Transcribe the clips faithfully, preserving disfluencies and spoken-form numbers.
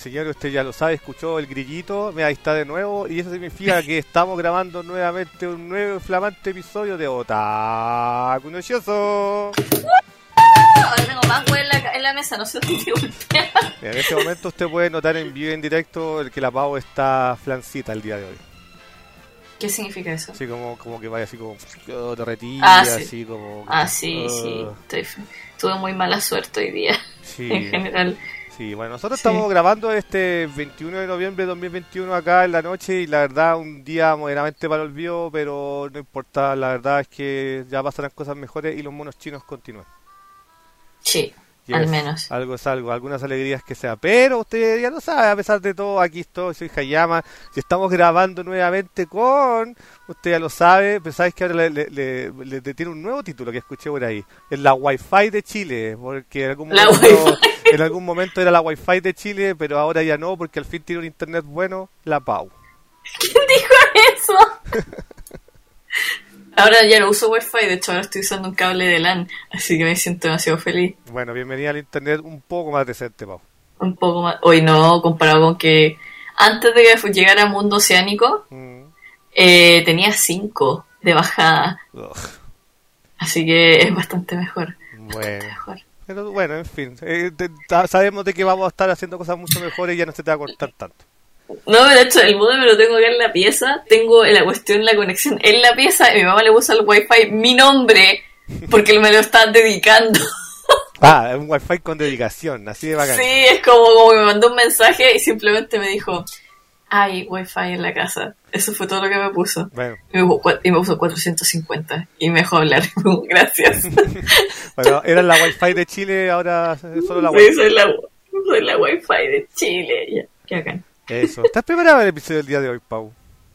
señores, usted ya lo sabe, escuchó el grillito, mira, ahí está de nuevo, y eso significa que estamos grabando nuevamente un nuevo flamante episodio de Otaku Nochioso. Ahora tengo más hueá en la, en la mesa, no sé dónde golpear. En este momento usted puede notar en vivo y en directo el que la Pau está flancita el día de hoy. ¿Qué significa eso? Así como, como que vaya así como oh, derretida, ah, sí. así como... Ah, sí, uh... sí, Estoy, tuve muy mala suerte hoy día, sí. En general. Sí, bueno, nosotros sí. Estamos grabando este veintiuno de noviembre de dos mil veintiuno acá en la noche y la verdad un día moderadamente para el olvido, pero no importa, la verdad es que ya pasarán cosas mejores y los monos chinos continúan. Sí, yes, al menos. Algo es algo, algunas alegrías que sea. Pero usted ya lo sabe, a pesar de todo, aquí estoy, soy Hayama. Si estamos grabando nuevamente con, usted ya lo sabe, pero sabes que ahora le, le, le, le, le tiene un nuevo título que escuché por ahí. Es la Wi-Fi de Chile, porque en algún, momento, en algún momento era la Wi-Fi de Chile, pero ahora ya no, porque al fin tiene un internet bueno, la Pau. ¿Quién dijo eso? Ahora ya no uso Wi-Fi, de hecho ahora estoy usando un cable de LAN, así que me siento demasiado feliz. Bueno, bienvenida al internet un poco más decente, Pau. Un poco más, hoy no, comparado con que antes de que llegara a Mundo Oceánico, mm. eh, tenía cinco de bajada. Ugh. Así que es bastante mejor. Bueno. Bastante mejor. Pero bueno, en fin, eh, te, ta, sabemos de que vamos a estar haciendo cosas mucho mejores y ya no se te va a cortar tanto. No, de hecho, el modem me lo tengo acá en la pieza, tengo la cuestión, la conexión en la pieza, y mi mamá le puso al wifi mi nombre, porque me lo está dedicando. Ah, es un wifi con dedicación, así de bacán. Sí, es como, como que me mandó un mensaje y simplemente me dijo, hay wifi en la casa. Eso fue todo lo que me puso. Bueno. Y, me, y me puso cuatrocientos cincuenta, y me dejó hablar. Gracias. Bueno, era la wifi de Chile, ahora solo la sí, wifi. Sí, soy la, soy la wifi de Chile, ya, qué bacán. Eso. ¿Estás preparado el episodio del día de hoy, Pau?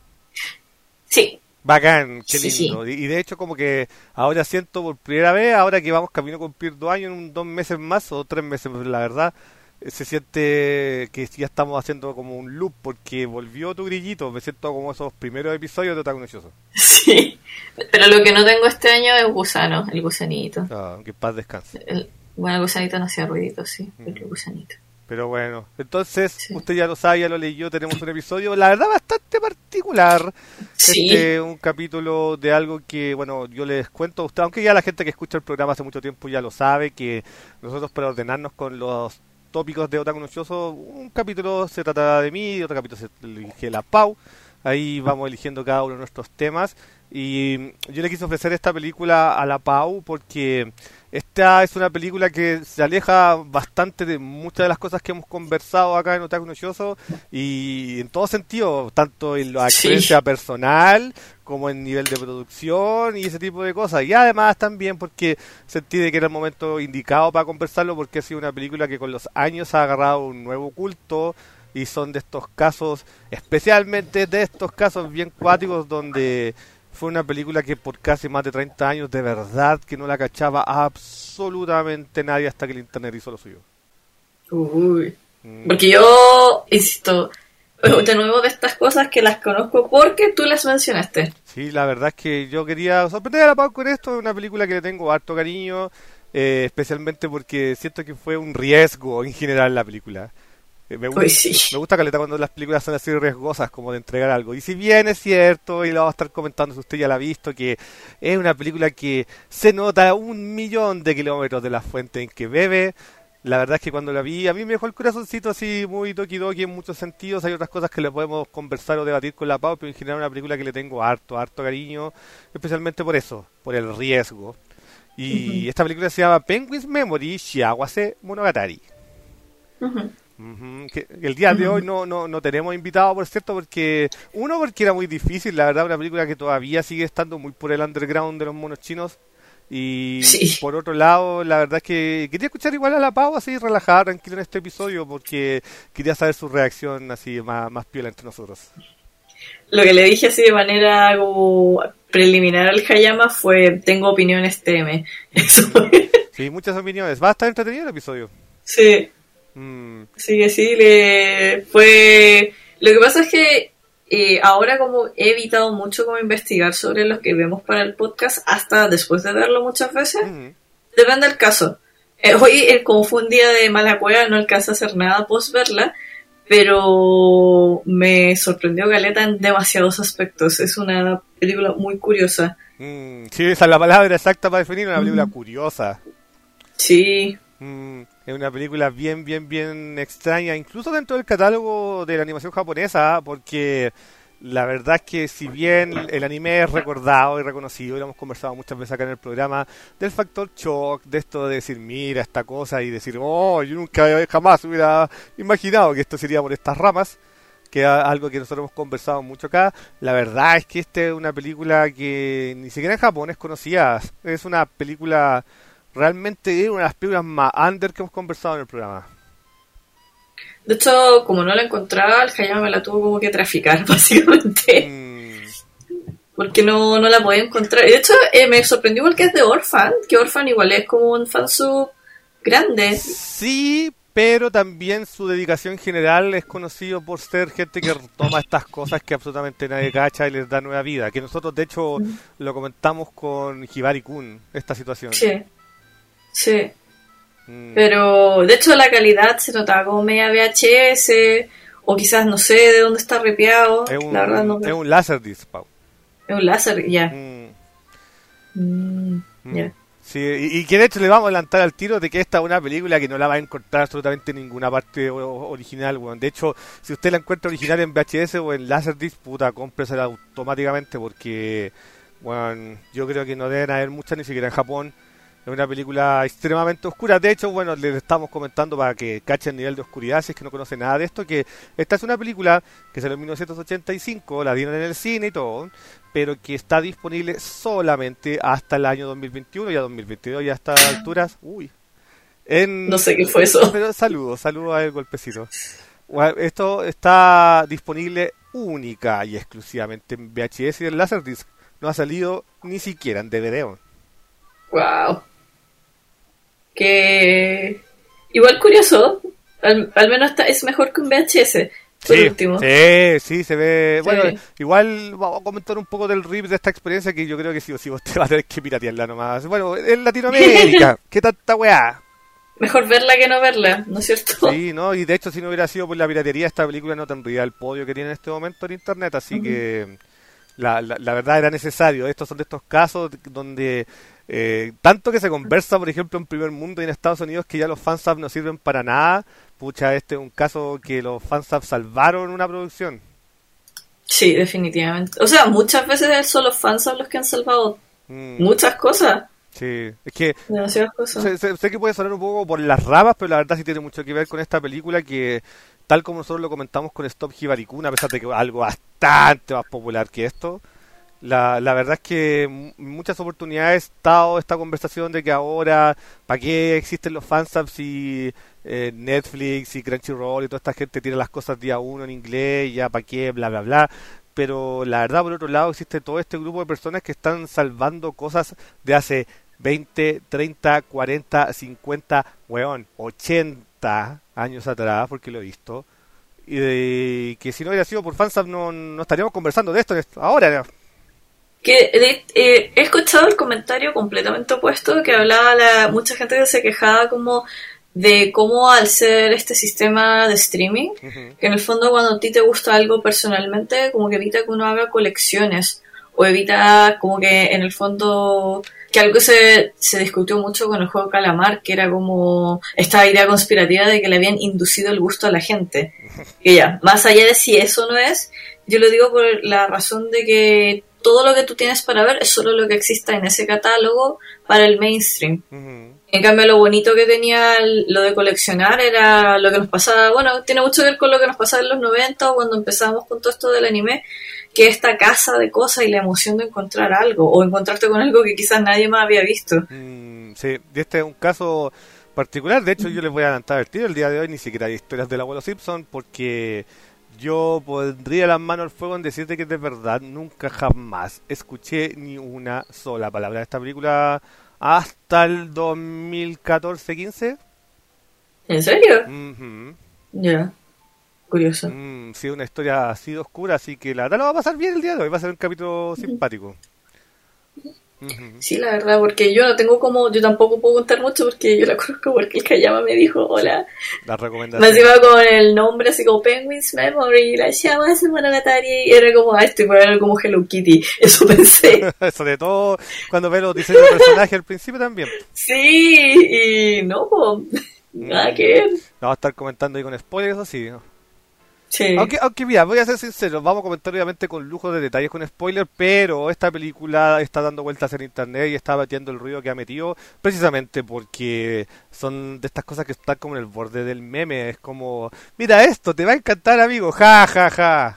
Sí. Bacán, qué lindo. Sí, sí. Y de hecho como que ahora siento por primera vez, ahora que vamos camino a cumplir dos años, en dos meses más o tres meses, la verdad, se siente que ya estamos haciendo como un loop porque volvió tu grillito. Me siento como esos primeros episodios de Otaku Nochioso. Sí, pero lo que no tengo este año es gusano, el gusanito. Ah, que paz descanse. El, bueno, el gusanito no hacía ruidito, sí, mm. el gusanito. Pero bueno, entonces, sí. Usted ya lo sabe, ya lo leyó, tenemos un episodio, la verdad, bastante particular. Sí. Este, un capítulo de algo que, bueno, yo les cuento a usted, aunque ya la gente que escucha el programa hace mucho tiempo ya lo sabe, que nosotros para ordenarnos con los tópicos de Otaku Nochioso, un capítulo se trata de mí, otro capítulo se elige la Pau. Ahí vamos eligiendo cada uno de nuestros temas. Y yo le quise ofrecer esta película a la Pau porque esta es una película que se aleja bastante de muchas de las cosas que hemos conversado acá en Otaku Nochioso y en todo sentido, tanto en la experiencia sí. personal como en nivel de producción y ese tipo de cosas. Y además también porque sentí de que era el momento indicado para conversarlo porque ha sido una película que con los años ha agarrado un nuevo culto. Y son de estos casos, especialmente de estos casos bien cuáticos donde fue una película que por casi más de treinta años de verdad que no la cachaba absolutamente nadie hasta que el internet hizo lo suyo. Uy, mm. Porque yo, insisto, de nuevo de estas cosas que las conozco porque tú las mencionaste. Sí, la verdad es que yo quería sorprender a la Pau con esto, es una película que le tengo harto cariño, eh, especialmente porque siento que fue un riesgo en general la película. Me gusta, sí. me gusta caleta cuando las películas son así riesgosas como de entregar algo. Y si bien es cierto, y lo vamos a estar comentando si usted ya la ha visto, que es una película que se nota un millón de kilómetros de la fuente en que bebe, la verdad es que cuando la vi, a mí me dejó el corazoncito así muy toki doki en muchos sentidos. Hay otras cosas que le podemos conversar o debatir con la Pau, pero en general es una película que le tengo harto, harto cariño, especialmente por eso, por el riesgo. Y uh-huh. esta película se llama Penguin's Memory Shiawase Monogatari. Uh-huh. Uh-huh. Que el día de hoy no, no, no tenemos invitado, por cierto, porque uno, porque era muy difícil, la verdad, una película que todavía sigue estando muy por el underground de los monos chinos, y sí. por otro lado, la verdad es que quería escuchar igual a la Pau así relajada, tranquila en este episodio, porque quería saber su reacción así más, más piola entre nosotros. Lo que le dije así de manera como preliminar al Hayama fue: tengo opiniones, teme. Eso fue. Sí, muchas opiniones. Va a estar entretenido el episodio. Sí. Mm. Sí, que sí, le fue. Lo que pasa es que eh, ahora como he evitado mucho como investigar sobre lo que vemos para el podcast hasta después de verlo muchas veces, mm. depende del caso. Eh, hoy, eh, como fue un día de mala cueva, no alcanza a hacer nada post verla, pero me sorprendió caleta en demasiados aspectos. Es una película muy curiosa. Mm, sí, esa es la palabra exacta para definir una película mm. curiosa. Sí. Mm, es una película bien, bien, bien extraña, incluso dentro del catálogo de la animación japonesa, porque la verdad es que si bien el anime es recordado y reconocido, y lo hemos conversado muchas veces acá en el programa, del factor shock, de esto de decir, mira esta cosa, y decir, oh, yo nunca jamás hubiera imaginado que esto sería por estas ramas, que es algo que nosotros hemos conversado mucho acá. La verdad es que esta es una película que ni siquiera en Japón es conocida, es una película, realmente una de las películas más under que hemos conversado en el programa. De hecho, como no la encontraba, el Hayama me la tuvo como que traficar, básicamente. Mm. Porque no, no la podía encontrar. De hecho, eh, me sorprendió igual que es de Orphan, que Orphan igual es como un fansub grande. Sí, pero también su dedicación general es conocido por ser gente que toma estas cosas que absolutamente nadie cacha y les da nueva vida. Que nosotros, de hecho, mm. lo comentamos con Hibari-kun, esta situación. Sí, sí. Pero de hecho la calidad se notaba como media V H S o quizás no sé de dónde está ripeado. Es un, la verdad no, es un Laserdisc, Pau. Es un láser, ya. Mm. Mm, yeah. Sí, y, y que de hecho le vamos a adelantar al tiro de que esta es una película que no la va a encontrar absolutamente en ninguna parte original, bueno. De hecho, si usted la encuentra original en V H S o en Laserdisc, puta, cómpresela automáticamente porque, bueno, yo creo que no deben haber muchas ni siquiera en Japón. Es una película extremadamente oscura. De hecho, bueno, les estamos comentando para que cachen el nivel de oscuridad, si es que no conocen nada de esto, que esta es una película que salió en mil novecientos ochenta y cinco, la dieron en el cine y todo, pero que está disponible solamente hasta el año dos mil veintiuno, ya dos mil veintidós, ya está a alturas. Uy. En, no sé qué fue eso. Pero saludos, saludos al golpecito. Bueno, esto está disponible única y exclusivamente en V H S y en Laserdisc. No ha salido ni siquiera en D V D. Wow. Que igual curioso, al, al menos está, es mejor que un V H S. Por sí, último. sí, sí, se ve. Sí. Bueno, igual vamos a comentar un poco del rip de esta experiencia que yo creo que sí o sí vos te vas a tener que piratearla nomás. Bueno, en Latinoamérica, ¿qué tanta weá? Mejor verla que no verla, ¿no es cierto? Sí, no, y de hecho si no hubiera sido por la piratería esta película no tendría el podio que tiene en este momento en internet, así uh-huh. que la, la, la verdad era necesario. Estos son de estos casos donde Eh, tanto que se conversa, por ejemplo, en primer mundo y en Estados Unidos que ya los fansubs no sirven para nada. Pucha, este es un caso que los fansubs salvaron una producción. Sí, definitivamente. O sea, muchas veces son los fansubs los que han salvado mm. muchas cosas. Sí, es que demasiadas cosas. Sé, sé, sé que puede sonar un poco por las ramas, pero la verdad sí tiene mucho que ver con esta película que, tal como nosotros lo comentamos con Stop Hibari-kun, a pesar de que es algo bastante más popular que esto, La, la verdad es que en muchas oportunidades he estado esta conversación de que ahora, ¿para qué existen los fansubs si eh, Netflix y Crunchyroll y toda esta gente tiene las cosas día uno en inglés, ya para qué, bla, bla, bla? Pero la verdad, por otro lado, existe todo este grupo de personas que están salvando cosas de hace veinte, treinta, cuarenta, cincuenta, weón, ochenta años atrás, porque lo he visto. Y de, que si no hubiera sido por fansubs no, no estaríamos conversando de esto ahora, ¿no? Que eh, eh, he escuchado el comentario completamente opuesto, que hablaba la, mucha gente que se quejaba como de cómo al ser este sistema de streaming, uh-huh. que en el fondo cuando a ti te gusta algo personalmente, como que evita que uno haga colecciones, o evita como que en el fondo, que algo que se, se discutió mucho con el juego Calamar, que era como esta idea conspirativa de que le habían inducido el gusto a la gente. Que ya, más allá de si eso no es, yo lo digo por la razón de que todo lo que tú tienes para ver es solo lo que exista en ese catálogo para el mainstream. Uh-huh. En cambio, lo bonito que tenía el, lo de coleccionar era lo que nos pasaba, bueno, tiene mucho que ver con lo que nos pasaba en los noventa o cuando empezábamos con todo esto del anime, que esta casa de cosas y la emoción de encontrar algo o encontrarte con algo que quizás nadie más había visto. Mm, sí, y este es un caso particular. De hecho, yo les voy a adelantar el tiro. El día de hoy ni siquiera hay historias del abuelo Simpson porque yo pondría las manos al fuego en decirte que de verdad nunca jamás escuché ni una sola palabra de esta película hasta el dos mil catorce quince. ¿En serio? Uh-huh. Ya, yeah. Curioso. Mm, sí, una historia así de oscura, así que la verdad lo va a pasar bien el día de hoy, va a ser un capítulo uh-huh. simpático. Uh-huh. Sí, la verdad, porque yo no tengo como, yo tampoco puedo contar mucho porque yo la conozco porque el Kayama me dijo, hola. La recomendación. Me encima con el nombre así como Penguin's Memory, la llama se Monogatari, y era como, ah, estoy para ver como Hello Kitty, eso pensé. Sobre todo cuando ves los diseños de personajes al principio también. Sí, y no, pues, nada que ver. Vamos a estar comentando ahí con spoilers, eso sí, ¿no? Sí. Aunque, aunque mira, voy a ser sincero, vamos a comentar obviamente con lujo de detalles con spoilers, pero esta película está dando vueltas en internet y está batiendo el ruido que ha metido precisamente porque son de estas cosas que están como en el borde del meme, es como, mira esto, te va a encantar amigo, ja, ja, ja.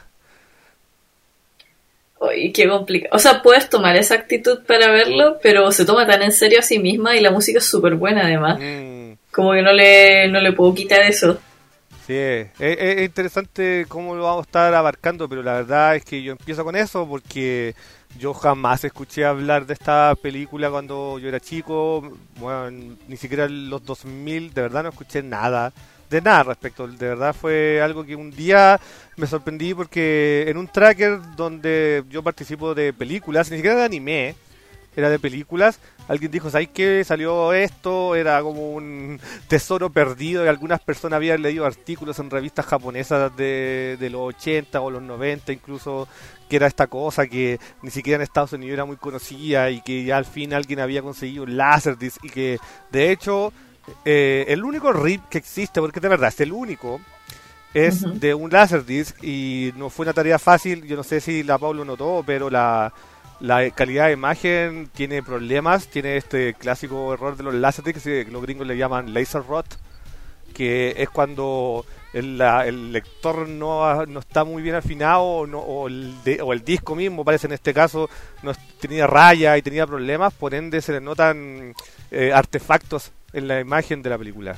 Uy, qué complicado. O sea, puedes tomar esa actitud para verlo, pero se toma tan en serio a sí misma y la música es súper buena además. Mm. Como que no le, no le puedo quitar eso. Sí, es, es, es interesante cómo lo vamos a estar abarcando, pero la verdad es que yo empiezo con eso porque yo jamás escuché hablar de esta película cuando yo era chico, bueno, ni siquiera en los dos mil, de verdad no escuché nada, de nada respecto, de verdad fue algo que un día me sorprendí porque en un tracker donde yo participo de películas, ni siquiera de anime, era de películas, alguien dijo, ¿sabes qué? Salió esto, era como un tesoro perdido y algunas personas habían leído artículos en revistas japonesas de, de los ochenta o los noventa incluso, que era esta cosa que ni siquiera en Estados Unidos era muy conocida y que ya al fin alguien había conseguido un Laserdisc y que de hecho eh, el único R I P que existe, porque de verdad es el único, es uh-huh. de un Laserdisc y no fue una tarea fácil, yo no sé si la Pablo notó, pero la... La calidad de imagen tiene problemas, tiene este clásico error de los Laserdiscs que los gringos le llaman laser rot, que es cuando el, la, el lector no, no está muy bien afinado o, no, o, el de, o el disco mismo, parece en este caso, no tenía raya y tenía problemas, por ende se le notan eh, artefactos en la imagen de la película.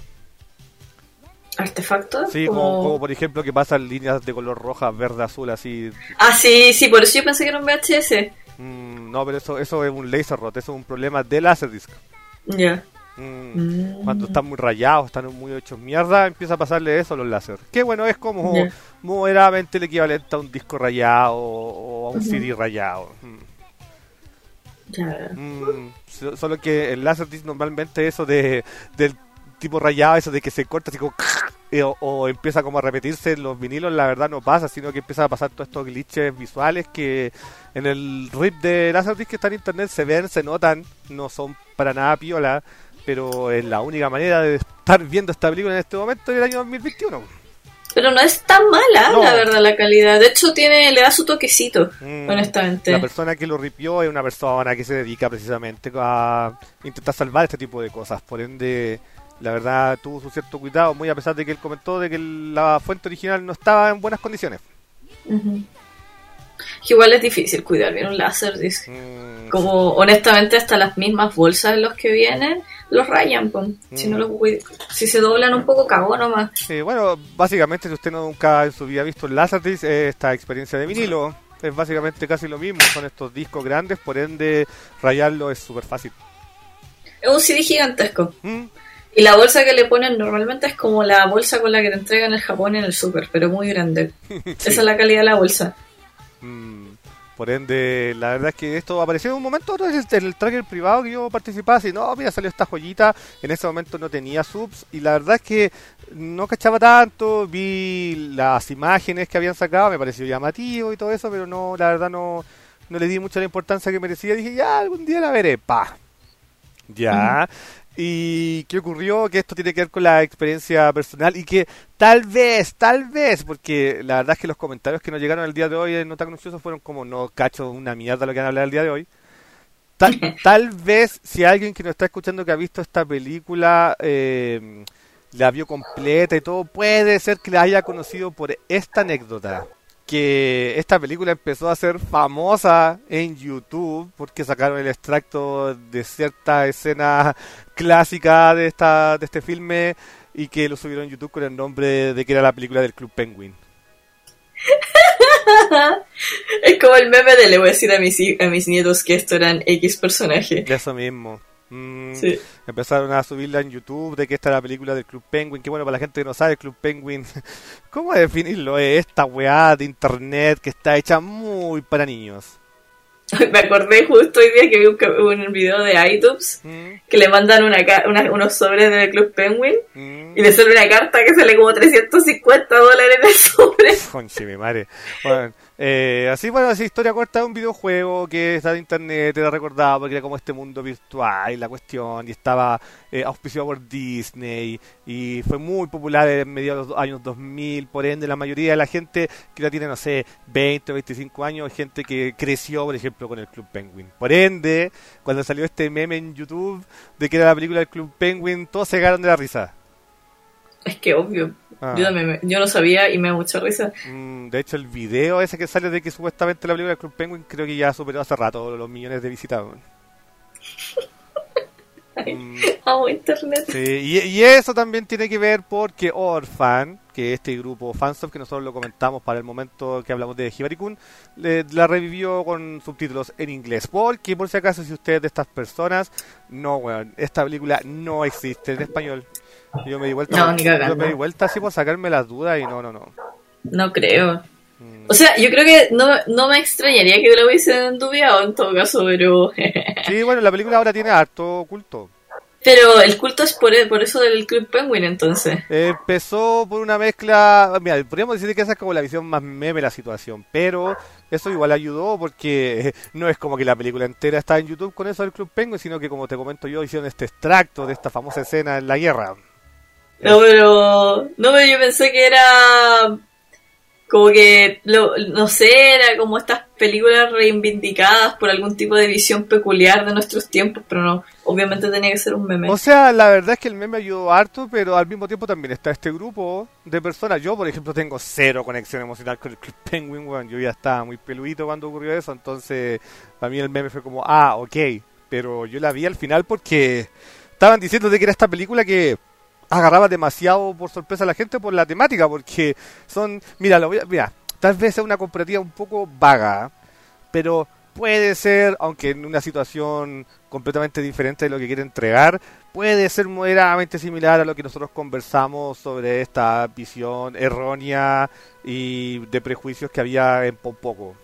¿Artefactos? Sí, como, como, como por ejemplo que pasan líneas de color roja, verde, azul, así. Ah, sí, sí, por eso yo pensé que era un V H S. Mm, no, pero eso eso es un laser rot, eso es un problema de Laserdisc. Ya. Yeah. Mm, mm. Cuando están muy rayados, están muy hechos mierda, empieza a pasarle eso a los láser. Que bueno, es como yeah. moderadamente el equivalente a un disco rayado o a un uh-huh. C D rayado. Mm. Yeah. Mm, solo que el Laserdisc normalmente eso de del tipo rayado, eso de que se corta así como o, o empieza como a repetirse en los vinilos, la verdad no pasa, sino que empieza a pasar todos estos glitches visuales que en el R I P de Laserdisc que está en internet se ven, se notan, no son para nada piola, pero es la única manera de estar viendo esta película en este momento en el año dos mil veintiuno. Pero no es tan mala, no. La verdad, la calidad. De hecho, tiene le da su toquecito, mm, honestamente. La persona que lo ripió es una persona que se dedica precisamente a intentar salvar este tipo de cosas, por ende... La verdad tuvo su cierto cuidado, muy a pesar de que él comentó de que la fuente original no estaba en buenas condiciones. Uh-huh. Igual es difícil cuidar bien un Laserdisc. Mm, Como sí. honestamente hasta las mismas bolsas en los que vienen los rayan, pues. Mm. Si no los si se doblan un poco cagó nomás. Sí, bueno, básicamente si usted nunca en su vida ha visto el Laserdisc, esta experiencia de vinilo es básicamente casi lo mismo, son estos discos grandes, por ende rayarlo es súper fácil. Es un C D gigantesco. ¿Mm? Y la bolsa que le ponen normalmente es como la bolsa con la que te entregan el Japón en el súper, pero muy grande. Sí. Esa es la calidad de la bolsa. Mm, por ende, la verdad es que esto apareció en un momento otro en el tracker privado que yo participaba, así, no, mira, salió esta joyita, en ese momento no tenía subs, y la verdad es que no cachaba tanto, vi las imágenes que habían sacado, me pareció llamativo y todo eso, pero no, la verdad no, no le di mucha la importancia que merecía, dije, ya, algún día la veré, pa. Ya... Mm. ¿Y qué ocurrió? Que esto tiene que ver con la experiencia personal y que tal vez, tal vez, porque la verdad es que los comentarios que nos llegaron el día de hoy en Nota Conocioso fueron como, no cacho, una mierda lo que han hablado el día de hoy. Tal, tal vez, si alguien que nos está escuchando que ha visto esta película, eh, la vio completa y todo, puede ser que la haya conocido por esta anécdota. Que esta película empezó a ser famosa en YouTube porque sacaron el extracto de cierta escena clásica de esta de este filme y que lo subieron en YouTube con el nombre de que era la película del Club Penguin. Es como el meme de le voy a decir a mis, a mis nietos que esto eran X personaje. Eso mismo. Mm, sí. Empezaron a subirla en YouTube de que esta era la película del Club Penguin, que bueno, para la gente que no sabe, el Club Penguin, ¿cómo definirlo? Es esta weá de internet que está hecha muy para niños. Me acordé justo hoy día que vi un, un video de iTunes mm. que le mandan una, una, unos sobres del Club Penguin mm. y le sale una carta que sale como trescientos cincuenta dólares en el sobre. Conche mi madre. Bueno, eh, así, bueno, así historia corta de un videojuego que está en internet, era recordado porque era como este mundo virtual y la cuestión, y estaba eh, auspiciado por Disney y fue muy popular en mediados de los años dos mil, por ende la mayoría de la gente que ya tiene, no sé, veinte o veinticinco años, gente que creció, por ejemplo, con el Club Penguin. Por ende, cuando salió este meme en YouTube de que era la película del Club Penguin, todos se cagaron de la risa. Es que obvio. Ah. Yo, también, yo no sabía y me da mucha risa. Mm, de hecho, el video ese que sale de que supuestamente la película del Club Penguin creo que ya superó hace rato los millones de visitas. mm, Amo internet. Sí, y, y eso también tiene que ver porque Orphan, que este grupo Fansoft que nosotros lo comentamos para el momento que hablamos de Hibari-kun, le, la revivió con subtítulos en inglés. Porque, por si acaso, si usted es de estas personas, no, bueno, esta película no existe en español. Yo me di vuelta, no, ni cagando. Yo me di vuelta así por sacarme las dudas y no, no, no. No creo. Mm. O sea, yo creo que no, no me extrañaría que lo hubiesen dubiado en todo caso, pero... Sí, bueno, la película ahora tiene harto culto. Pero el culto es por, por eso del Club Penguin, entonces. Eh, empezó por una mezcla... Mira, podríamos decir que esa es como la visión más meme de la situación, pero eso igual ayudó porque no es como que la película entera está en YouTube con eso del Club Penguin, sino que, como te comento yo, hicieron este extracto de esta famosa escena en la guerra. No, pero... No, pero yo pensé que era... Como que, lo, no sé, era como estas películas reivindicadas por algún tipo de visión peculiar de nuestros tiempos, pero no, obviamente tenía que ser un meme. O sea, la verdad es que el meme ayudó harto, pero al mismo tiempo también está este grupo de personas. Yo, por ejemplo, tengo cero conexión emocional con el Club Penguin, bueno, yo ya estaba muy peludito cuando ocurrió eso, entonces para mí el meme fue como, ah, ok, pero yo la vi al final porque estaban diciendo de que era esta película que... agarraba demasiado por sorpresa a la gente por la temática, porque son, mira, lo voy a, mira, tal vez sea una comparativa un poco vaga, pero puede ser, aunque en una situación completamente diferente de lo que quiere entregar, puede ser moderadamente similar a lo que nosotros conversamos sobre esta visión errónea y de prejuicios que había en Pompoco.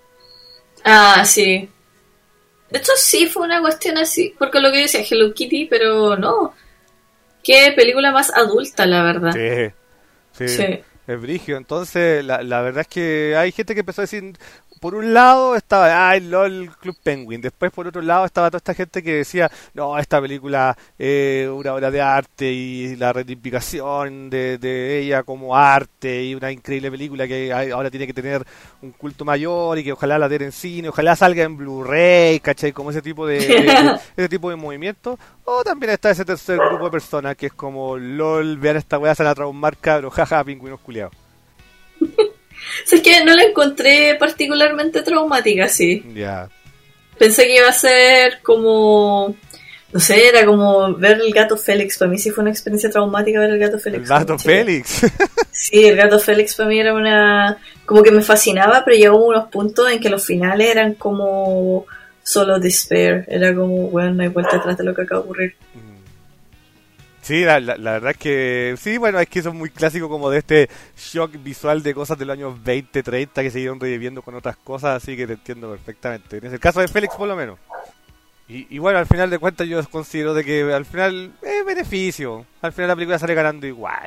Ah, sí. De hecho sí fue una cuestión así, porque lo que decía Hello Kitty, pero no. Qué película más adulta, la verdad. Sí, sí, sí. Es brígido. Entonces, la, la verdad es que hay gente que empezó a decir, por un lado estaba, ay, LOL, Club Penguin. Después, por otro lado, estaba toda esta gente que decía, no, esta película es eh, una obra de arte y la reivindicación de, de ella como arte y una increíble película que hay, ahora tiene que tener un culto mayor y que ojalá la den en cine, ojalá salga en Blu-ray, ¿cachai? Como ese tipo de, de, de ese tipo de movimiento. O también está ese tercer grupo de personas que es como, LOL, vean esta weá, se la traumar, cabros, jaja, pingüinos culiados. O sea, es que no la encontré particularmente traumática, sí. Ya. Yeah. Pensé que iba a ser como... No sé, era como ver el gato Félix. Para mí sí fue una experiencia traumática ver el gato Félix. ¿El gato Félix? Sí, el gato Félix para mí era una... Como que me fascinaba, pero llegó unos puntos en que los finales eran como... Solo despair. Era como, bueno, no hay vuelta atrás de lo que acaba de ocurrir. Sí, la, la, la verdad es que... Sí, bueno, es que eso es muy clásico como de este shock visual de cosas de los años veinte, treinta que se iban reviviendo con otras cosas, así que te entiendo perfectamente. En el caso de Félix, por lo menos. Y, y bueno, al final de cuentas yo considero de que al final es beneficio. Al final la película sale ganando igual.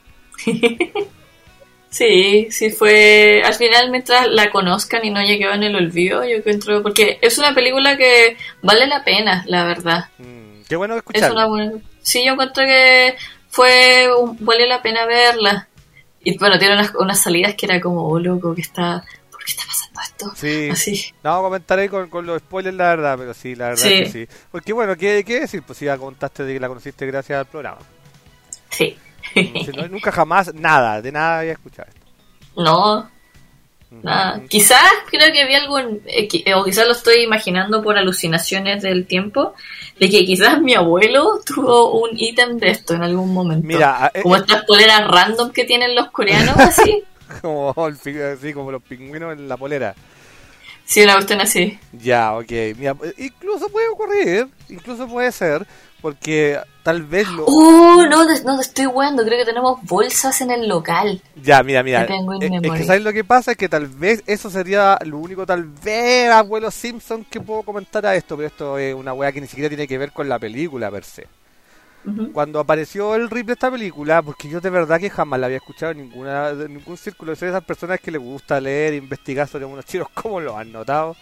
Sí, sí fue... Al final, mientras la conozcan y no llegue en el olvido, yo encuentro... Porque es una película que vale la pena, la verdad. Mm, qué bueno escucharlo. Es una buena... Sí, yo encuentro que fue un, vale la pena verla. Y bueno, tiene unas, unas salidas que era como, oh, loco, que está, ¿por qué está pasando esto? Sí. Así. No, comentaré con, con los spoilers, la verdad, pero sí, la verdad sí. que sí. Porque bueno, ¿qué, qué decir? Pues ya contaste de que la conociste gracias al programa. Sí. Si no, nunca jamás, nada, de nada había escuchado esto. No, nada. Mm-hmm. Quizás creo que vi algún, eh, o quizás lo estoy imaginando por alucinaciones del tiempo, de que quizás mi abuelo tuvo un ítem de esto en algún momento. Mira, eh, como estas poleras random que tienen los coreanos, así. como, así como los pingüinos en la polera. Sí, una cuestión así. Ya, ok. Mira, incluso puede ocurrir, incluso puede ser, porque tal vez lo... ¡Oh! No, no te estoy weando, creo que tenemos bolsas en el local. Ya, mira, mira. Es, es que ¿sabes lo que pasa? Es que tal vez eso sería lo único, tal vez, abuelo Simpson, que puedo comentar a esto, pero esto es una wea que ni siquiera tiene que ver con la película per se. Uh-huh. Cuando apareció el rip de esta película, porque yo de verdad que jamás la había escuchado en ninguna, en ningún círculo, soy de esas personas que les gusta leer e investigar sobre unos chinos, ¿cómo lo han notado?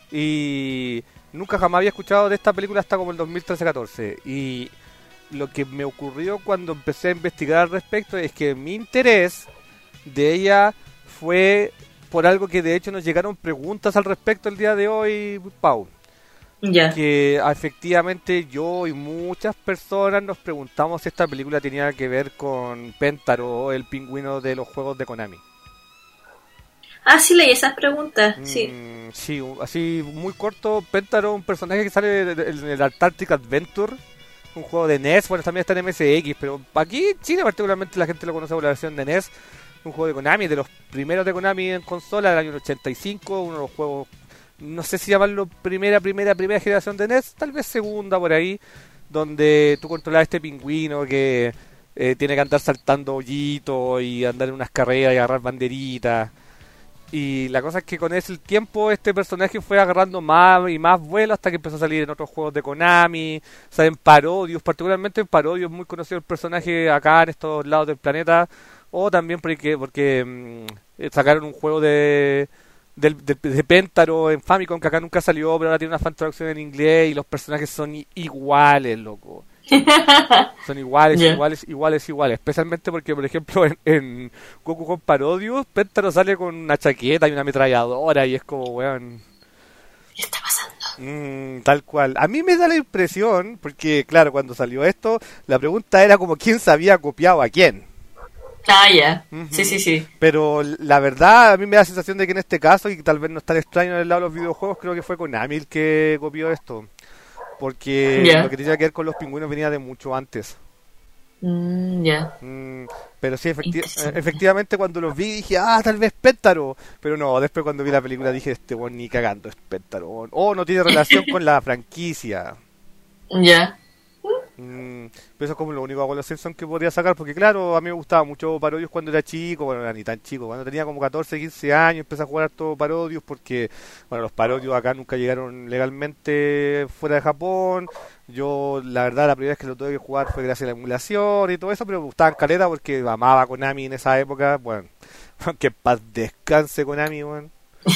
Y nunca jamás había escuchado de esta película hasta como el dos mil trece catorce. Y lo que me ocurrió cuando empecé a investigar al respecto es que mi interés de ella fue por algo que de hecho nos llegaron preguntas al respecto el día de hoy, Pau. Yeah. Que efectivamente yo y muchas personas nos preguntamos si esta película tenía que ver con Pentaro, el pingüino de los juegos de Konami. Ah, sí, leí esas preguntas, mm, sí. Sí, así muy corto. Pentaro, un personaje que sale en el Antarctic Adventure, un juego de N E S, bueno, también está en M S X, pero aquí en Chile particularmente la gente lo conoce por la versión de N E S, un juego de Konami, de los primeros de Konami en consola del año ochenta y cinco, uno de los juegos, no sé si llamarlo primera, primera, primera generación de N E S, tal vez segunda por ahí, donde tú controlas a este pingüino que eh, tiene que andar saltando hoyitos y andar en unas carreras y agarrar banderitas. Y la cosa es que con ese tiempo este personaje fue agarrando más y más vuelo hasta que empezó a salir en otros juegos de Konami, o sea, en parodios, particularmente en parodios, muy conocido el personaje acá en estos lados del planeta, o también porque, porque mmm, sacaron un juego de... De, de, de Pentaro en Famicom que acá nunca salió, pero ahora tiene una fan traducción en inglés y los personajes son iguales, loco. Son iguales, yeah. iguales, iguales, iguales. Especialmente porque, por ejemplo, en, en Goku con Parodius, Pentaro sale con una chaqueta y una ametralladora y es como, weón. ¿Qué está pasando? Mm, tal cual. A mí me da la impresión, porque, claro, cuando salió esto, la pregunta era como quién se había copiado a quién. Ah, ya. Yeah. Uh-huh. Sí, sí, sí. Pero la verdad, a mí me da la sensación de que en este caso, y tal vez no es tan extraño en el lado de los videojuegos, creo que fue Konami el que copió esto. Porque yeah. lo que tenía que ver con los pingüinos venía de mucho antes. Mm, ya. Yeah. Mm, pero sí, efecti- efectivamente cuando los vi dije, ah, tal vez Pentaro. Pero no, después cuando vi la película dije, este bueno, ni cagando es Pentaro. O oh, no tiene relación con la franquicia. Ya. Yeah. Mm, pero eso es como lo único de los Simpsons que podría sacar, porque claro, a mí me gustaba mucho Parodius cuando era chico, bueno, no era ni tan chico, cuando tenía como catorce, quince años empecé a jugar todo Parodius porque, bueno, los Parodius acá nunca llegaron legalmente fuera de Japón. Yo, la verdad, la primera vez que lo tuve que jugar fue gracias a la emulación y todo eso, pero me gustaban caleta porque amaba Konami en esa época, bueno, que paz descanse Konami, bueno.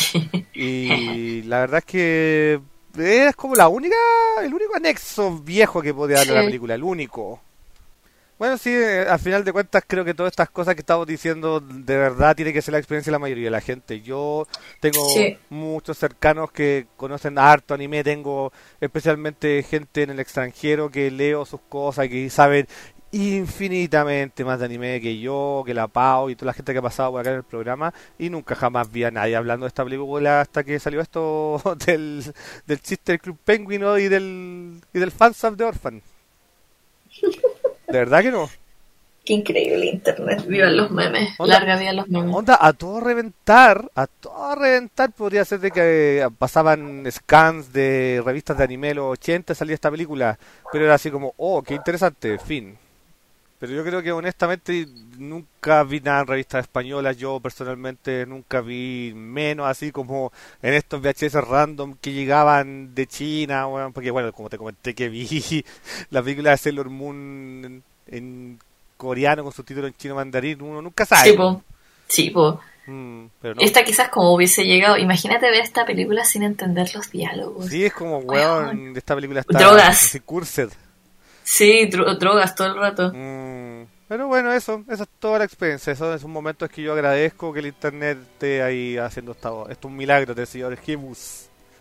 Y la verdad es que es como la única, el único anexo viejo que podía darle sí. a la película, el único. Bueno, sí, al final de cuentas creo que todas estas cosas que estamos diciendo de verdad tiene que ser la experiencia de la mayoría de la gente. Yo tengo sí. muchos cercanos que conocen harto anime, tengo especialmente gente en el extranjero que leo sus cosas, que saben infinitamente más de anime que yo, que la Pau y toda la gente que ha pasado por acá en el programa, y nunca jamás vi a nadie hablando de esta película hasta que salió esto del, del chiste del Club Penguino y del y del fansub de Orphan. ¿De verdad que no? Qué increíble internet, vivan los memes, onda, larga vida los memes. Onda, a todo reventar, a todo reventar podría ser de que pasaban scans de revistas de anime de los ochenta, salía esta película, pero era así como, oh, qué interesante, fin. Pero yo creo que honestamente nunca vi nada en revistas españolas, yo personalmente nunca vi menos así como en estos V H S random que llegaban de China, bueno, porque bueno, como te comenté que vi la película de Sailor Moon en, en coreano con subtítulos en chino mandarín, uno nunca sabe. Sí, po. Sí, po. Mm, pero no. Esta quizás como hubiese llegado, imagínate ver esta película sin entender los diálogos. Sí, es como, weón, esta película está drogas. Así, cursed. Sí, dro- drogas todo el rato. Mm, pero bueno, eso, esa es toda la experiencia. Eso es un momento en que yo agradezco que el internet esté ahí haciendo esto. Esto es un milagro del señor Jebus.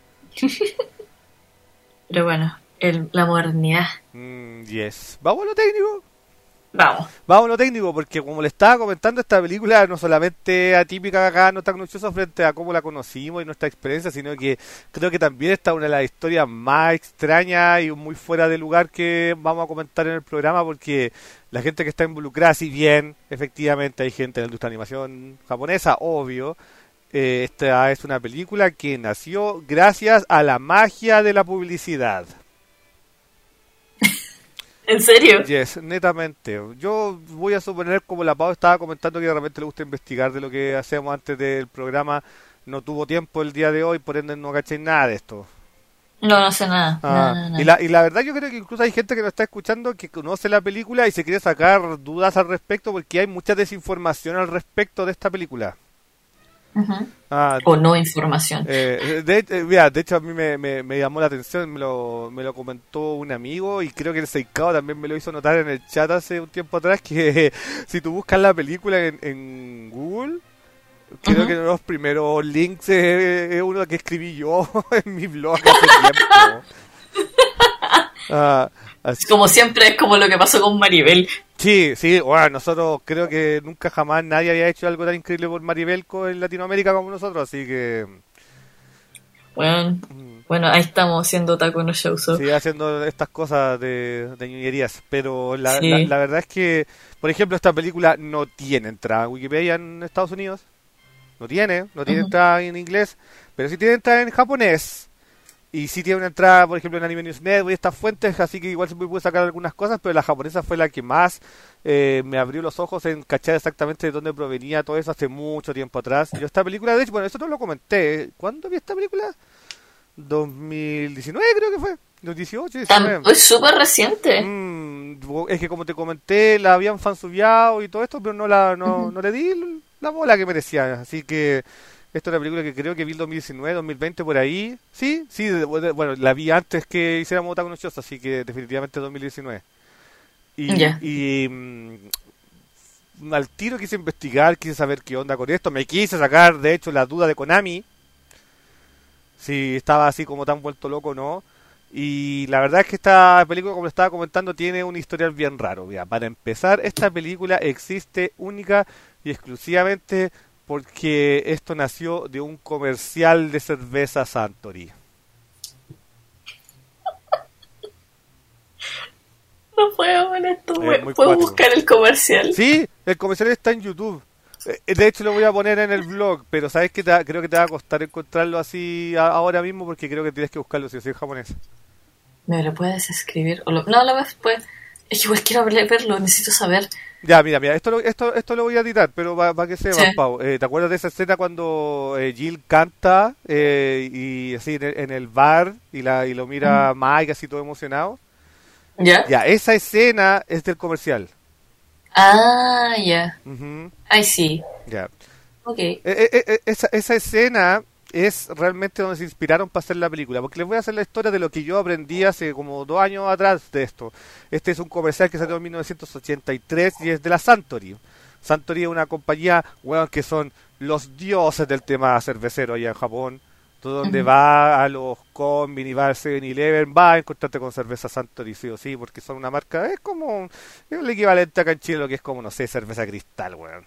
Pero bueno, el, la modernidad. Mm, yes. ¿Vamos a lo técnico? Vamos. Vamos a lo técnico, porque como le estaba comentando, esta película no solamente atípica acá, no tan noticiosa frente a cómo la conocimos y nuestra experiencia, sino que creo que también está una de las historias más extrañas y muy fuera de lugar que vamos a comentar en el programa, porque la gente que está involucrada, si bien efectivamente hay gente en la industria de animación japonesa, obvio, Eh, esta es una película que nació gracias a la magia de la publicidad. ¿En serio? Yes, netamente. Yo voy a suponer, como la Pau estaba comentando, que de repente le gusta investigar de lo que hacemos antes del programa, no tuvo tiempo el día de hoy, por ende no caché nada de esto. No, no sé nada. Ah, nada, nada, nada. Y, la, y la verdad yo creo que incluso hay gente que nos está escuchando que conoce la película y se quiere sacar dudas al respecto porque hay mucha desinformación al respecto de esta película. Uh-huh. Ah, o no información. Eh, de, eh, mira, de hecho a mí me, me, me llamó la atención, me lo, me lo comentó un amigo y creo que el Seikao también me lo hizo notar en el chat hace un tiempo atrás que si tú buscas la película en, en Google, creo uh-huh. que uno de los primeros links es, es uno que escribí yo en mi blog hace tiempo. Ah, así. Como siempre es como lo que pasó con Maribel. Sí, sí, bueno, nosotros creo que nunca jamás nadie había hecho algo tan increíble por Maribel en Latinoamérica como nosotros, así que... Bueno, mm. bueno ahí estamos haciendo Taco no Show. So. Sí, haciendo estas cosas de, de ñoñerías, pero la, sí. la, la verdad es que, por ejemplo, esta película no tiene entrada en Wikipedia en Estados Unidos, no tiene, no tiene uh-huh. entrada en inglés, pero sí tiene entrada en japonés. Y sí tiene una entrada, por ejemplo, en Anime News Network y estas fuentes, así que igual se me puede sacar algunas cosas, pero la japonesa fue la que más eh, me abrió los ojos en cachar exactamente de dónde provenía todo eso hace mucho tiempo atrás. Yo esta película, de hecho, bueno, eso no lo comenté. ¿Cuándo vi esta película? dos mil diecinueve creo que fue. dos mil dieciocho, diecinueve. Es súper reciente. Mm, es que como te comenté, la habían fansubiado y todo esto, pero no, la, no, uh-huh. no le di la bola que merecía. Así que... Esta es una película que creo que vi el dos mil diecinueve, dos mil veinte por ahí. Sí, sí, de, de, bueno, la vi antes que hiciéramos Otaku no Shoujo, así que definitivamente dos mil diecinueve. Y, yeah. y mm, al tiro quise investigar, quise saber qué onda con esto. Me quise sacar, de hecho, la duda de Konami. Si estaba así como tan vuelto loco o no. Y la verdad es que esta película, como lo estaba comentando, tiene un historial bien raro. Mira, para empezar, esta película existe única y exclusivamente... porque esto nació de un comercial de cerveza Suntory. No puedo ver esto, ¿puedo cuatro. buscar el comercial? Sí, el comercial está en YouTube. De hecho lo voy a poner en el blog, pero sabes que te, creo que te va a costar encontrarlo así a, ahora mismo porque creo que tienes que buscarlo si es en japonés. ¿Me lo puedes escribir? O lo, no, lo ves pues. Es que igual quiero verlo, necesito saber. Ya, mira, mira, esto lo, esto, esto lo voy a editar, pero para pa que sepas, sí. Pau. Eh, ¿Te acuerdas de esa escena cuando eh, Jill canta eh, y así en el, en el bar y la y lo mira mm. Mike así todo emocionado? ¿Ya? Ya, esa escena es del comercial. Ah, ya. Yeah. Uh-huh. Ay, sí. Ya. Ok. Eh, eh, eh, esa, esa escena es realmente donde se inspiraron para hacer la película, porque les voy a hacer la historia de lo que yo aprendí hace como dos años atrás de esto. Este es un comercial que salió en mil novecientos ochenta y tres y es de la Suntory. Suntory es una compañía, bueno, que son los dioses del tema cervecero allá en Japón. Tú donde uh-huh. va a los Combin y va al seven eleven, va a encontrarte con cerveza Suntory, sí o sí, porque son una marca, es como es el equivalente acá en Chile, lo que es como, no sé, cerveza Cristal, weón.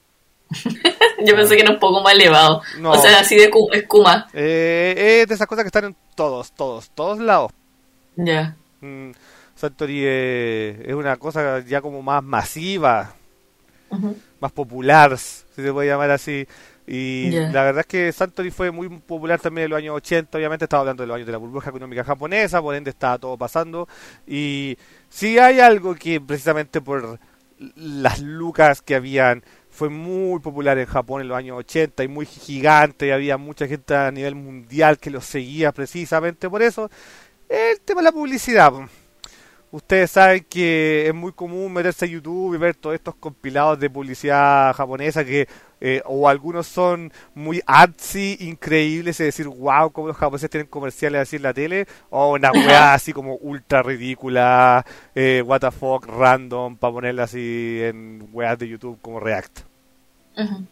Yo pensé que era un poco más elevado. No. O sea, así de escuma. Eh, es de esas cosas que están en todos, todos, todos lados. Ya. Yeah. Mm, Suntory eh, es una cosa ya como más masiva, uh-huh. más popular, si se puede llamar así. Y yeah. la verdad es que Suntory fue muy popular también en los años ochenta. Obviamente estaba hablando de los años de la burbuja económica japonesa, por ende estaba todo pasando. Y sí hay algo que precisamente por las lucas que habían fue muy popular en Japón en los años ochenta y muy gigante, y había mucha gente a nivel mundial que los seguía precisamente por eso. El tema de la publicidad. Ustedes saben que es muy común meterse a YouTube y ver todos estos compilados de publicidad japonesa que eh, o algunos son muy artsy, increíbles, es decir, wow, como los japoneses tienen comerciales así en la tele, o una weá así como ultra ridícula, eh, what the fuck, random, para ponerla así en weas de YouTube como React. Uh-huh.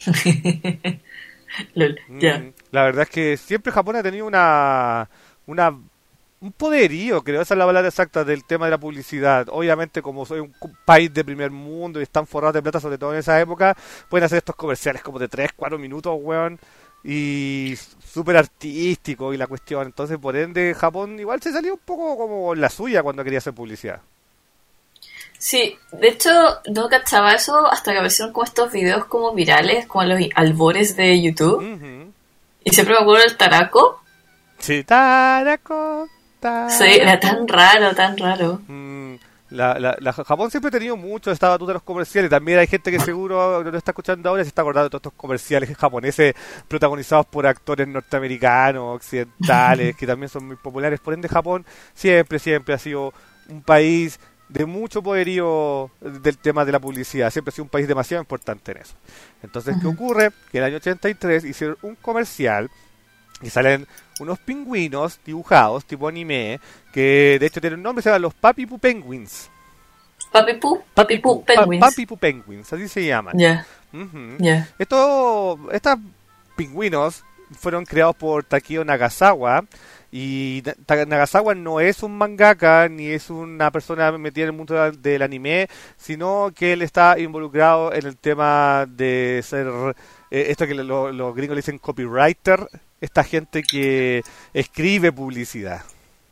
Lol, yeah. mm, la verdad es que siempre Japón ha tenido una una un poderío, creo, esa es la palabra exacta del tema de la publicidad. Obviamente, como soy un país de primer mundo y están forrados de plata, sobre todo en esa época, pueden hacer estos comerciales como de tres, cuatro minutos, weón, y súper artístico y la cuestión. Entonces, por ende, Japón igual se salió un poco como la suya cuando quería hacer publicidad. Sí, de hecho no cachaba eso hasta que aparecieron como estos videos como virales, como los albores de YouTube. Uh-huh. Y siempre me acuerdo del Tarako. Sí, Tarako, Tarako. Sí, era tan raro, tan raro. Mm, la, la, la Japón siempre ha tenido mucho esta batuta de los comerciales. También hay gente que seguro lo está escuchando ahora y se está acordando de todos estos comerciales japoneses protagonizados por actores norteamericanos, occidentales, que también son muy populares. Por ende, Japón siempre, siempre ha sido un país de mucho poderío del tema de la publicidad. Siempre ha sido un país demasiado importante en eso. Entonces, uh-huh. ¿qué ocurre? Que en el año ochenta y tres hicieron un comercial y salen unos pingüinos dibujados, tipo anime, que de hecho tienen un nombre, se llaman los Papi Poo Penguins. Papi Poo, Papi Poo Penguins. Papi Poo Penguins, así se llaman. Yeah. Uh-huh. Yeah. Esto, estos pingüinos fueron creados por Takeo Nagasawa. Y Nagasawa no es un mangaka ni es una persona metida en el mundo del anime, sino que él está involucrado en el tema de ser eh, esto que los lo gringos le dicen copywriter, esta gente que escribe publicidad.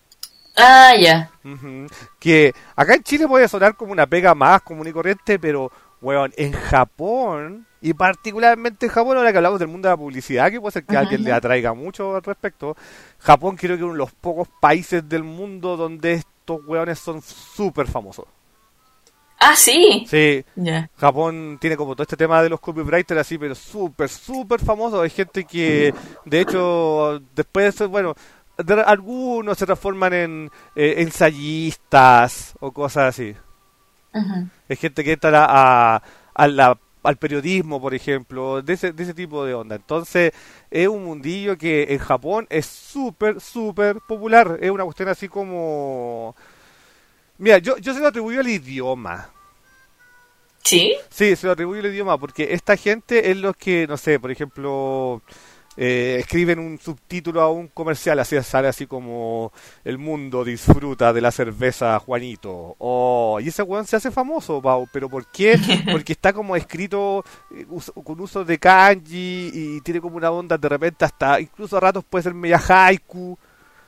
Ah, ya. Yeah. Uh-huh. Que acá en Chile puede sonar como una pega más común y corriente, pero bueno, en Japón, y particularmente en Japón, ahora que hablamos del mundo de la publicidad, que puede ser que a alguien le atraiga mucho al respecto, Japón creo que es uno de los pocos países del mundo donde estos hueones son súper famosos. Ah, sí. Sí. Yeah. Japón tiene como todo este tema de los copywriters así, pero súper, súper famosos. Hay gente que, de hecho, después de ser, bueno, de, algunos se transforman en eh, ensayistas o cosas así. Uh-huh. Hay gente que entra a, a la, al periodismo, por ejemplo, de ese, de ese tipo de onda. Entonces, es un mundillo que en Japón es súper, súper popular. Es una cuestión así como... Mira, yo, yo se lo atribuyo al idioma. ¿Sí? Sí, se lo atribuyo al idioma, porque esta gente es los que, no sé, por ejemplo... Eh, escriben un subtítulo a un comercial, así sale así como el mundo disfruta de la cerveza Juanito. Oh, y ese weón se hace famoso, Pau. ¿Pero por qué? Porque está como escrito eh, us- con uso de kanji y tiene como una onda de repente hasta, incluso a ratos puede ser media haiku.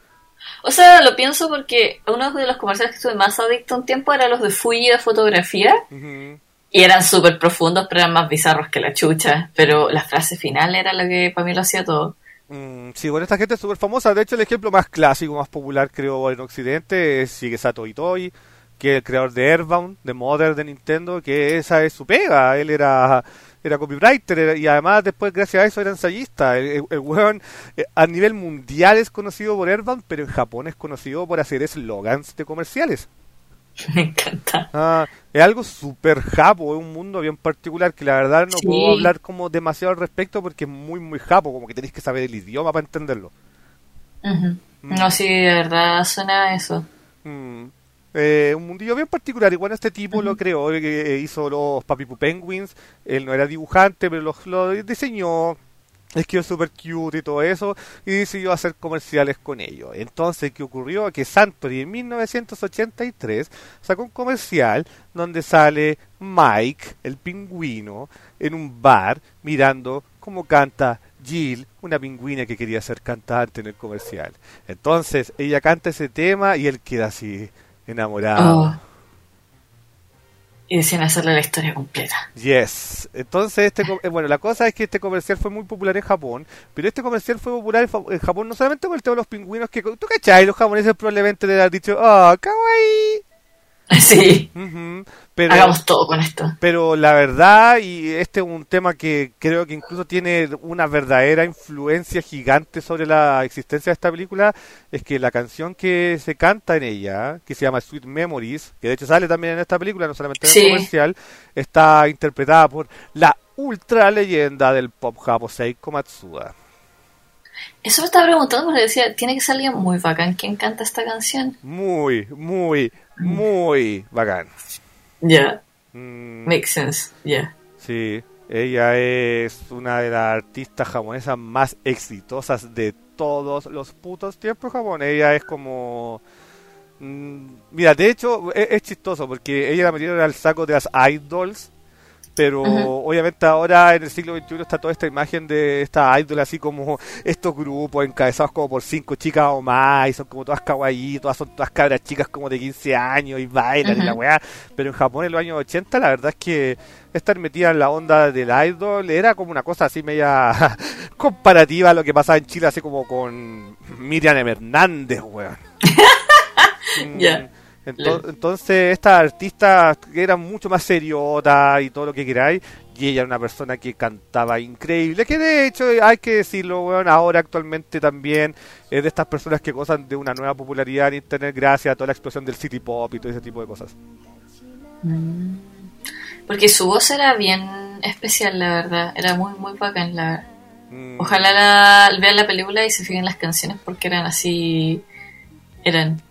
O sea, lo pienso porque uno de los comerciales que estuve más adicto un tiempo era los de Fuji de fotografía. Uh-huh. Y eran súper profundos, pero eran más bizarros que la chucha. Pero la frase final era lo que para mí lo hacía todo. Mm, sí, bueno, esta gente es súper famosa. De hecho, el ejemplo más clásico, más popular, creo, en Occidente es Shigesato Itoi, que es el creador de Earthbound, de Mother de Nintendo, que esa es su pega. Él era era copywriter era, y además después, gracias a eso, era ensayista. El, el, el weón eh, a nivel mundial es conocido por Earthbound, pero en Japón es conocido por hacer eslogans de comerciales. Me encanta. Ah, es algo súper japo, es un mundo bien particular que la verdad no sí. puedo hablar como demasiado al respecto porque es muy muy japo, como que tenéis que saber el idioma para entenderlo. Uh-huh. Mm. No, sí, de verdad suena eso. Mm. Eh, un mundillo bien particular, y bueno, este tipo uh-huh. lo creó, que eh, hizo los Papi Poo Penguins, él no era dibujante, pero los, lo diseñó. Es que es súper cute y todo eso, y decidió hacer comerciales con ellos. Entonces, ¿qué ocurrió? Que Suntory en mil novecientos ochenta y tres sacó un comercial donde sale Mike, el pingüino, en un bar mirando cómo canta Jill, una pingüina que quería ser cantante en el comercial. Entonces, ella canta ese tema y él queda así, enamorado. Oh. Y decían hacerle la historia completa. Yes. Entonces, este bueno, la cosa es que este comercial fue muy popular en Japón, pero este comercial fue popular en Japón no solamente con el tema de los pingüinos, que tú cachai, los japoneses probablemente le han dicho, oh, kawaii. Sí. Uh-huh. Pero, hagamos todo con esto. Pero la verdad, y este es un tema que creo que incluso tiene una verdadera influencia gigante sobre la existencia de esta película, es que la canción que se canta en ella, que se llama Sweet Memories, que de hecho sale también en esta película, no solamente en el sí. comercial, está interpretada por la ultra leyenda del pop japo Seiko Matsuda. Eso me estaba preguntando porque decía, tiene que ser alguien muy bacán quien canta esta canción. Muy, muy, muy bacán. Ya. Yeah. Mm. Makes sense, ya. Yeah. Sí, ella es una de las artistas japonesas más exitosas de todos los putos tiempos Japón. Ella es como... Mm, mira, de hecho, es, es chistoso porque ella la metieron al saco de las idols pero uh-huh. obviamente ahora en el siglo veintiuno está toda esta imagen de esta idol así como estos grupos encabezados como por cinco chicas o más y son como todas kawaii, todas son todas cabras chicas como de quince años y bailan uh-huh. y la weá, pero en Japón en los años ochenta la verdad es que estar metida en la onda del idol era como una cosa así media comparativa a lo que pasaba en Chile así como con Miriam Hernández, weón. Ya. yeah. Entonces, entonces estas artistas eran mucho más seriotas y todo lo que queráis, y ella era una persona que cantaba increíble, que de hecho hay que decirlo, bueno, ahora actualmente también es de estas personas que gozan de una nueva popularidad en internet gracias a toda la explosión del city pop y todo ese tipo de cosas. Mm. Porque su voz era bien especial, la verdad, era muy muy bacán, la mm. Ojalá la, vean la película y se fijen las canciones porque eran así, eran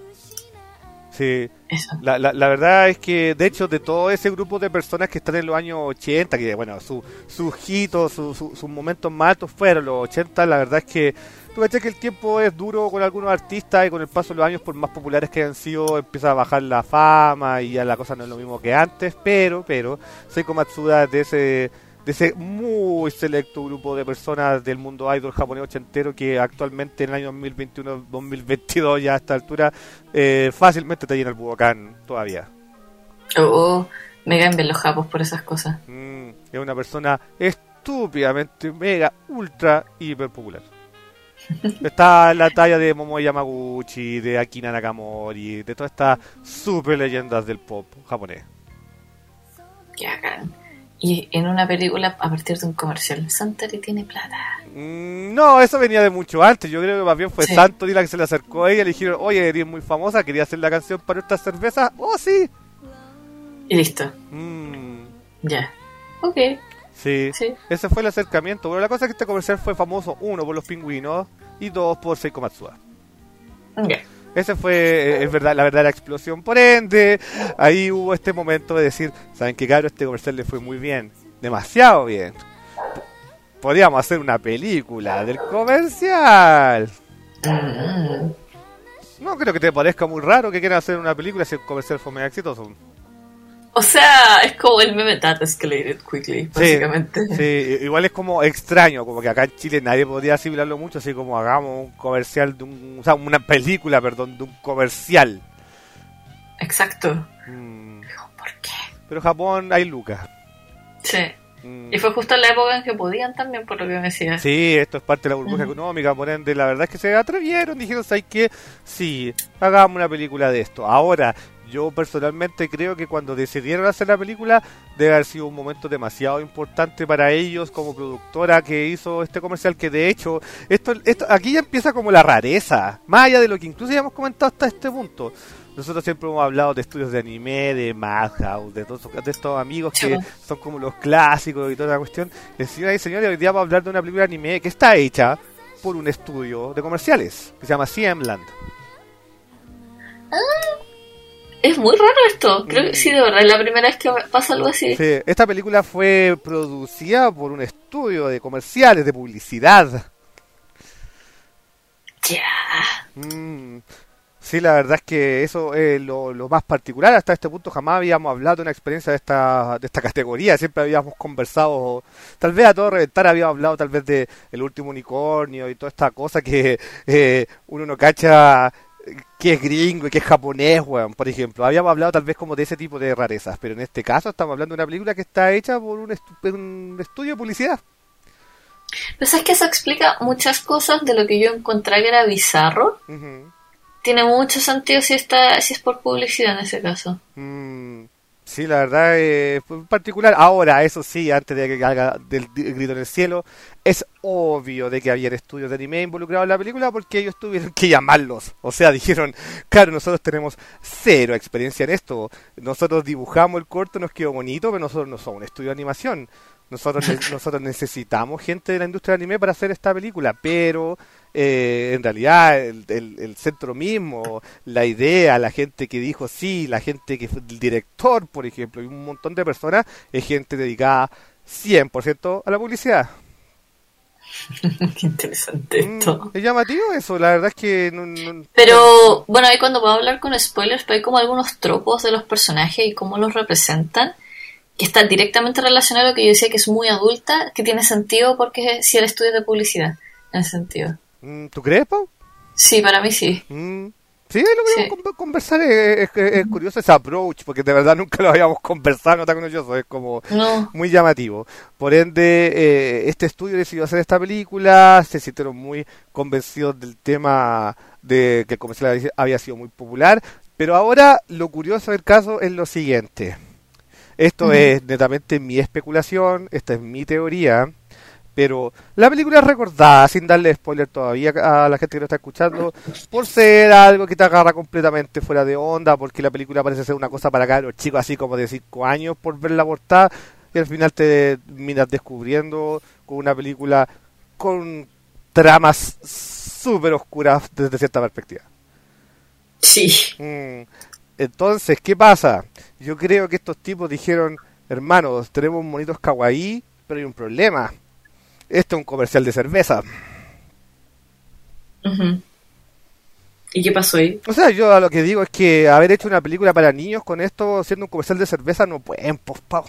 Sí, la, la, la verdad es que de hecho de todo ese grupo de personas que están en los años ochenta, que bueno, sus su hitos, sus su, su momentos más altos fueron los ochenta, la verdad es que tú ves que el tiempo es duro con algunos artistas y con el paso de los años, por más populares que hayan sido, empieza a bajar la fama y ya la cosa no es lo mismo que antes, pero, pero, Seiko Matsuda de ese... de ese muy selecto grupo de personas del mundo idol japonés ochentero que actualmente en el año dos mil veintiuno dos mil veintidós ya a esta altura eh, fácilmente te llena el Budokan todavía. Oh, me cambian los japos por esas cosas. Mm, es una persona estúpidamente mega ultra hiper popular. Está la talla de Momo Yamaguchi, de Akina Nakamori, de todas estas super leyendas del pop japonés. Qué bacán. Y en una película a partir de un comercial. Santori tiene plata. Mm, no, eso venía de mucho antes. Yo creo que más bien fue sí. Santori la que se le acercó a ella y le dijeron, oye, eres muy famosa, quería hacer la canción para esta cerveza. Oh, sí. Y listo. Mm. Ya. Ok. Sí. sí, ese fue el acercamiento. Bueno, la cosa es que este comercial fue famoso, uno, por los pingüinos y dos, por Seiko Matsuda. Ya. Ese fue, es verdad, la verdadera explosión. Por ende, ahí hubo este momento de decir, ¿saben qué, cabrón? Este comercial le fue muy bien, demasiado bien. Podríamos hacer una película del comercial. Mm. No creo que te parezca muy raro que quieran hacer una película si el comercial fue muy exitoso. O sea, es como el meme that escalated quickly, básicamente. Sí, sí, igual es como extraño, como que acá en Chile nadie podría asimilarlo mucho, así como hagamos un comercial de un, o sea, una película, perdón, de un comercial. Exacto. Mm. ¿Por qué? Pero en Japón hay lucas. Sí. Mm. Y fue justo en la época en que podían también, por lo que me decías. Sí, esto es parte de la burbuja uh-huh. económica, por ende, la verdad es que se atrevieron, dijeron, ¿sabes qué? Sí, hagamos una película de esto. Ahora, yo personalmente creo que cuando decidieron hacer la película debe haber sido un momento demasiado importante para ellos como productora que hizo este comercial, que de hecho esto, esto aquí ya empieza como la rareza, más allá de lo que incluso ya hemos comentado hasta este punto. Nosotros siempre hemos hablado de estudios de anime, de Madhouse, de todos de estos amigos que son como los clásicos y toda la cuestión. Y señoras y señores, hoy día vamos a hablar de una película de anime que está hecha por un estudio de comerciales que se llama C M Land. Ah. Es muy raro esto. Creo que sí, de verdad, es la primera vez que pasa algo así. Sí, esta película fue producida por un estudio de comerciales, de publicidad. Ya. Yeah. Mm, sí, la verdad es que eso es lo, lo más particular. Hasta este punto jamás habíamos hablado de una experiencia de esta de esta categoría. Siempre habíamos conversado, tal vez a todo reventar habíamos hablado tal vez de El Último Unicornio y toda esta cosa que eh, uno no cacha que es gringo y que es japonés, weón, por ejemplo. Habíamos hablado tal vez como de ese tipo de rarezas, pero en este caso estamos hablando de una película que está hecha por un, estu- un estudio de publicidad. Pero sabes que eso explica muchas cosas de lo que yo encontré que era bizarro. Uh-huh. Tiene mucho sentido si está si es por publicidad en ese caso. Mm, sí, la verdad es eh, particular. Ahora, eso sí, antes de que haga del grito en el cielo, es obvio de que había estudios de anime involucrados en la película porque ellos tuvieron que llamarlos. O sea, dijeron, claro, nosotros tenemos cero experiencia en esto. Nosotros dibujamos el corto, nos quedó bonito, pero nosotros no somos un estudio de animación. Nosotros ne- nosotros necesitamos gente de la industria de anime para hacer esta película, pero eh, en realidad el, el, el centro mismo, la idea, la gente que dijo sí, la gente que fue el director, por ejemplo, y un montón de personas, es gente dedicada cien por ciento a la publicidad. Qué interesante esto. Mm, es llamativo eso, la verdad es que... No, no, pero, no, bueno, ahí cuando puedo hablar con spoilers, pero hay como algunos tropos de los personajes y cómo los representan, que está directamente relacionado a lo que yo decía, que es muy adulta, que tiene sentido porque si el estudio es de publicidad, en ese sentido. ¿Tú crees, Pau? Sí, para mí sí. Mm. Sí, lo que vamos a conversar es, es, es curioso ese approach, porque de verdad nunca lo habíamos conversado, no tan curioso, es como no. muy llamativo. Por ende, eh, este estudio decidió hacer esta película, se sintieron muy convencidos del tema de que el comercial había sido muy popular, pero ahora lo curioso del caso es lo siguiente. Esto uh-huh. es netamente mi especulación, esta es mi teoría. Pero la película es recordada, sin darle spoiler todavía a la gente que lo está escuchando, por ser algo que te agarra completamente fuera de onda, porque la película parece ser una cosa para cabros chicos así como de cinco años por ver la portada, y al final te miras descubriendo con una película con tramas súper oscuras desde cierta perspectiva. Sí. Mm. Entonces, ¿qué pasa? Yo creo que estos tipos dijeron, hermanos, tenemos monitos kawaii, pero hay un problema. Esto es un comercial de cerveza. Uh-huh. ¿Y qué pasó ahí? O sea, yo lo que digo es que haber hecho una película para niños con esto, siendo un comercial de cerveza, no pueden, pues, Pau.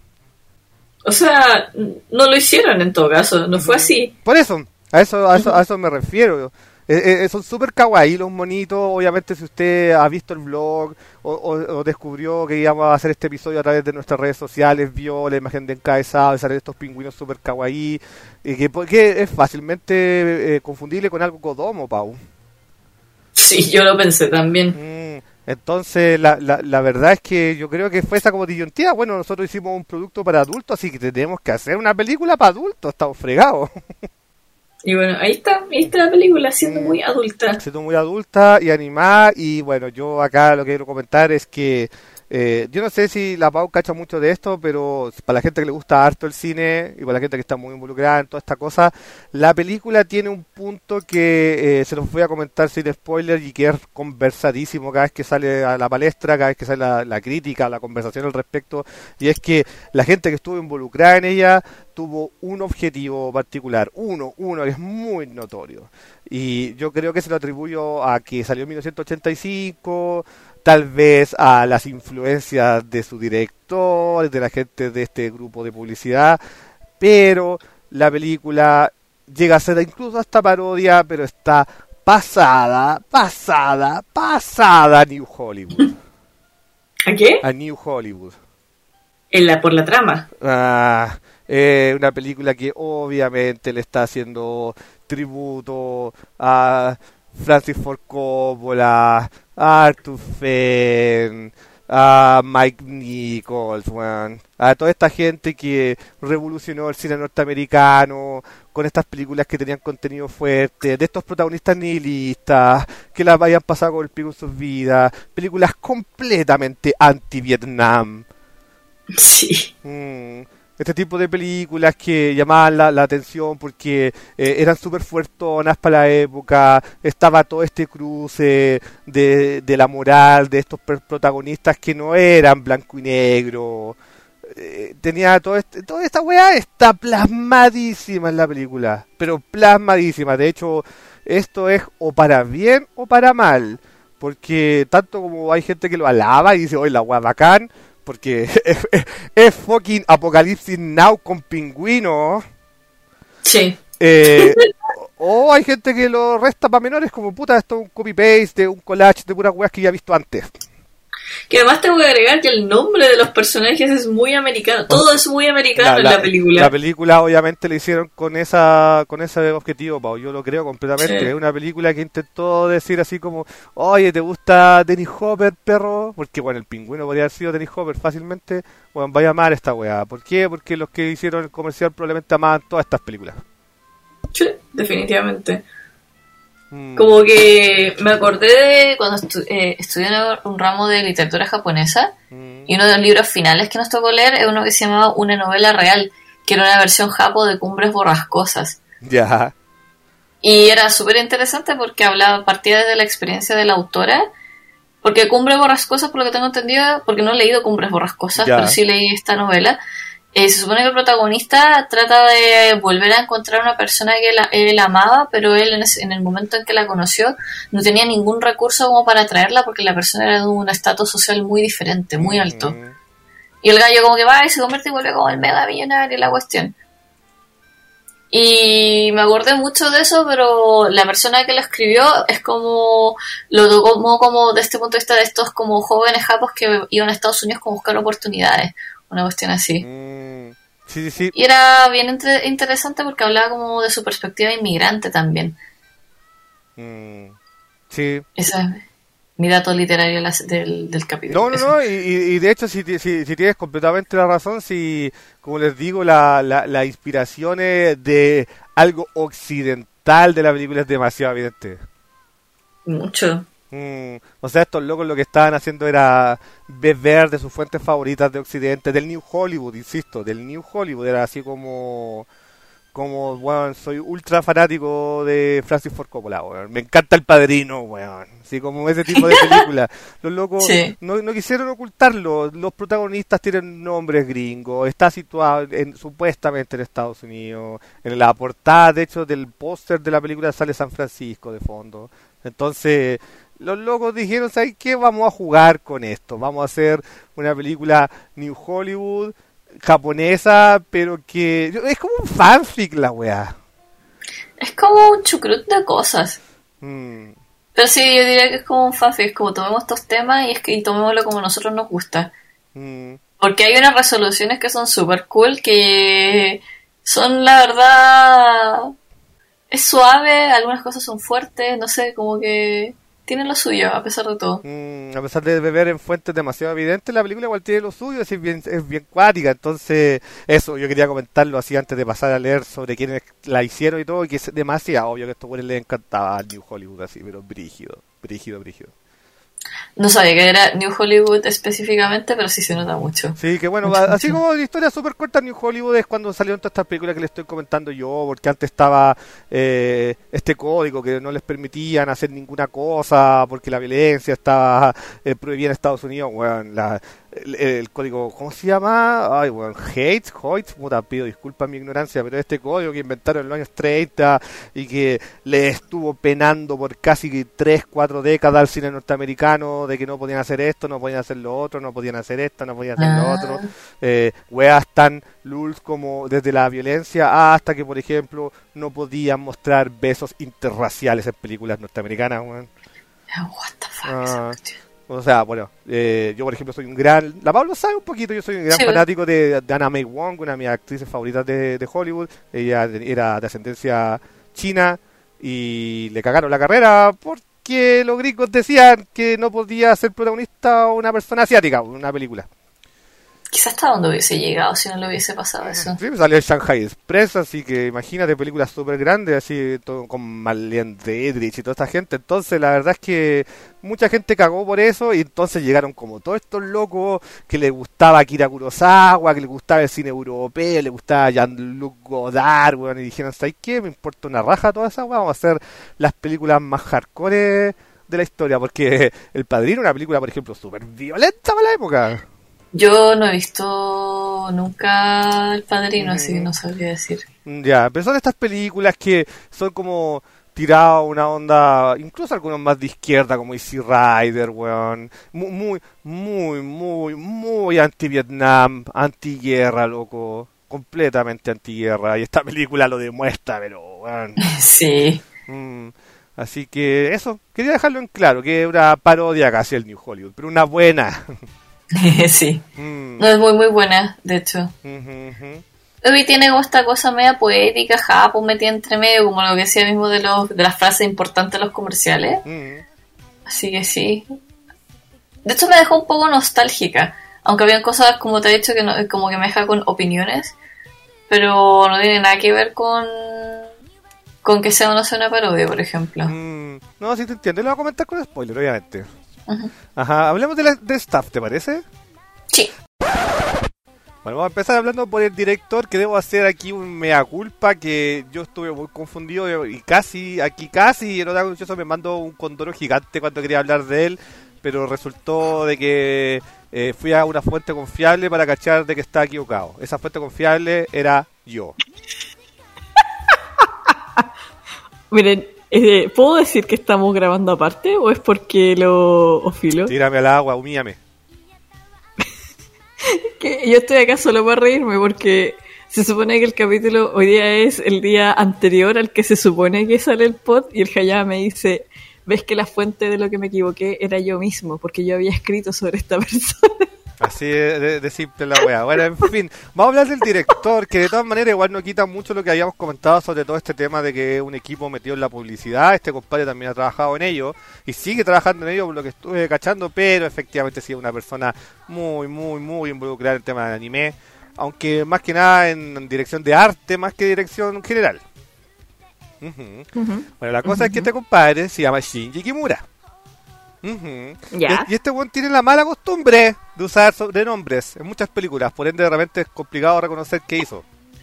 O sea, no lo hicieron en todo caso, no fue así. Por eso, a eso, a eso, a eso me refiero. Eh, eh, son súper kawaii los monitos. Obviamente, si usted ha visto el vlog o, o, o descubrió que íbamos a hacer este episodio a través de nuestras redes sociales, vio la imagen de encabezado de salir estos pingüinos súper kawaii, y que, que es fácilmente eh, confundible con algo Kodomo, Pau. Sí, yo lo pensé también. Mm, entonces, la, la, la verdad es que yo creo que fue esa como disyuntiva. Bueno, nosotros hicimos un producto para adultos, así que tenemos que hacer una película para adultos. Estamos fregados. Y bueno, ahí está, ahí está la película, siendo muy adulta. Siendo muy adulta y animada. Y bueno, yo acá lo que quiero comentar es que eh, yo no sé si la Pau cacha mucho de esto, pero para la gente que le gusta harto el cine y para la gente que está muy involucrada en toda esta cosa, la película tiene un punto que eh, se los voy a comentar sin spoiler y que es conversadísimo cada vez que sale a la palestra, cada vez que sale la, la crítica, la conversación al respecto, y es que la gente que estuvo involucrada en ella tuvo un objetivo particular, uno, uno que es muy notorio, y yo creo que se lo atribuyo a que salió en mil novecientos ochenta y cinco, tal vez a las influencias de su director, de la gente de este grupo de publicidad, pero la película llega a ser incluso hasta parodia, pero está pasada, pasada, pasada a New Hollywood. ¿A qué? A New Hollywood. ¿En la, por la trama? Ah, eh, una película que obviamente le está haciendo tributo a Francis Ford Coppola, a Arthur Fenn, a Mike Nichols, man, a toda esta gente que revolucionó el cine norteamericano con estas películas que tenían contenido fuerte, de estos protagonistas nihilistas que las hayan pasado con el pico en sus vidas, películas completamente anti-Vietnam. Sí. Mm. Este tipo de películas que llamaban la, la atención porque eh, eran súper fuertonas para la época, estaba todo este cruce de, de la moral de estos protagonistas que no eran blanco y negro, eh, tenía todo este, toda esta weá está plasmadísima en la película, pero plasmadísima. De hecho, esto es o para bien o para mal, porque tanto como hay gente que lo alaba y dice, oye, la weá bacán, porque es, es, es fucking Apocalipsis Now con pingüinos. Sí. Eh, o, o hay gente que lo resta para menores, como puta, esto es un copy-paste, un collage de puras weas que ya he visto antes. Que además te voy a agregar que el nombre de los personajes es muy americano. Todo es muy americano la, en la, la película. La película obviamente la hicieron con esa con ese objetivo, Pau. Yo lo creo completamente. Sí. Es una película que intentó decir así como, oye, ¿te gusta Dennis Hopper, perro? Porque bueno, el pingüino podría haber sido Dennis Hopper fácilmente. Bueno, vaya a amar esta weá. ¿Por qué? Porque los que hicieron el comercial probablemente amaban todas estas películas. Sí, definitivamente. Como que me acordé de cuando estu- eh, estudié un ramo de literatura japonesa mm. y uno de los libros finales que nos tocó leer es uno que se llamaba Una novela real, que era una versión japo de Cumbres borrascosas. Ya. Yeah. Y era súper interesante porque hablaba, partía desde la experiencia de la autora, porque Cumbres borrascosas, por lo que tengo entendido, porque no he leído Cumbres borrascosas, yeah. pero sí leí esta novela. Eh, se supone que el protagonista trata de volver a encontrar una persona que la, él amaba, pero él en, ese, en el momento en que la conoció no tenía ningún recurso como para atraerla porque la persona era de un estatus social muy diferente, muy alto. Y el gallo como que va y se convierte y vuelve como el mega millonario la cuestión. Y me acordé mucho de eso, pero la persona que lo escribió es como, lo tomó como de este punto de vista de estos como jóvenes japos que iban a Estados Unidos como buscar oportunidades, una cuestión así. Mm, sí, sí, sí. Y era bien entre- interesante porque hablaba como de su perspectiva inmigrante también. Mm, sí. Ese es mi dato literario las- del, del capítulo. No, no, Eso. no, y, y- y de hecho si, ti- si, si tienes completamente la razón, si, como les digo, la, la, la inspiración es de algo occidental de la película es demasiado evidente. Mucho. Mm, o sea, estos locos lo que estaban haciendo era beber de sus fuentes favoritas de Occidente, del New Hollywood, insisto, del New Hollywood, era así como, como, weón, soy ultra fanático de Francis Ford Coppola, weón, me encanta El Padrino, weón, así como ese tipo de películas. Los locos Sí. no, no quisieron ocultarlo, los protagonistas tienen nombres gringos, está situado en, supuestamente en Estados Unidos, en la portada, de hecho, del póster de la película sale San Francisco de fondo. Entonces, los locos dijeron, ¿sabes qué? Vamos a jugar con esto. Vamos a hacer una película New Hollywood, japonesa, pero que... Es como un fanfic la weá. Es como un chucrut de cosas. Mm, Pero sí, yo diría que es como un fanfic, es como tomemos estos temas y es que y tomémoslo como a nosotros nos gusta. mm, Porque hay unas resoluciones que son super cool, que son la verdad... Es suave, algunas cosas son fuertes, no sé, como que tienen lo suyo, a pesar de todo. mm, a pesar de beber en fuentes demasiado evidentes, la película igual tiene lo suyo, es bien, es bien cuática. Entonces, eso, yo quería comentarlo así antes de pasar a leer sobre quiénes la hicieron y todo, y que es demasiado obvio que a estos güeyes les encantaba a New Hollywood, así, pero brígido, brígido, brígido. No sabía que era New Hollywood específicamente, pero sí se nota mucho. Sí, que bueno, Mucho, va- así mucho. como de historia súper corta, New Hollywood es cuando salieron todas estas películas que les estoy comentando yo, porque antes estaba eh, este código que no les permitían hacer ninguna cosa, porque la violencia estaba eh, prohibida en Estados Unidos, weón, la, el, el código, ¿cómo se llama? Ay, weón, Hate, Hoyt, puta, pido disculpas mi ignorancia, pero este código que inventaron en los años treinta y que le estuvo penando por casi tres cuatro décadas al cine norteamericano, de que no podían hacer esto, no podían hacer lo otro, no podían hacer esto, no podían hacer lo Ah, otro. Eh, weas tan lulz como desde la violencia hasta que, por ejemplo, no podían mostrar besos interraciales en películas norteamericanas, weón. what the fuck, Ah, esa cuestión. o sea, bueno, eh, yo por ejemplo soy un gran, la Pablo sabe un poquito, yo soy un gran Sí, fanático de, de Anna May Wong, una de mis actrices favoritas de, de Hollywood. Ella de- era de ascendencia china y le cagaron la carrera porque los gringos decían que no podía ser protagonista una persona asiática en una película. Quizás hasta donde hubiese llegado si no le hubiese pasado eso. Sí, salió el Shanghai Express, así que imagínate películas súper grandes, así todo, con Marlene Dietrich y toda esta gente. Entonces, la verdad es que mucha gente cagó por eso y entonces llegaron como todos estos locos que les gustaba Akira Kurosawa, que les gustaba el cine europeo, les gustaba Jean-Luc Godard, weón, y dijeron, ¿sabes qué? Me importa una raja toda esa weá, vamos a hacer las películas más hardcore de la historia, porque El Padrino, una película, por ejemplo, súper violenta para la época. Yo no he visto nunca El Padrino, así que no sabría decir. Ya, pero son estas películas que son como tiradas a una onda, incluso algunos más de izquierda, como Easy Rider, weón. Mu- Muy, muy, muy, muy anti-Vietnam, anti-guerra, loco. Completamente anti-guerra. Y esta película lo demuestra, pero, weón. Sí, Mm, Así que eso, quería dejarlo en claro, que es una parodia casi el New Hollywood, pero una buena. sí. Mm, No, es muy, muy buena, de hecho. ujú, ujú. Ubi tiene como esta cosa media poética, japo, metida entre medio, como lo que decía mismo de los de las frases importantes de los comerciales. Mm. Así que sí. De hecho me dejó un poco nostálgica, aunque habían cosas, como te he dicho, que no, como que me deja con opiniones, pero no tiene nada que ver con con que sea o no sea una parodia, por ejemplo. Mm, no, sí te entiendo. Lo voy a comentar con spoiler, obviamente. Ujú. Ajá, hablemos de, la, de staff, ¿te parece? Sí. Bueno, vamos a empezar hablando por el director, que debo hacer aquí un mea culpa, que yo estuve muy confundido y casi, aquí casi, en otra cosa me mandó un condoro gigante cuando quería hablar de él, pero resultó de que eh, fui a una fuente confiable para cachar de que estaba equivocado. Esa fuente confiable era yo. Miren, eh, ¿puedo decir que estamos grabando aparte o es porque lo ofilo? Tírame al agua, humíllame. que yo estoy acá solo para reírme porque se supone que el capítulo hoy día es el día anterior al que se supone que sale el pod y el Hayama me dice, ves que la fuente de lo que me equivoqué era yo mismo porque yo había escrito sobre esta persona. Así de, de, de simple la wea. Bueno, en fin, vamos a hablar del director, que de todas maneras igual no quita mucho lo que habíamos comentado sobre todo este tema de que un equipo metido en la publicidad. Este compadre también ha trabajado en ello y sigue trabajando en ello por lo que estuve cachando, pero efectivamente sí es una persona muy, muy, muy involucrada en el tema de anime, aunque más que nada en dirección de arte, más que dirección general. Uh-huh. Uh-huh. Bueno, la cosa uh-huh. es que este compadre se llama Shinji Kimura. Uh-huh. Yeah. Y este weón tiene la mala costumbre de usar sobrenombres en muchas películas, por ende de repente es complicado reconocer qué hizo.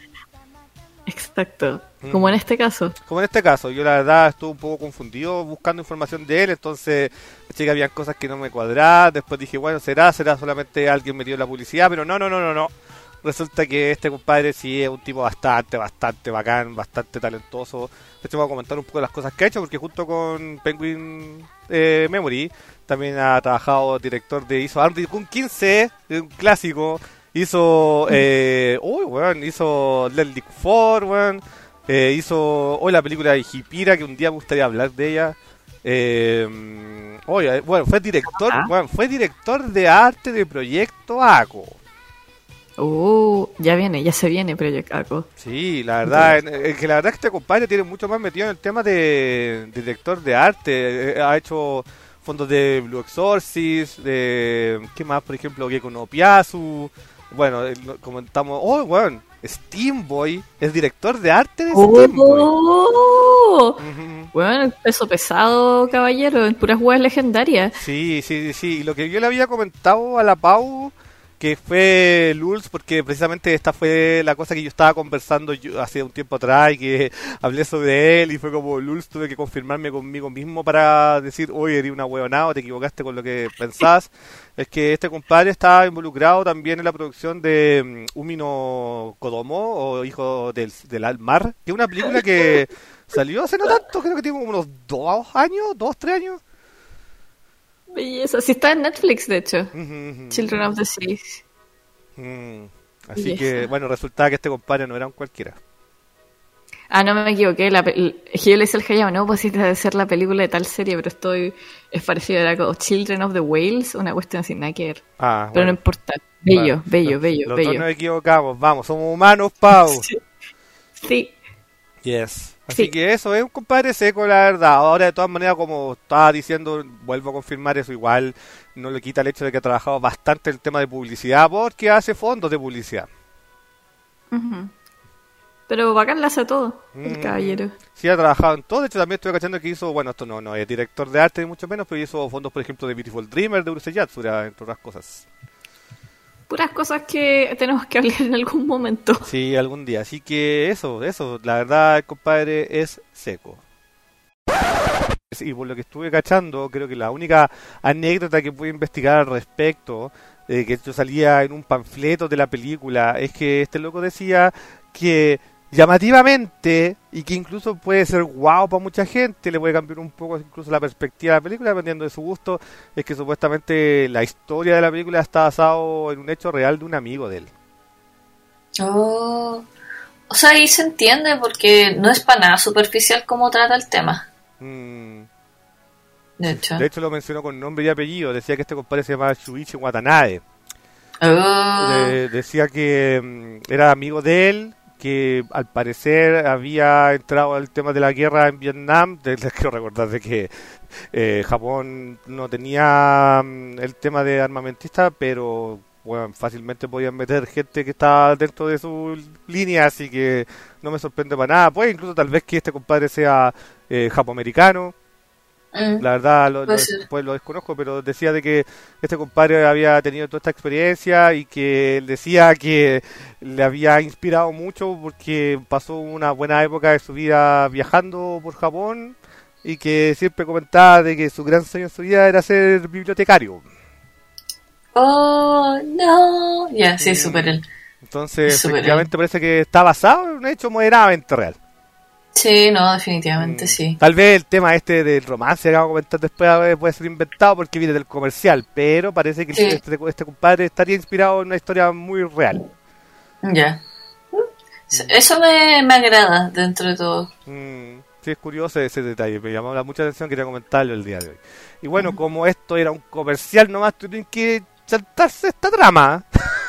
Exacto, uh-huh. Como en este caso. Como en este caso, yo la verdad estuve un poco confundido buscando información de él, entonces pensé que habían cosas que no me cuadraban, después dije, bueno, será, será solamente alguien metido en la publicidad, pero no, no, no, no, no. Resulta que este compadre sí es un tipo bastante, bastante bacán, bastante talentoso. De hecho, voy a comentar un poco de las cosas que ha hecho, porque junto con Penguin eh, Memory también ha trabajado director de... Hizo Armored Kun quince, un clásico. Hizo... Eh, uy, weón, hizo Let League cuatro, weón. Eh, hizo hoy la película de Hipira, que un día me gustaría hablar de ella. Eh, oye, bueno, fue director, bueno, fue director de arte de Proyecto Ako. Uh, ya viene, ya se viene Project Ako. Sí, la verdad, es que la verdad es que este compadre tiene mucho más metido en el tema de, de director de arte. Ha hecho fondos de Blue Exorcist, de ¿qué más? Por ejemplo, Gekko no Piazu. Bueno, comentamos, oh, bueno, Steam Boy es director de arte de oh, Steam Boy. Uh-huh. Bueno, peso pesado, caballero, en puras huevas legendarias. Sí, sí, sí. Y lo que yo le había comentado a la Pau, que fue Lulz, porque precisamente esta fue la cosa que yo estaba conversando yo hace un tiempo atrás y que hablé sobre él y fue como Lulz, tuve que confirmarme conmigo mismo para decir, oye, eres una huevonada, te equivocaste con lo que pensás. Es que este compadre estaba involucrado también en la producción de um, Umi no Kodomo, o Hijo del, del Mar, que es una película que salió hace no tanto, creo que tiene como unos dos años, dos, tres años. Belleza, sí está en Netflix, de hecho. Uh-huh. Children of the Seas. Mm. Así Belleza. Que, bueno, resultaba que este compadre no era un cualquiera. Ah, no me equivoqué. La pe- yo le decía al Hayama, no, pues sí, debe ser la película de tal serie, pero estoy. Es parecido, era como Children of the Whales, una cuestión sin nada que ver. Ah, pero bueno. No importa. Bello, bueno, bello, los, bello, los bello. Dos nos equivocamos, vamos, somos humanos, Pau. Sí. sí. Yes. Así sí. que eso es un compadre seco, la verdad. Ahora, de todas maneras, como estaba diciendo, vuelvo a confirmar eso, igual no le quita el hecho de que ha trabajado bastante el tema de publicidad porque hace fondos de publicidad. Uh-huh. Pero bacán la hace todo, mm, el caballero. Sí, ha trabajado en todo. De hecho, también estoy cachando que hizo, bueno, esto no, no es director de arte ni mucho menos, pero hizo fondos, por ejemplo, de Beautiful Dreamer, de Urusei Yatsura, entre otras cosas. Puras cosas que tenemos que hablar en algún momento. Sí, algún día. Así que eso, eso. La verdad, el compadre es seco. Y por lo que estuve cachando, creo que la única anécdota que pude investigar al respecto, eh, que esto salía en un panfleto de la película, es que este loco decía que llamativamente, y que incluso puede ser guau para mucha gente, le puede cambiar un poco incluso la perspectiva de la película dependiendo de su gusto, es que supuestamente la historia de la película está basado en un hecho real de un amigo de él. Oh, o sea, ahí se entiende porque no es para nada superficial como trata el tema. Mm. De hecho. De hecho lo mencionó con nombre y apellido, decía que este compadre se llamaba Shuichi Watanabe. Oh. De, decía que um, era amigo de él, que al parecer había entrado al tema de la guerra en Vietnam. Les quiero recordar de que eh, Japón no tenía um, el tema de armamentista, pero bueno, fácilmente podían meter gente que estaba dentro de su línea, así que no me sorprende para nada. Pues incluso tal vez que este compadre sea eh, japoamericano. Mm, la verdad lo, lo, pues lo desconozco, pero decía de que este compadre había tenido toda esta experiencia y que él decía que le había inspirado mucho porque pasó una buena época de su vida viajando por Japón y que siempre comentaba de que su gran sueño en su vida era ser bibliotecario. Oh, no. Ya, yeah, sí, súper él. Entonces, super efectivamente él. Parece que está basado en un hecho moderadamente real. Sí, no, definitivamente mm. sí. Tal vez el tema este del romance que vamos a comentar después puede ser inventado porque viene del comercial, pero parece que sí. este, este compadre estaría inspirado en una historia muy real. Ya. Yeah. Mm. Eso me, me agrada dentro de todo. Mm. Sí, es curioso ese detalle, me llamó mucha atención, quería comentarlo el día de hoy. Y bueno, uh-huh. como esto era un comercial nomás, tuvieron que saltarse esta trama.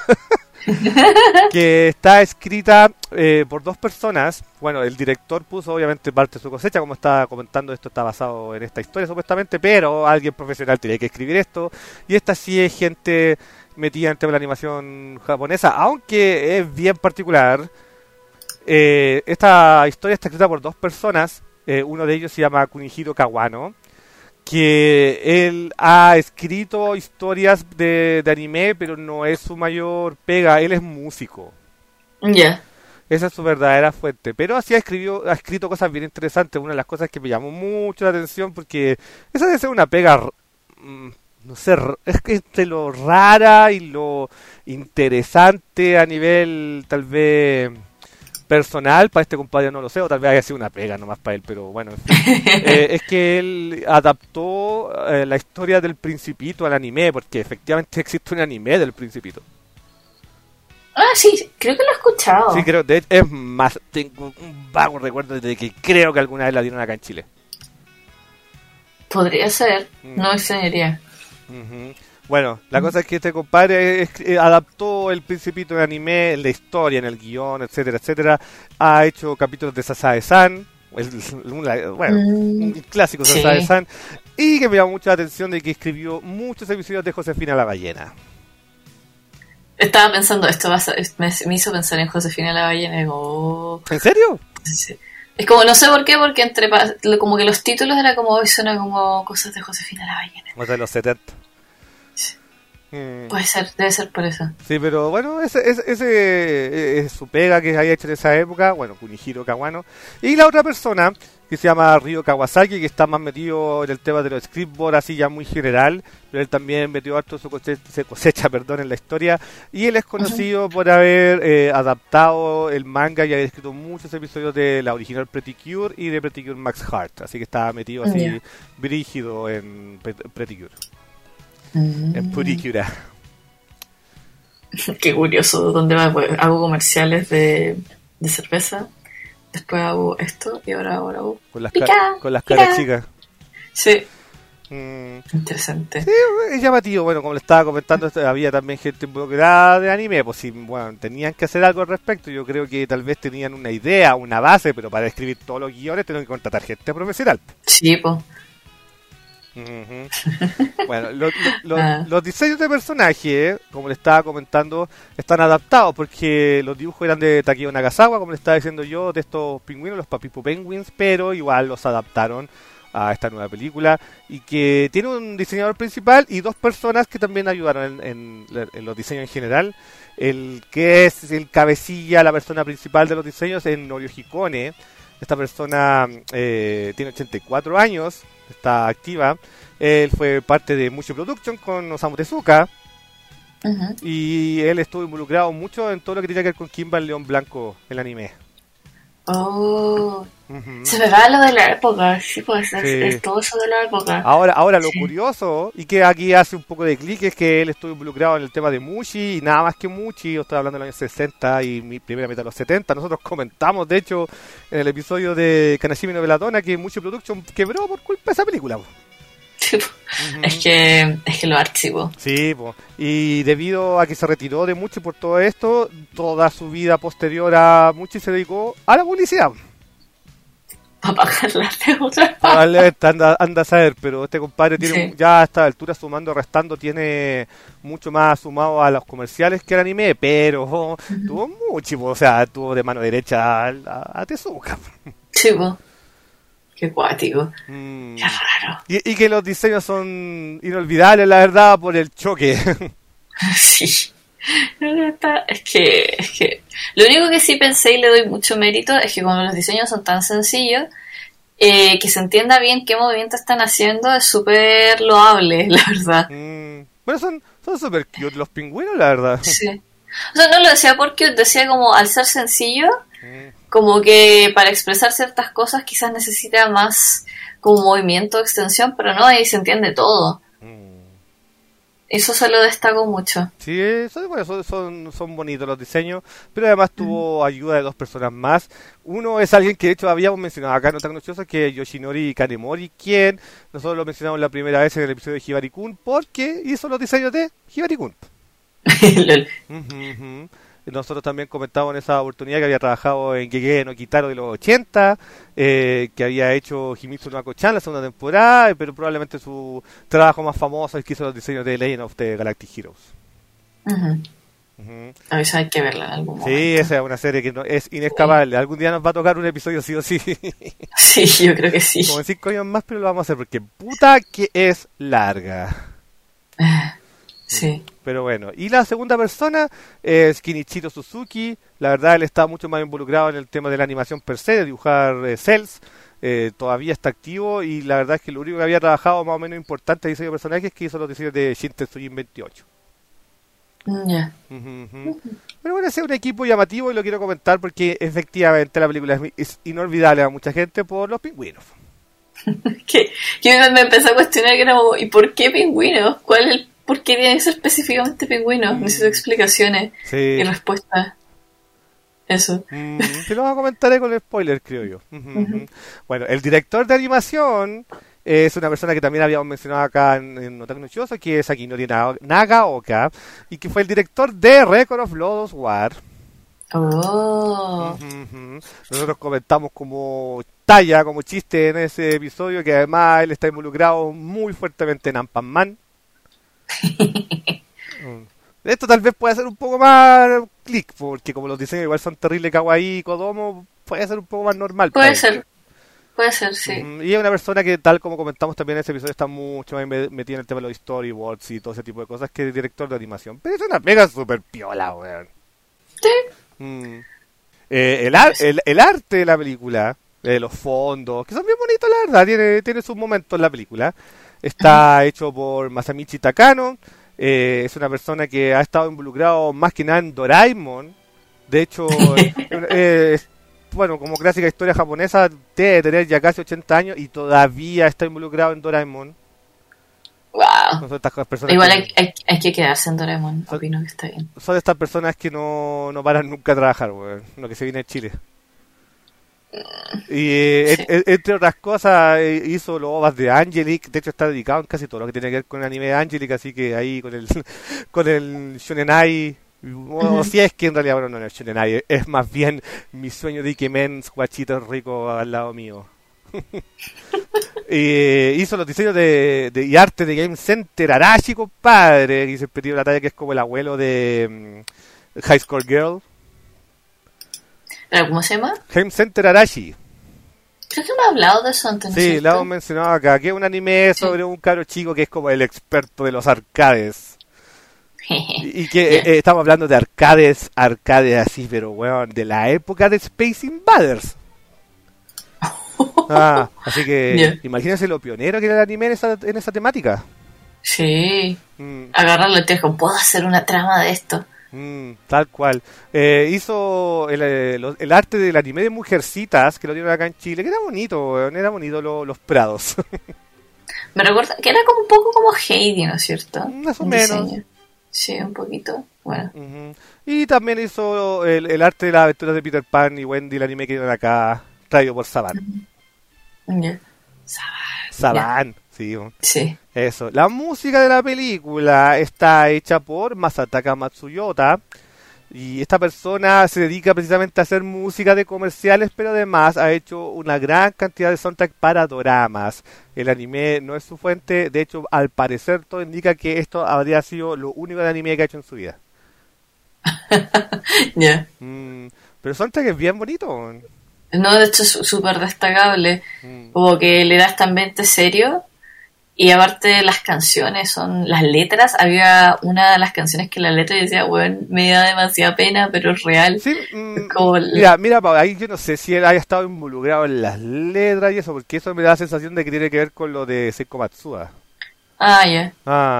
que está escrita eh, por dos personas. Bueno, el director puso obviamente parte de su cosecha, como estaba comentando, esto está basado en esta historia supuestamente, pero alguien profesional tenía que escribir esto, y esta sí es gente metida en el tema de la animación japonesa, aunque es bien particular. Eh, esta historia está escrita por dos personas, eh, uno de ellos se llama Kunihiro Kawano, que él ha escrito historias de, de anime, pero no es su mayor pega, él es músico. Ya. Yeah. Esa es su verdadera fuente. Pero así ha, escribió, ha escrito cosas bien interesantes. Una de las cosas que me llamó mucho la atención, porque esa debe ser una pega, no sé, es que entre lo rara y lo interesante a nivel tal vez personal, para este compadre no lo sé, o tal vez haya sido una pega nomás para él, pero bueno, en fin. eh, es que él adaptó eh, la historia del Principito al anime, porque efectivamente existe un anime del Principito. Ah, sí, creo que lo he escuchado. Sí, creo, de hecho, es más, tengo un vago recuerdo de que creo que alguna vez la dieron acá en Chile. Podría ser, mm. no me extrañaría. Uh-huh. Bueno, la cosa es que este compadre es, eh, adaptó el Principito en anime, en la historia, en el guión, etcétera, etcétera. Ha hecho capítulos de Sasae-san, el, un, bueno, mm, un clásico sí. Sasae-san, y que me llamó mucho la atención de que escribió muchos episodios de Josefina la ballena. Estaba pensando, esto va a, me, me hizo pensar en Josefina la ballena. Y oh. ¿En serio? Sí. Es como, no sé por qué, porque entre como que los títulos era como, hoy suena como cosas de Josefina la ballena. O de los setenta. Mm. Puede ser, debe ser por eso. Sí, pero bueno, ese, ese, ese es su pega que había hecho en esa época, bueno, Kunihiro Kawano. Y la otra persona, que se llama Ryo Kawasaki, que está más metido en el tema de los scriptboard, así ya muy general, pero él también metió harto su cosecha, cosecha perdón, en la historia, y él es conocido uh-huh. por haber eh, adaptado el manga y haber escrito muchos episodios de la original Pretty Cure y de Pretty Cure Max Heart, así que está metido así yeah. brígido en Pretty Cure. Mm. En Puricura. Qué curioso, ¿dónde va? Pues hago comerciales de, de cerveza, después hago esto y ahora, ahora hago con las, ca- con las caras chicas. Sí. Mm. Interesante. Sí, es llamativo. Bueno, como le estaba comentando, había también gente involucrada de anime, pues si bueno, tenían que hacer algo al respecto. Yo creo que tal vez tenían una idea, una base, pero para escribir todos los guiones tenían que contratar gente profesional. Sí, pues. Uh-huh. Bueno, lo, lo, lo, ah. los diseños de personajes, como le estaba comentando, están adaptados porque los dibujos eran de Takeo Nagasawa, como le estaba diciendo yo, de estos pingüinos, los Papipu Penguins, pero igual los adaptaron a esta nueva película y que tiene un diseñador principal y dos personas que también ayudaron en, en, en los diseños en general. El que es el cabecilla, la persona principal de los diseños es Norio Hikone. Esta persona eh, tiene ochenta y cuatro años, está activa. Él fue parte de Mushu Production con Osamu Tezuka. Uh-huh. Y él estuvo involucrado mucho en todo lo que tiene que ver con Kimba el León Blanco, el anime. Oh, uh-huh. Se me va lo de la época, sí, pues sí. Es, es todo eso de la época. Ahora, ahora lo sí. curioso, y que aquí hace un poco de clic, es que él estuvo involucrado en el tema de Mushi, y nada más que Mushi. Yo estoy hablando de los años sesenta y mi primera mitad de los setenta. Nosotros comentamos, de hecho, en el episodio de Kanashimi no Velatona, que Mushi Production quebró por culpa de esa película. Sí, uh-huh. es que es que lo archivó. Sí, po. Y debido a que se retiró de Mushi por todo esto, toda su vida posterior a Mushi se dedicó a la publicidad. A pagar la deuda. Probablemente, anda, anda a saber, pero este compadre tiene sí. ya a esta altura, sumando, restando, tiene mucho más sumado a los comerciales que al anime, pero uh-huh. tuvo mucho, o sea, tuvo de mano derecha a, a, a Tezuka. Sí, po. Qué cuático. Mm. Qué raro. Y, y que los diseños son inolvidables, la verdad, por el choque. Sí. Es que, es que... Lo único que sí pensé y le doy mucho mérito es que como los diseños son tan sencillos, eh, que se entienda bien qué movimiento están haciendo es súper loable, la verdad. Mm. Bueno, son son súper cute los pingüinos, la verdad. Sí. O sea, no lo decía porque decía como al ser sencillo, como que para expresar ciertas cosas quizás necesita más como movimiento, extensión, pero no, ahí se entiende todo. Eso se lo destaco mucho. Sí, eso, bueno, son, son, son bonitos los diseños, pero además tuvo ayuda de dos personas más. Uno es alguien que de hecho habíamos mencionado acá en Otaku Nochioso, que es Yoshinori Kanemori, quien nosotros lo mencionamos la primera vez en el episodio de Hibari-kun, porque hizo los diseños de Hibari-kun. uh-huh, uh-huh. Nosotros también comentamos en esa oportunidad que había trabajado en Gegege no Kitaro de los ochenta, eh, que había hecho Himitsu no Ako-chan la segunda temporada, pero probablemente su trabajo más famoso es que hizo los diseños de Legend of the Galactic Heroes. Uh-huh. Uh-huh. A veces hay que verla en algún momento. Sí, esa es una serie que no, es inescapable. Sí. Algún día nos va a tocar un episodio sí o sí. Sí, yo creo que sí. Como en cinco años más, pero lo vamos a hacer porque puta que es larga. Sí. Pero bueno, y la segunda persona es Kinichiro Suzuki. La verdad, él está mucho más involucrado en el tema de la animación per se, de dibujar eh, cells. Eh, todavía está activo y la verdad es que lo único que había trabajado más o menos importante de diseño de personajes es que hizo los diseños de Shin Tetsujin veintiocho. Ya. Yeah. Uh-huh, uh-huh. Pero bueno, ese es un equipo llamativo y lo quiero comentar porque efectivamente la película es, es inolvidable a mucha gente por los pingüinos. que, que me, me empezó a cuestionar que era como, ¿y por qué pingüinos? ¿Cuál es el ¿Por qué tienen que ser específicamente pingüinos? Mm. Necesito explicaciones sí. y respuestas. Eso. Mm, te lo voy a comentar con el spoiler, creo yo. Uh-huh, uh-huh. Bueno, el director de animación es una persona que también habíamos mencionado acá en, en Otaku Nochioso, que es Akinori Nagaoka, y que fue el director de Record of Lodoss War. Oh. Uh-huh, uh-huh. Nosotros comentamos como talla, como chiste en ese episodio, que además él está involucrado muy fuertemente en Anpan Man. Esto tal vez pueda ser un poco más click, porque como los diseños igual son terribles, kawaii, kodomo, puede ser un poco más normal. Puede ser, puede ser, sí. Mm, y es una persona que, tal como comentamos también en ese episodio, está mucho más metida en el tema de los storyboards y todo ese tipo de cosas que el director de animación. Pero es una pega súper piola, weón. Sí. Mm. Eh, el, ar- el, el arte de la película, eh, los fondos, que son bien bonitos, la verdad, tiene, tiene sus momentos en la película. Está hecho por Masamichi Takano. Eh, es una persona que ha estado involucrado más que nada en Doraemon. De hecho, eh, es, bueno, como clásica historia japonesa, debe tener ya casi ochenta años y todavía está involucrado en Doraemon. Wow. No son estas personas Igual que, hay, hay, hay que quedarse en Doraemon. Son, opino que está bien. Son estas personas que no, no paran nunca a trabajar, bueno, lo que se viene en Chile. Y eh, sí. et, et, entre otras cosas eh, hizo los O V As de Angelic. De hecho está dedicado en casi todo lo que tiene que ver con el anime de Angelic, así que ahí con el con el Shonen Ai, o, uh-huh. o si es que en realidad bueno, no es Shonen Ai, es más bien mi sueño de Ikemen guachito rico al lado mío. Y hizo los diseños de, de y arte de Game Center Arashi, compadre, y se perdió la talla que es como el abuelo de um, High Score Girl. ¿Pero cómo se llama? Game Center Arashi. Creo que me ha hablado de eso antes, ¿no? Sí, lo hemos mencionado acá, que es un anime sobre sí. un cabro chico que es como el experto de los arcades. y, y que yeah. eh, estamos hablando de arcades, arcades así, pero weón, de la época de Space Invaders. ah, así que yeah. imagínense lo pionero que era el anime en esa, en esa temática. Sí. Mm. Agarrarlo y te dijo, ¿puedo hacer una trama de esto? Mm, tal cual. Eh, hizo el, el, el arte del anime de Mujercitas, que lo dieron acá en Chile, que era bonito, weón, era bonito lo, los prados. Me recuerda que era como un poco como Heidi, ¿no es cierto? Más o un menos. Diseño. Sí, un poquito. Bueno. Uh-huh. Y también hizo el, el arte de las aventuras de Peter Pan y Wendy, el anime que dieron acá, traído por Saban. Uh-huh. Yeah. Saban. Saban. Yeah. Sí, sí. Eso. La música de la película está hecha por Masataka Matsuyota. Y esta persona se dedica precisamente a hacer música de comerciales, pero además ha hecho una gran cantidad de soundtrack para doramas. El anime no es su fuente, de hecho, al parecer todo indica que esto habría sido lo único de anime que ha hecho en su vida. Ya. Yeah. Mm, pero el soundtrack es bien bonito. No, de hecho es súper destacable. Mm. Como que le da este ambiente serio. Y aparte las canciones son, las letras, había una de las canciones que la letra decía, bueno, me da demasiada pena, pero es real. Sí, mm, como mira, la... mira, ahí yo no sé si él haya estado involucrado en las letras y eso, porque eso me da la sensación de que tiene que ver con lo de Seiko Matsuda. Ah, ya. Yeah. Ah,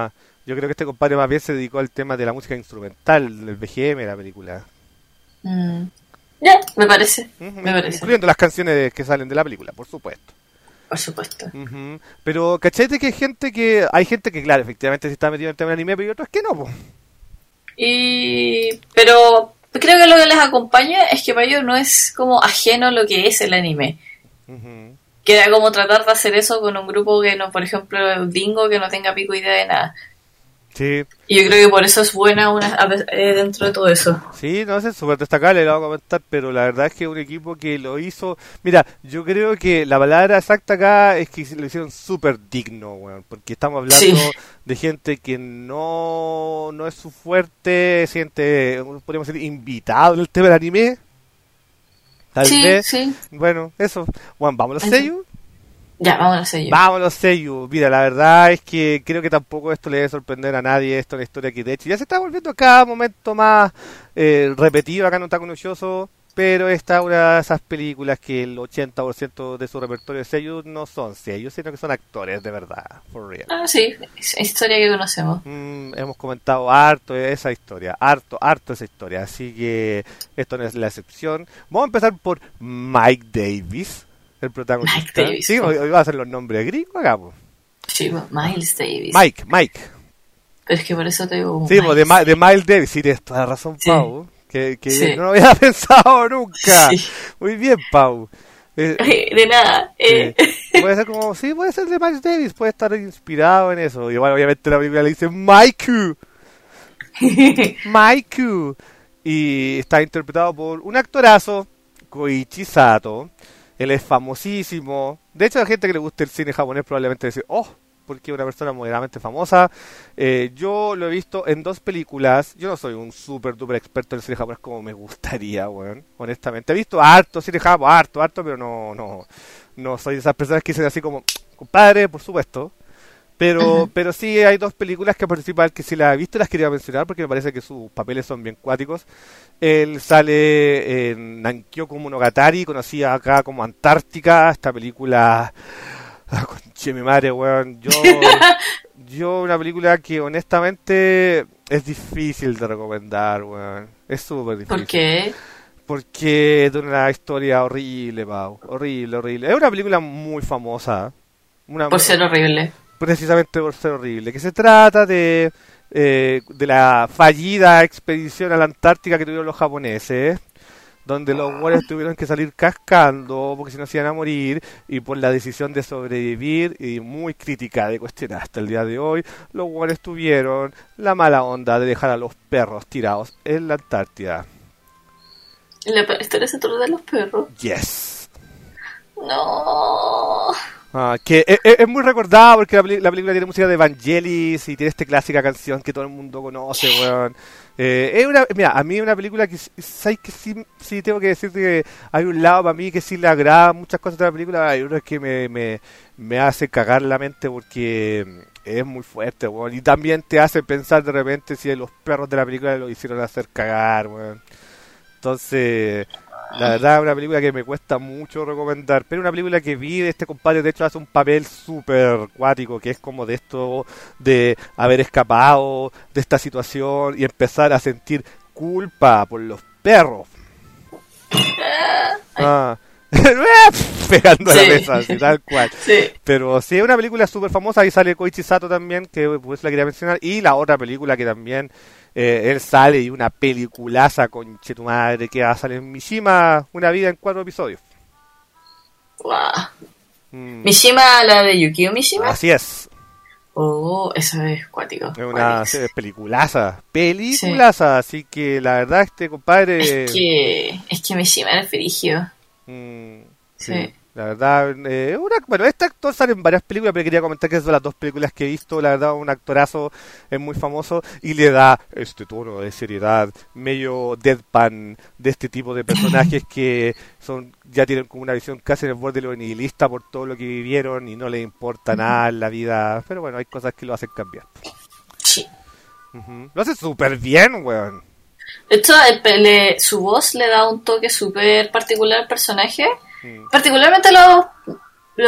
Yo creo que este compadre más bien se dedicó al tema de la música instrumental, del B G M de la película. Mm. Ya, yeah, me parece, Uh-huh. me parece. Incluyendo las canciones que salen de la película, por supuesto. Por supuesto. Uh-huh. Pero, ¿cachai? Que hay gente que, hay gente que, claro, efectivamente se está metido en el tema del anime, pero hay otros que no, po. Y... Pero creo que lo que les acompaña es que para ellos no es como ajeno lo que es el anime. Uh-huh. Queda como tratar de hacer eso con un grupo que no, por ejemplo, Dingo, que no tenga pico idea de nada. Sí. Y yo creo que por eso es buena una eh, dentro de todo eso. Sí, no sé, súper destacable, lo voy a comentar, pero la verdad es que es un equipo que lo hizo... Mira, yo creo que la palabra exacta acá es que lo hicieron súper digno, weón, porque estamos hablando sí. de gente que no, no es su fuerte, gente, podríamos decir, invitado en el tema del anime. Tal sí, vez. Sí. Bueno, eso. Bueno, vámonos, Seiyu. Ya, vámonos, Seiyu. Vámonos, Seiyu. Mira, la verdad es que creo que tampoco esto le debe sorprender a nadie. Esto es una historia que de hecho ya se está volviendo cada momento más eh, repetido acá en Otaku no Shoujo, pero esta es una de esas películas que el ochenta por ciento de su repertorio de Seiyu no son Seiyu, sino que son actores de verdad, for real. Ah, sí, es historia que conocemos. Mm, hemos comentado harto esa historia, harto, harto esa historia, así que esto no es la excepción. Vamos a empezar por Mike Davis. El protagonista. Mike Davis. Sí, hoy, hoy va a ser los nombres gringos acá, po. Sí, Miles Davis. Mike, Mike. Pero es que por eso te digo. Sí, Miles. De, de Miles Davis, sí, tienes toda la razón, sí. Pau. Que, que sí. no lo había pensado nunca. Sí. Muy bien, Pau. Eh, de nada. Eh. Sí. Puede ser como, sí, puede ser de Miles Davis, puede estar inspirado en eso. Y bueno, obviamente la película le dice Maiku. Maiku. Y está interpretado por un actorazo, Koichi Sato. Él es famosísimo. De hecho, a la gente que le gusta el cine japonés probablemente dice, oh, porque es una persona moderadamente famosa. Eh, yo lo he visto en dos películas. Yo no soy un súper duper experto en el cine japonés como me gustaría, weón. Honestamente. He visto harto cine japonés, harto, harto, pero no, no, no soy de esas personas que dicen así como, compadre, por supuesto. Pero, uh-huh. pero sí hay dos películas que participan que si las he visto las quería mencionar porque me parece que sus papeles son bien cuáticos. Él sale en Nankyoku Monogatari, conocida acá como Antártica, esta película... Ah, conche mi madre, weón. Yo, yo una película que honestamente es difícil de recomendar, weón. Es súper difícil. ¿Por qué? Porque es de una historia horrible, Pau. Horrible, horrible. Es una película muy famosa. Una por ser horrible. Precisamente por ser horrible. Que se trata de... Eh, de la fallida expedición a la Antártica que tuvieron los japoneses, donde los guanes tuvieron que salir cascando porque si no se iban a morir, y por la decisión de sobrevivir y muy crítica de cuestionar hasta el día de hoy, los guanes tuvieron la mala onda de dejar a los perros tirados en la Antártida. ¿La historia se trata de los perros? Yes. No. Ah, que es, es muy recordada porque la, la película tiene música de Vangelis y tiene esta clásica canción que todo el mundo conoce, weón. Eh, es una, mira, a mí es una película que, ¿sabes que sí, sí tengo que decirte que hay un lado para mí que sí le agrada muchas cosas de la película, hay uno que me, me, me hace cagar la mente porque es muy fuerte, weón. Y también te hace pensar de repente si los perros de la película lo hicieron hacer cagar, weón. Entonces... La verdad es una película que me cuesta mucho recomendar, pero una película que vi de este compadre, de hecho hace un papel súper cuático, que es como de esto, de haber escapado de esta situación y empezar a sentir culpa por los perros. Ah. Pegando sí. a la mesa, así, tal cual. Sí. Pero sí, es una película súper famosa, ahí sale Koichi Sato también, que pues la quería mencionar, y la otra película que también... Eh, él sale y una peliculaza con tu madre que va a salir en Mishima, una vida en cuatro episodios. Wow. Mm. ¿Mishima, la de Yukio Mishima? Así es. Oh, eso es cuático. Es una sí, peliculaza, peliculaza, sí. Así que la verdad este compadre... Es que, es que Mishima era frigio. Mm, sí. sí. La verdad, eh, una, bueno, este actor sale en varias películas, pero quería comentar que son las dos películas que he visto. La verdad, un actorazo, es muy famoso y le da este tono de seriedad, medio deadpan de este tipo de personajes que son ya tienen como una visión casi en el borde de lo nihilista por todo lo que vivieron y no les importa nada en la vida. Pero bueno, hay cosas que lo hacen cambiar. Sí. Uh-huh. Lo hace súper bien, weón. De hecho, el, le, su voz le da un toque súper particular al personaje. Mm. Particularmente los, los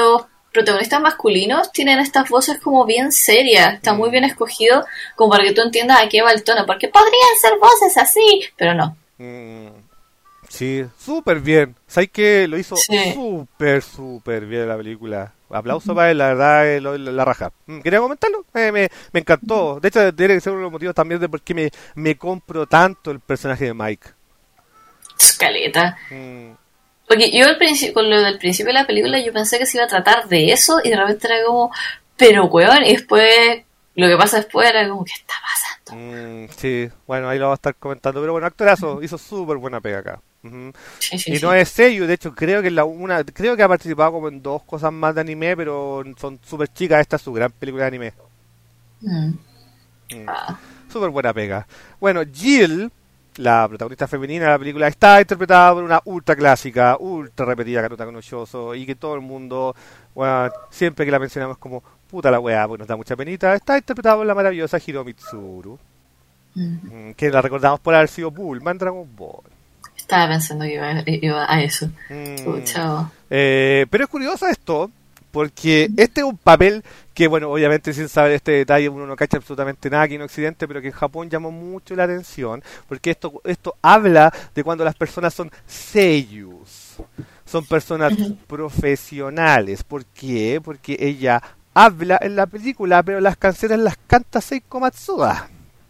protagonistas masculinos tienen estas voces como bien serias, está muy bien escogido como para que tú entiendas a qué va el tono, porque podrían ser voces así, pero no. Mm, sí, súper bien. ¿Sabes que lo hizo Sí. súper, súper bien la película? Aplauso para él, la verdad, eh, lo- la, la raja. Mm, ¿Quería comentarlo? Eh, me, me encantó. De hecho, tiene que ser uno de los motivos también de por qué me, me compro tanto el personaje de Mike. Escaleta. Mm, Porque yo al principio, con lo del principio de la película, yo pensé que se iba a tratar de eso y de repente era como, pero weón, y después, lo que pasa después era como, ¿qué está pasando? mm, sí, bueno, ahí lo vamos a estar comentando. Pero bueno, actorazo, hizo súper buena pega acá. Ujú. Sí, sí, Y sí. no es seiyuu, de hecho creo que es la una, creo que ha participado como en dos cosas más de anime, pero son súper chicas. Esta es su gran película de anime. Mm. Mm. Ah. Súper buena pega. Bueno, Jill, la protagonista femenina de la película, está interpretada por una ultra clásica, ultra repetida Karuta Konoshoso, y que todo el mundo, bueno, siempre que la mencionamos como puta la weá, porque nos da mucha penita, está interpretada por la maravillosa Hiro Mitsuru, Mm. mm, que la recordamos por haber sido Bulma en Dragon Ball. Estaba pensando que iba, iba a eso. Mm. Oh, chao. Eh, pero es curioso esto, porque este es un papel que, bueno, obviamente sin saber este detalle uno no cacha absolutamente nada aquí en Occidente, pero que en Japón llamó mucho la atención, porque esto esto habla de cuando las personas son seiyus, son personas profesionales. ¿Por qué? Porque ella habla en la película, pero las canciones las canta Seiko Matsuda.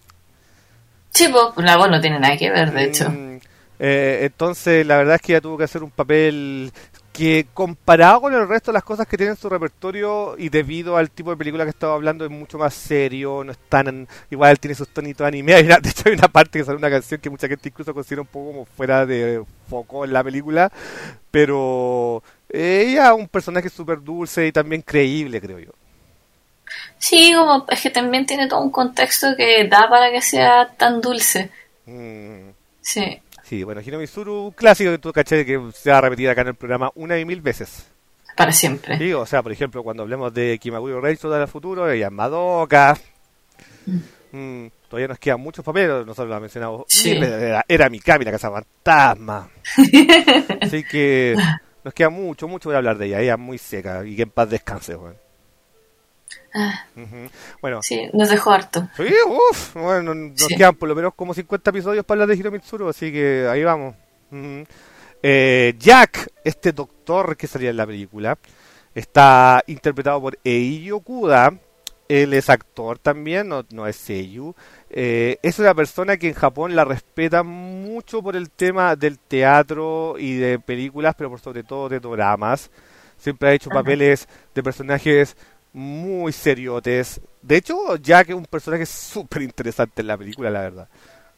Sí, pues, la voz no tiene nada que ver, de hecho. Mm, eh, entonces, la verdad es que ella tuvo que hacer un papel que, comparado con el resto de las cosas que tiene en su repertorio, y debido al tipo de película que estaba hablando, es mucho más serio, no es tan... Igual tiene sus tonitos de anime. Hay una- de hecho, hay una parte que sale una canción que mucha gente incluso considera un poco como fuera de foco en la película, pero ella es un personaje súper dulce y también creíble, creo yo. Sí, como es que también tiene todo un contexto que da para que sea tan dulce. Mm. Sí, Sí, bueno, Hiro Mitsuru, un clásico que tú caché que se va a repetir acá en el programa una y mil veces. para siempre. Sí, o sea, por ejemplo, cuando hablemos de Kimagure Reisho del futuro, ella es Madoka. Mm, todavía nos quedan muchos papeles, nosotros lo hemos mencionado. Sí. Era, era Mikami, la casa fantasma. Así que nos queda mucho, mucho por hablar de ella. Ella es muy seca y que en paz descanse, weón. Ah, Ujú. Bueno, sí, nos dejó harto. sí, uff, bueno, nos Sí. quedan por lo menos como cincuenta episodios para hablar de Hiro Mitsuru, así que ahí vamos. Ujú. Eh, Jack, este doctor que salía en la película, está interpretado por Eiichi Okuda. Él es actor también, no, no es seiyuu. Eh, es una persona que en Japón la respetan mucho por el tema del teatro y de películas, pero por sobre todo de doramas. Siempre ha hecho Ajá. papeles de personajes muy seriotes. De hecho, Jack es un personaje súper interesante en la película, la verdad.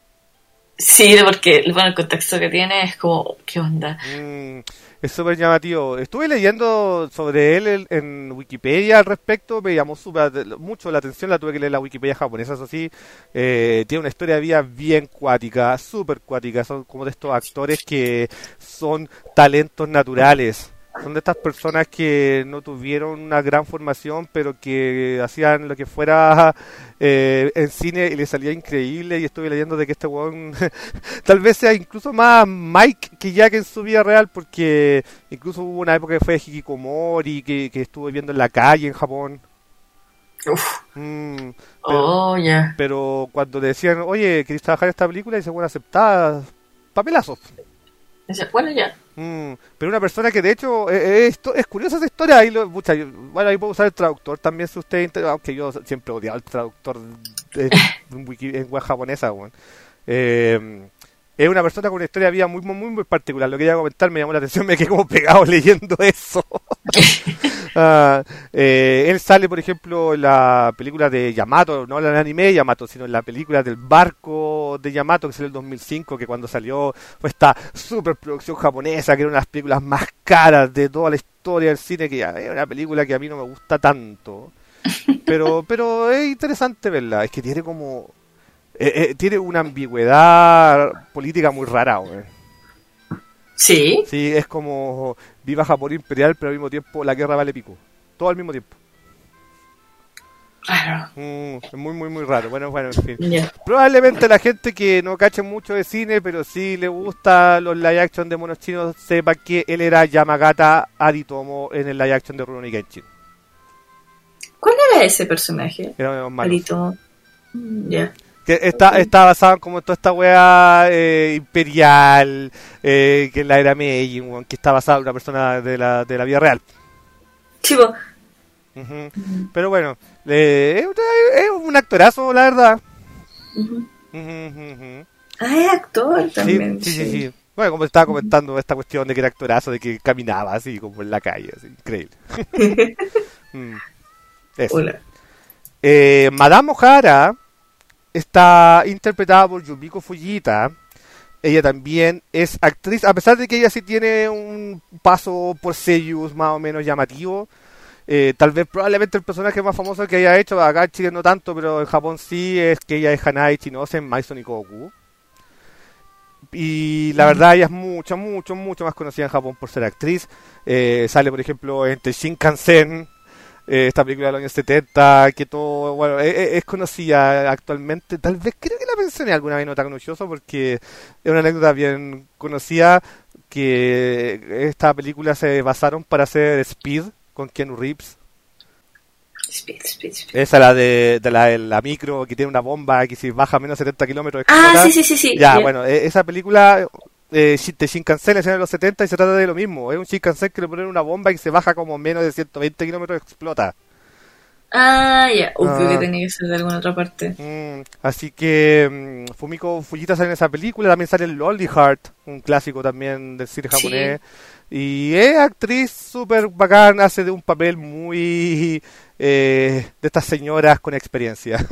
Sí, porque bueno, el contexto que tiene es como, ¿qué onda? Mm, es súper llamativo. Estuve leyendo sobre él en, en Wikipedia al respecto, me llamó súper mucho la atención, la tuve que leer la Wikipedia japonesa, eso sí. Eh, tiene una historia de vida bien cuática, súper cuática, son como de estos actores que son talentos naturales. Son de estas personas que no tuvieron una gran formación, pero que hacían lo que fuera eh, en cine y les salía increíble. Y estuve leyendo de que este weón tal vez sea incluso más Mike que Jack en su vida real, porque incluso hubo una época que fue de hikikomori, que, que estuvo viviendo en la calle en Japón. Uf, Mm, pero, oh, ya. pero cuando le decían, oye, ¿querés trabajar en esta película? Y dice, bueno, aceptada, papelazo. Dice, bueno, ya. Mm, pero una persona que de hecho eh, eh, esto, es curiosa esa historia. Ahí lo, pucha, yo- bueno, ahí puedo usar el traductor también si usted inter- aunque yo siempre he odiado el traductor de- en, wiki, en web japonesa, weón. Eh, es una persona con una historia de vida muy, muy, muy particular. Lo que quería comentar, me llamó la atención, me quedé como pegado leyendo eso. Ah, eh, él sale, por ejemplo, en la película de Yamato, no en el anime de Yamato, sino en la película del barco de Yamato, que salió en el dos mil cinco, que cuando salió fue esta superproducción japonesa, que era una de las películas más caras de toda la historia del cine, que ya es una película que a mí no me gusta tanto. Pero, pero es interesante verla, es que tiene como... eh, eh, tiene una ambigüedad política muy rara, güey. Sí. Sí, es como viva Japón imperial, pero al mismo tiempo la guerra vale pico. Todo al mismo tiempo. Claro. Mm, es muy, muy, muy raro. Bueno, bueno, en fin. Ya. Probablemente la gente que no cache mucho de cine, pero sí le gusta los live action de monos chinos, sepa que él era Yamagata Aritomo en el live action de Rurouni Kenshin. ¿Cuál era ese personaje? Era un malo. Malito. Mm, ya. Yeah. Que está, okay. está basado en como toda esta wea eh, imperial, eh, que es la era Meiji, que está basada en una persona de la, de la vida real. Chivo. Uh-huh. Uh-huh. Pero bueno, eh, es un actorazo, la verdad. Uh-huh. Uh-huh, uh-huh. Ah, es actor también. Sí, sí, sí, sí. Bueno, como estaba comentando esta cuestión de que era actorazo, de que caminaba así como en la calle, así, increíble. mm. Eso. Hola. Eh, Madame O'Hara está interpretada por Yumiko Fujita. Ella también es actriz, a pesar de que ella sí tiene un paso por seiyus más o menos llamativo. Eh, tal vez probablemente el personaje más famoso que haya hecho, acá en Chile no tanto, pero en Japón sí, es que ella es Hanae Ichinose en Maison Ikkoku. Y la verdad ella es mucho, mucho, mucho más conocida en Japón por ser actriz. Eh, sale, por ejemplo, en Shinkansen, eh, esta película de los años setenta, que todo, bueno, es, es conocida actualmente. Tal vez creo que la mencioné alguna vez en Otaku Nochioso, porque es una anécdota bien conocida, que esta película se basaron para hacer Speed con Keanu Reeves. Speed, speed, speed. Esa la de, de la, la micro que tiene una bomba que si baja menos de setenta kilómetros ah, sí, sí, sí, sí. Ya, yeah. Bueno, esa película eh, de Shinkansen es en los setenta y se trata de lo mismo. Es un Shinkansen que le ponen una bomba y se baja como menos de ciento veinte kilómetros y explota. Ah, ya, yeah. Obvio ah. que tenía que ser de alguna otra parte. Mm, así que um, Fumiko Fujita sale en esa película, también sale en Lonely Heart, un clásico también del cine japonés. Sí. Y es actriz súper bacán, hace de un papel muy eh, de estas señoras con experiencia.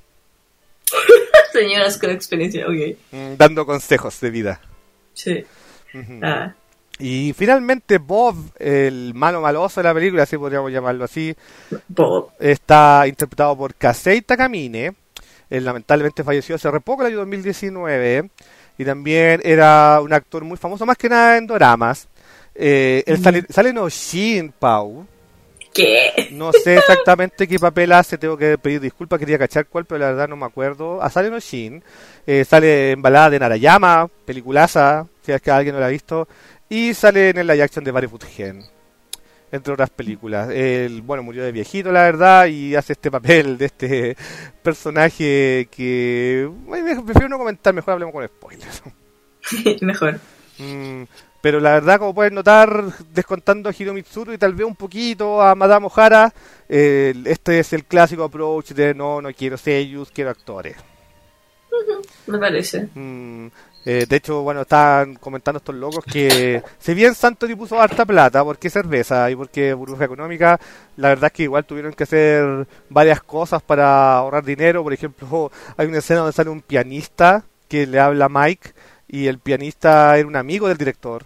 Señoras con experiencia, ok. Mm, dando consejos de vida. Sí. Uh-huh. Ah. Y finalmente Bob, el malo maloso de la película, así podríamos llamarlo así, Bob está interpretado por Kasei Takamine. Él lamentablemente falleció hace re poco, el año dos mil diecinueve. Y también era un actor muy famoso, más que nada en doramas. Eh, él sale, sale en Oshin, Pau. ¿Qué? No sé exactamente qué papel hace, tengo que pedir disculpas, quería cachar cuál, pero la verdad no me acuerdo. Ah, sale en Oshin, eh, sale en Balada de Narayama, peliculaza, si es que alguien no la ha visto, y sale en el live action de Bari Gen, entre otras películas. Él, bueno, murió de viejito, la verdad, y hace este papel de este personaje que... Bueno, prefiero no comentar, mejor hablemos con spoilers. Mejor. Mm, pero la verdad, como pueden notar, descontando a Hiro Mitsuru y tal vez un poquito a Madame O'Hara, eh, este es el clásico approach de no, no quiero seiyus, quiero actores. Uh-huh, me parece. Mm, eh, de hecho, bueno, estaban comentando estos locos que si bien Santori puso harta plata, porque cerveza y porque burbuja económica, la verdad es que igual tuvieron que hacer varias cosas para ahorrar dinero. Por ejemplo, hay una escena donde sale un pianista que le habla a Mike y el pianista era un amigo del director.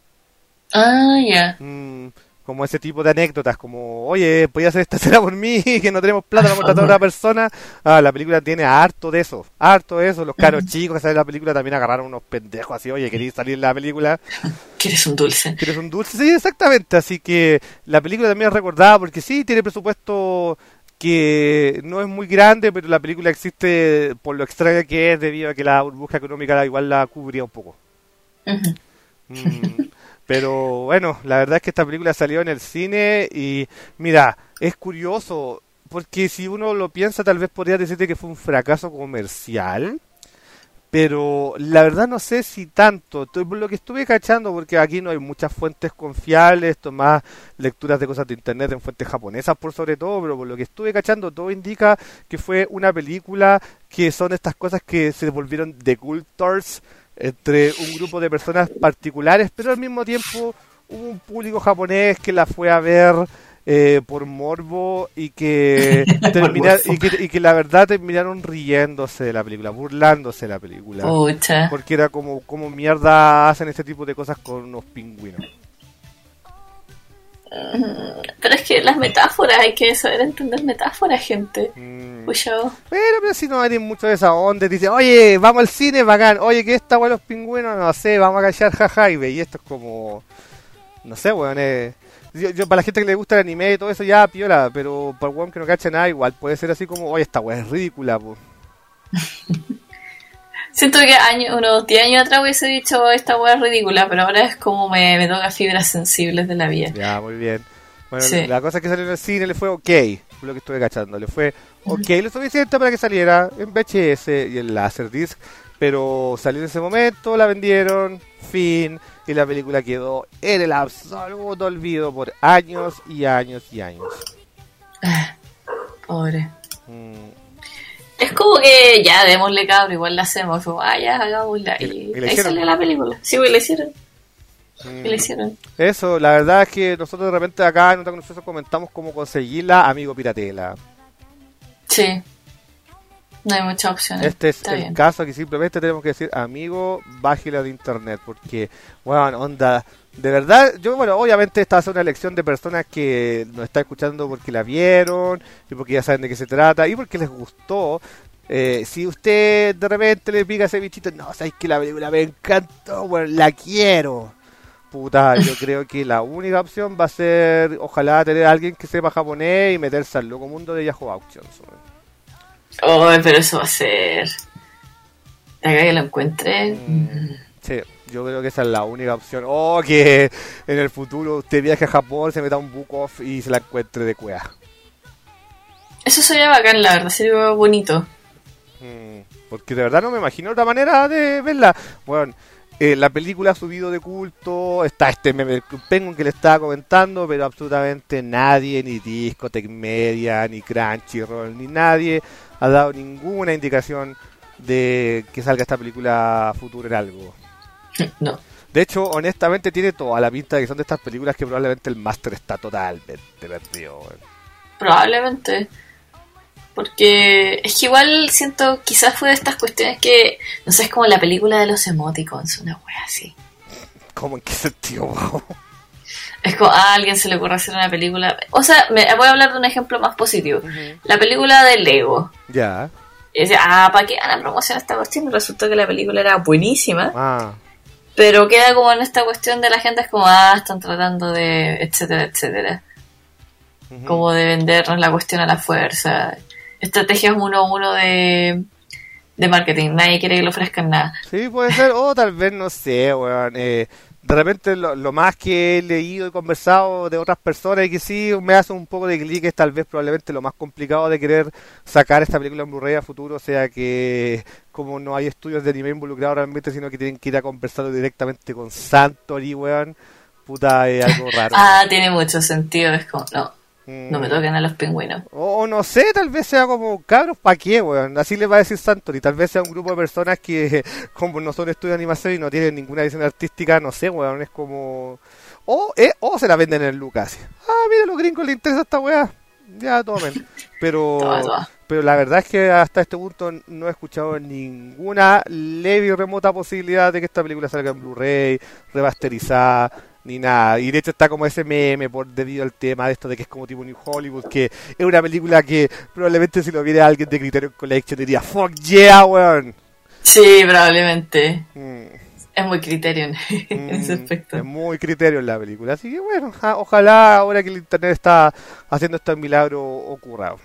Ah, ya. Yeah. Mm, como ese tipo de anécdotas, como, oye, ¿podías hacer esta escena por mí? Que no tenemos plata para contratar a una persona. Ah, la película tiene harto de eso, harto de eso. Los caros chicos que salen de la película también agarraron unos pendejos así, oye, ¿queréis salir en la película? ¿Quieres un dulce? ¿Quieres un dulce? Sí, exactamente. Así que la película también es recordada porque sí, tiene presupuesto que no es muy grande, pero la película existe por lo extraña que es, debido a que la burbuja económica igual la cubría un poco. Uh-huh. Mm. Pero bueno, la verdad es que esta película salió en el cine y mira, es curioso, porque si uno lo piensa tal vez podría decirte que fue un fracaso comercial, pero la verdad no sé si tanto, por lo que estuve cachando, porque aquí no hay muchas fuentes confiables, esto más lecturas de cosas de internet en fuentes japonesas por sobre todo, pero por lo que estuve cachando todo indica que fue una película que son estas cosas que se volvieron de cultors entre un grupo de personas particulares, pero al mismo tiempo hubo un público japonés que la fue a ver eh, por morbo y que, termina, y, que, y que la verdad terminaron riéndose de la película, burlándose de la película. Pucha. Porque era como, como mierda hacen este tipo de cosas con unos pingüinos. Pero es que las metáforas, hay que saber entender metáforas, gente. Mm. Pero, pero si no hay mucho de esa onda, dice, oye, vamos al cine, bacán, oye, ¿qué está bueno los pingüinos? No sé, vamos a callar, jaja, y esto es como, no sé, weón, eh. yo, yo, para la gente que le gusta el anime y todo eso, ya, piola, pero para el weón que no cacha nada, igual puede ser así como, oye, esta weón es ridícula, pues. Siento que año, unos diez años atrás hubiese dicho esta hueá es ridícula, pero ahora es como me, me toca fibras sensibles de la vida. Ya, muy bien. Bueno, sí. La cosa es que salió en el cine le fue ok. por lo que estuve cachando. Le fue ok, lo suficiente para que saliera en V H S y en Laserdisc, pero salió en ese momento, la vendieron, fin, y la película quedó en el absoluto olvido por años y años y años. Pobre. Mm. Es como que ya, démosle cabro, igual la hacemos, o ah, ya, hagámosla, y, y, y ahí sale la película. Sí, pues, le hicieron. Mm. Le hicieron. Eso, la verdad es que nosotros de repente acá en Otaku Noticioso comentamos cómo conseguirla, amigo piratela. Sí. No hay muchas opciones. Este es Está el bien. caso que simplemente tenemos que decir, amigo, bájela de internet, porque, bueno, onda, de verdad, yo, bueno, obviamente esta va a ser una elección de personas que nos están escuchando porque la vieron, y porque ya saben de qué se trata, y porque les gustó. Eh, si usted de repente le pica ese bichito, no, sabes que la película me encantó, bueno, la quiero. Puta, yo creo que la única opción va a ser, ojalá, tener a alguien que sepa japonés y meterse al loco mundo de Yahoo Auctions. Oh, pero eso va a ser... Acá que lo encuentre. Mm, sí, yo creo que esa es la única opción. O oh, que en el futuro usted viaje a Japón, se meta un book off y se la encuentre de cuea. Eso sería bacán, la verdad, sería bonito. Mm, porque de verdad no me imagino otra manera de verla. Bueno, eh, la película ha subido de culto, está este meme del Club Penguin que le estaba comentando, pero absolutamente nadie, ni Discotech Media, ni Crunchyroll, ni nadie ha dado ninguna indicación de que salga esta película futura en algo. No. De hecho, honestamente tiene toda la pinta de que son de estas películas que probablemente el máster está totalmente perdido. Probablemente. Porque es que igual siento, quizás fue de estas cuestiones que, no sé, es como la película de los emoticons, una wea así. ¿Cómo en qué sentido? Es como a alguien se le ocurre hacer una película. O sea, me, voy a hablar de un ejemplo más positivo. Uh-huh. La película de Lego. Ya. Y decía, ah, ¿para qué van a promocionar esta cuestión? Y resultó que la película era buenísima. Ah. Pero queda como en esta cuestión de la gente, es como, ah, están tratando de, etcétera, etcétera. Uh-huh. Como de vendernos la cuestión a la fuerza. Estrategias uno a uno de, de marketing. Nadie quiere que le ofrezcan nada. Sí, puede ser. O tal vez, no sé, weón. Eh, de repente lo, lo más que he leído y conversado de otras personas y que sí me hace un poco de clic es tal vez probablemente lo más complicado de querer sacar esta película en Blu-ray a futuro, o sea que como no hay estudios de anime involucrados realmente, sino que tienen que ir a conversarlo directamente con Santori, weón, puta, es algo raro. Ah, weón. Tiene mucho sentido, es como, no. No me toquen a los pingüinos. O no sé, tal vez sea como, cabros, ¿pa' qué, weón? Así les va a decir Santori. Tal vez sea un grupo de personas que, como no son estudios de animación y no tienen ninguna visión artística, no sé, weón. Es como... O, eh, o se la venden en Lucas. Ah, mira, a los gringos les interesa esta weá. Ya, tomen. Pero... toma, toma. Pero la verdad es que hasta este punto no he escuchado ninguna leve y remota posibilidad de que esta película salga en Blu-ray, remasterizada, ni nada. Y de hecho está como ese meme por debido al tema de esto de que es como tipo New Hollywood, que es una película que probablemente si lo viera alguien de Criterion Collection diría fuck yeah, weón. Sí, probablemente. Mm. Es muy Criterion mm, en ese aspecto. Es muy Criterion la película. Así que bueno, ja, ojalá ahora que el internet está haciendo este milagro ocurra.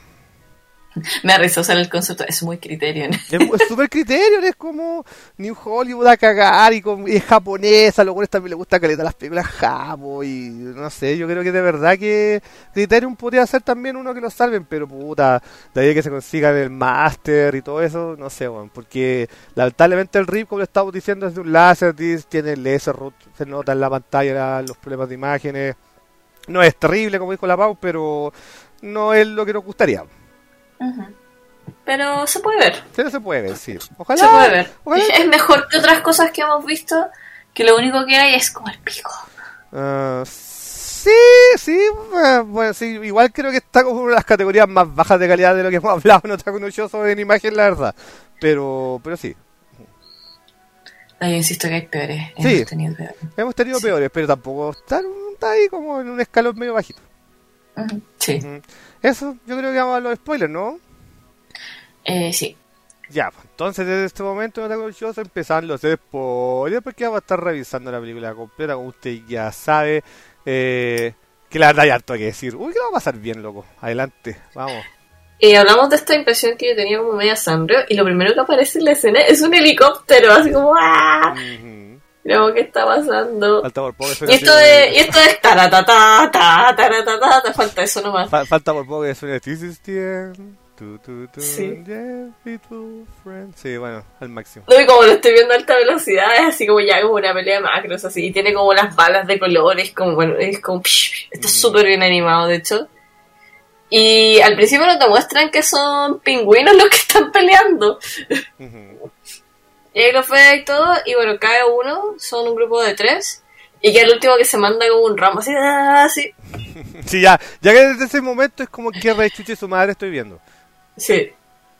Me arriesgo usar el concepto, es muy Criterion. Es súper Criterion, es como New Hollywood a cagar y, con, y es japonesa, a lo cual también le gusta caleta las películas japo y no sé, yo creo que de verdad que Criterion podría ser también uno que lo salven, pero puta, de ahí que se consigan el máster y todo eso, no sé, bueno, porque lamentablemente el R I P, como le estamos diciendo, es de un Laserdisc, tiene el laser root, se nota en la pantalla los problemas de imágenes, no es terrible como dijo la Pau, pero no es lo que nos gustaría. Uh-huh. Pero se puede ver. Sí, se puede ver, sí. Ojalá. Se puede ver. Ojalá. Es mejor que otras cosas que hemos visto, que lo único que hay es como el pico. Uh, sí, sí, uh, bueno, sí. Igual creo que está como una de las categorías más bajas de calidad de lo que hemos hablado en Otaku Noticioso en imagen, la verdad. Pero, pero sí. No, yo insisto que hay peores. Sí, hemos tenido peores. Hemos tenido sí. peores, pero tampoco están, está ahí como en un escalón medio bajito. Uh-huh. Sí. Uh-huh. Eso, yo creo que vamos a los spoilers, ¿no? Eh, sí. Ya, pues, entonces desde este momento en Otaku Noticioso empiezan los spoilers porque vamos a estar revisando la película completa, como usted ya sabe. Eh, que la verdad hay harto que decir. Uy, que va a pasar bien, loco. Adelante, vamos. Eh, hablamos de esta impresión que yo tenía como media sangre y lo primero que aparece en la escena es un helicóptero, así como ¡ah! Uh-huh. No, ¿qué está pasando? Falta por poco. Y esto de, y esto de taratata, ta, taratata, te falta eso nomás. Fa- falta por poco que suene This is the end. Tu, tu, tu, Sí. yeah, little friend. Sí, bueno, al máximo. No, y como lo estoy viendo a alta velocidad, es así como ya como una pelea de macros, así, y tiene como las balas de colores, como, bueno, es como, psh, está Mm. súper bien animado, de hecho. Y al principio no te muestran que son pingüinos los que están peleando. Ujú. Y ahí lo fue y todo, y bueno, cae uno, son un grupo de tres, y que el último que se manda como un ramo, así, ah, así. Sí, ya, ya que desde ese momento es como que re chuche su madre estoy viendo. Sí.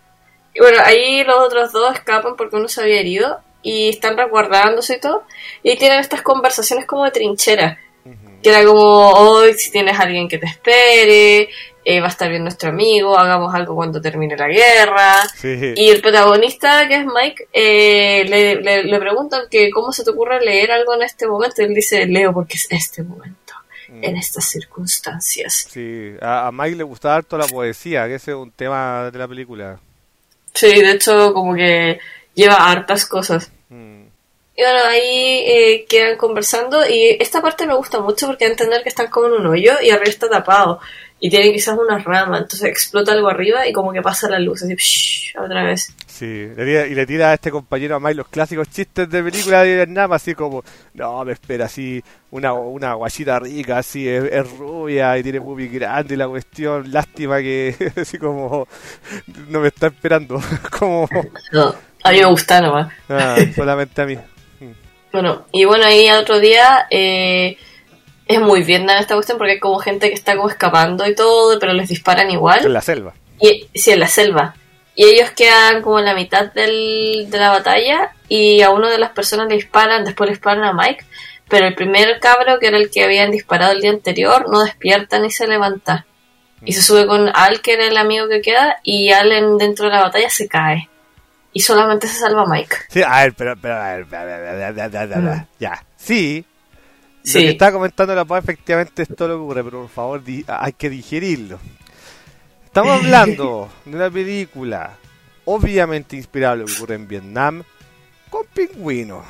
Y bueno, ahí los otros dos escapan porque uno se había herido, y están resguardándose y todo, y tienen estas conversaciones como de trinchera. Ujú. Que era como, hoy si tienes a alguien que te espere, eh, va a estar bien nuestro amigo, hagamos algo cuando termine la guerra. Sí. Y el protagonista, que es Mike, eh, le, le, le preguntan que cómo se te ocurre leer algo en este momento. Y él dice, leo porque es este momento, Mm. en estas circunstancias. Sí, a, a Mike le gustaba harto la poesía, que ese es un tema de la película. Sí, de hecho, como que lleva hartas cosas. Mm. Y bueno, ahí eh, quedan conversando y esta parte me gusta mucho porque da a entender que están como en un hoyo y arriba está tapado y tienen quizás una rama, entonces explota algo arriba y como que pasa la luz, así, psh, otra vez. Sí, le tira- y le tira a este compañero a Mike los clásicos chistes de película de Vietnam, así como, no, me espera, así, una, una guachita rica, así, es, es rubia y tiene pupi grande y la cuestión, lástima que, así como, no me está esperando, como, No, a mí me gusta nomás. ah, solamente a mí. Bueno, y bueno, ahí al otro día eh, es muy Vietnam esta cuestión porque hay como gente que está como escapando y todo, pero les disparan igual. En la selva. Y, sí, en la selva. Y ellos quedan como en la mitad del, de la batalla y a una de las personas le disparan, después le disparan a Mike, pero el primer cabro, que era el que habían disparado el día anterior, no despierta ni se levanta. Y se sube con Al, que era el amigo que queda, y Al en- dentro de la batalla se cae. Y solamente se salva Mike. Sí, a ver, pero, pero, a ver, a ver, a ver, a ver, a ver, a ver, a ver, Mm. ya, sí. Lo Sí. que estaba comentando la paz efectivamente es todo lo que ocurre, pero por favor di- hay que digerirlo. Estamos hablando de una película obviamente inspirada en lo que ocurre en Vietnam con pingüinos.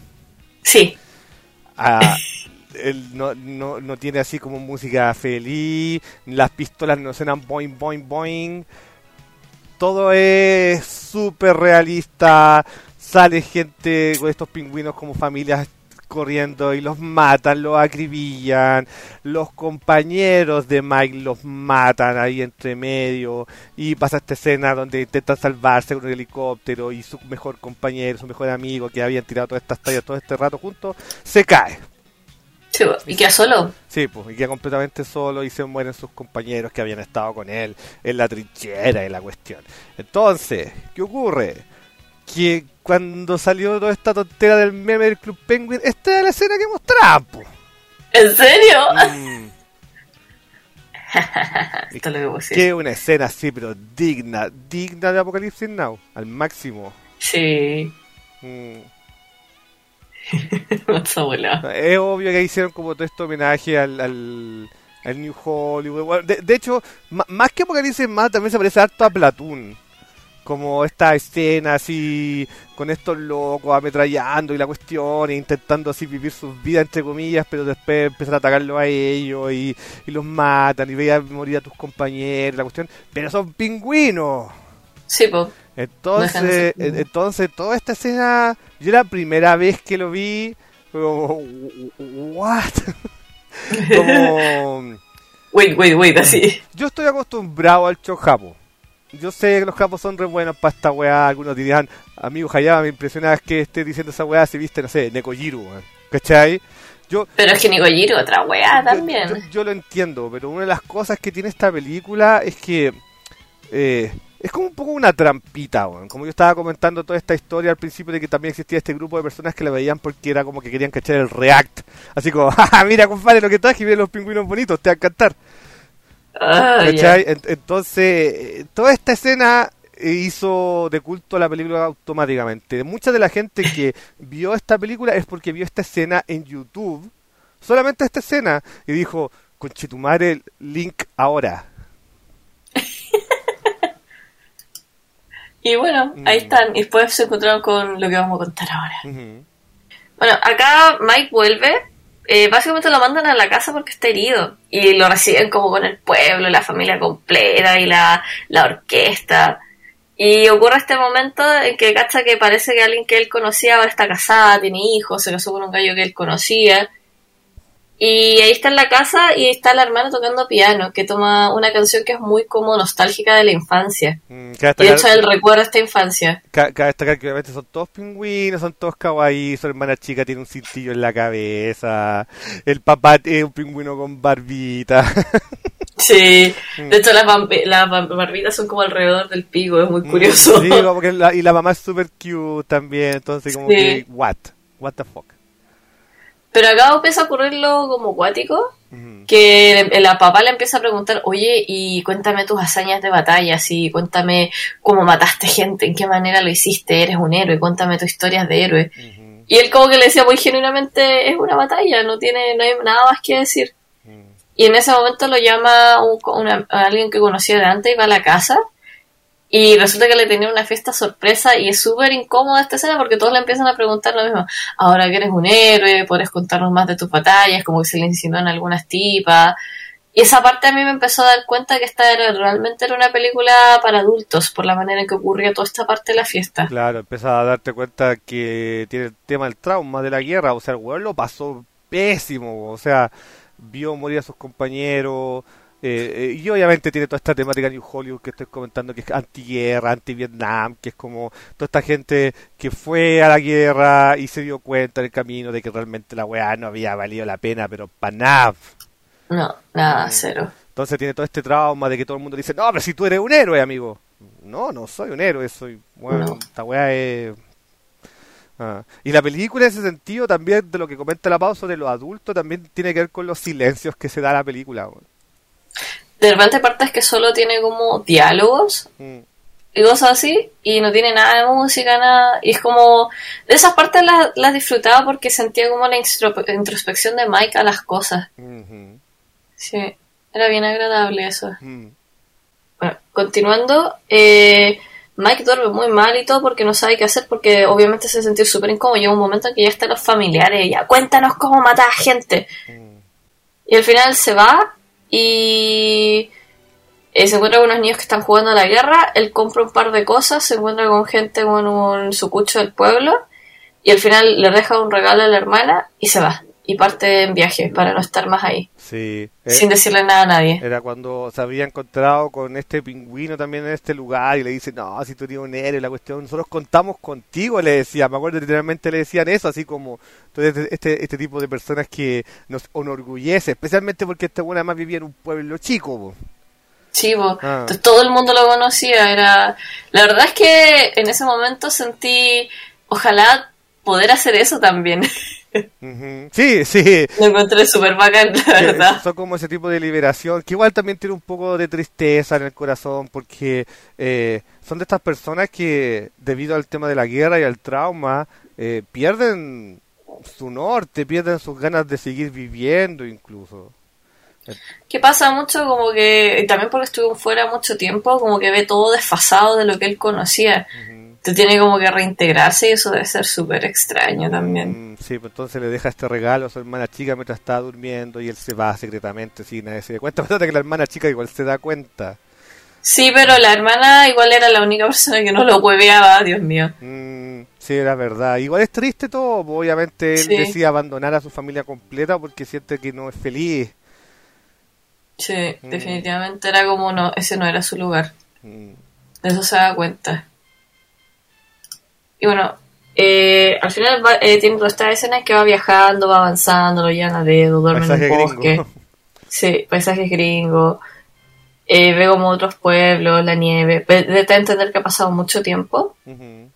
Sí. Ah, él no, no, no tiene así como música feliz, las pistolas no suenan boing, boing, boing. Todo es súper realista, sale gente con estos pingüinos como familias corriendo y los matan, los acribillan, los compañeros de Mike los matan ahí entre medio y pasa esta escena donde intentan salvarse con un helicóptero y su mejor compañero, su mejor amigo que habían tirado todas estas tallas todo este rato juntos, se cae. Sí, y queda solo. Sí, pues, y queda completamente solo y se mueren sus compañeros que habían estado con él en la trinchera y la cuestión. Entonces, ¿qué ocurre? Que cuando salió toda esta tontera del meme del Club Penguin, esta era la escena que mostraban, pues. ¿En serio? Mm, Esto es lo que vos decís. que una escena así, pero digna, digna de Apocalipsis Now, al máximo. Sí. Mm. Esa volada. Es obvio que hicieron como todo este homenaje al, al, al New Hollywood. Bueno, de, de hecho, ma- más que Apocalipsis Now, también se parece harto a Platoon. Como esta escena así, con estos locos ametrallando y la cuestión, e intentando así vivir sus vidas, entre comillas, pero después empezar a atacarlos a ellos y, y los matan y veías morir a tus compañeros, la cuestión. Pero son pingüinos. Sí, pues. Entonces, No dejan de ser eh, pingüinos. entonces toda esta escena, yo la primera vez que lo vi, fue como, what? Como, Wait, wait, wait, así. yo estoy acostumbrado al show japo. Yo sé que los japos son re buenos para esta weá. Algunos dirían, amigo Hayama, me impresiona que esté diciendo esa weá si viste, no sé, Nekojiru, weón. ¿Cachai? Yo, Pero es que Nicoyiro, otra weá yo, también. yo, yo lo entiendo, pero una de las cosas que tiene esta película es que eh, es como un poco una trampita, weón. Como yo estaba comentando toda esta historia al principio de que también existía este grupo de personas que la veían porque era como que querían cachar el react. Así como, jaja, mira compadre lo que traje, mira los pingüinos bonitos, te va a encantar. Ah, ya. ¿Cachai? En- Entonces, eh, toda esta escena eh, hizo de culto a la película automáticamente. Mucha de la gente que vio esta película es porque vio esta escena en YouTube, solamente esta escena, y dijo, conchetumare, link ahora. Y bueno, Mm. ahí están. Y después se encontraron con lo que vamos a contar ahora. Ujú. Bueno, acá Mike vuelve. Eh, básicamente lo mandan a la casa porque está herido. Y lo reciben como con el pueblo, la familia completa y la, la orquesta. Y ocurre este momento en que cacha que parece que alguien que él conocía ahora está casada, tiene hijos, se casó con un gallo que él conocía. Y ahí está en la casa y está la hermana tocando piano, que toma una canción que es muy como nostálgica de la infancia. Mm, y de hecho él recuerda esta infancia. Cabe destacar que obviamente son todos pingüinos, son todos kawaii, su hermana chica tiene un cintillo en la cabeza, el papá es un pingüino con barbita. Sí, de hecho las, bambi- las barbitas son como alrededor del pico, es muy curioso. Sí, como que la, y la mamá es super cute también, entonces como sí. que, what, what the fuck. Pero acá empieza a ocurrirlo como cuático, uh-huh. que el, el papá le empieza a preguntar, oye, y cuéntame tus hazañas de batalla, sí, cuéntame cómo mataste gente, en qué manera lo hiciste, eres un héroe, cuéntame tus historias de héroe. Uh-huh. Y él como que le decía muy genuinamente, es una batalla, no tiene, no hay nada más que decir. Uh-huh. Y en ese momento lo llama un, una, a alguien que conocía de antes y va a la casa. Y resulta que le tenía una fiesta sorpresa y es súper incómoda esta escena porque todos le empiezan a preguntar lo mismo. Ahora que eres un héroe, podés contarnos más de tus batallas, como que se le insinúan algunas tipas. Y esa parte a mí me empezó a dar cuenta que esta era, realmente era una película para adultos, por la manera en que ocurría toda esta parte de la fiesta. Claro, empiezas a darte cuenta que tiene el tema del trauma de la guerra, o sea, el weón lo pasó pésimo, o sea, vio morir a sus compañeros. Eh, eh, y obviamente tiene toda esta temática New Hollywood que estoy comentando, que es anti-guerra, anti-Vietnam, que es como toda esta gente que fue a la guerra y se dio cuenta en el camino de que realmente la weá no había valido la pena, pero para nada. No, nada, cero. Entonces tiene todo este trauma de que todo el mundo dice, no, pero si tú eres un héroe, amigo. No, no soy un héroe, soy, bueno, no. Esta weá es... Ah. Y la película en ese sentido también, de lo que comenta la pausa de los adultos, también tiene que ver con los silencios que se da a la película, weá. De repente partes que solo tiene como diálogos mm. y cosas así, y no tiene nada de música, nada, y es como, de esas partes las, las disfrutaba porque sentía como la introspección de Mike a las cosas. Mm-hmm. Sí, era bien agradable eso. Mm. Bueno, continuando, eh, Mike duerme muy mal y todo porque no sabe qué hacer, porque obviamente se sintió súper incómodo. Llega un momento en que ya están los familiares, ya cuéntanos cómo matas a gente. Mm. Y al final se va. Y eh, se encuentra con unos niños que están jugando a la guerra. Él compra un par de cosas, se encuentra con gente con un sucucho del pueblo y al final le deja un regalo a la hermana y se va y parte en viaje para no estar más ahí. Sí, sin decirle nada a nadie. Era cuando se había encontrado con este pingüino también en este lugar y le dice, no, si tú eres un héroe, la cuestión, nosotros contamos contigo, le decía. Me acuerdo que literalmente le decían eso, así como entonces este, este tipo de personas que nos enorgullece, especialmente porque este bueno además vivía en un pueblo chico, bo. Sí, bo. Ah. Entonces todo el mundo lo conocía. Era la verdad es que en ese momento sentí, ojalá poder hacer eso también. Uh-huh. Sí, sí. Lo encontré súper bacán, la verdad. Son como ese tipo de liberación, que igual también tiene un poco de tristeza en el corazón, porque eh, son de estas personas que, debido al tema de la guerra y al trauma, eh, pierden su norte, pierden sus ganas de seguir viviendo incluso. Que pasa mucho como que, y también porque estuvo fuera mucho tiempo, como que ve todo desfasado de lo que él conocía. Uh-huh. Te tiene como que reintegrarse y eso debe ser súper extraño también. Mm, sí, pues entonces le deja este regalo a su hermana chica mientras está durmiendo y él se va secretamente sin nadie se da cuenta. Pero que la hermana chica igual se da cuenta. Sí, pero la hermana igual era la única persona que no lo hueveaba, Dios mío. Mm, sí, era verdad. Igual es triste todo, obviamente él sí. decide abandonar a su familia completa porque siente que no es feliz. Sí, mm. definitivamente era como no, ese no era su lugar. Mm. De eso se da cuenta. Y bueno, eh, al final va, eh, tiene todas estas escenas que va viajando, va avanzando, lo llevan a dedo, duerme en un bosque. Gringo. Sí, paisajes gringos. Eh, ve como otros pueblos, la nieve. Debe entender que ha pasado mucho tiempo. Uh-huh.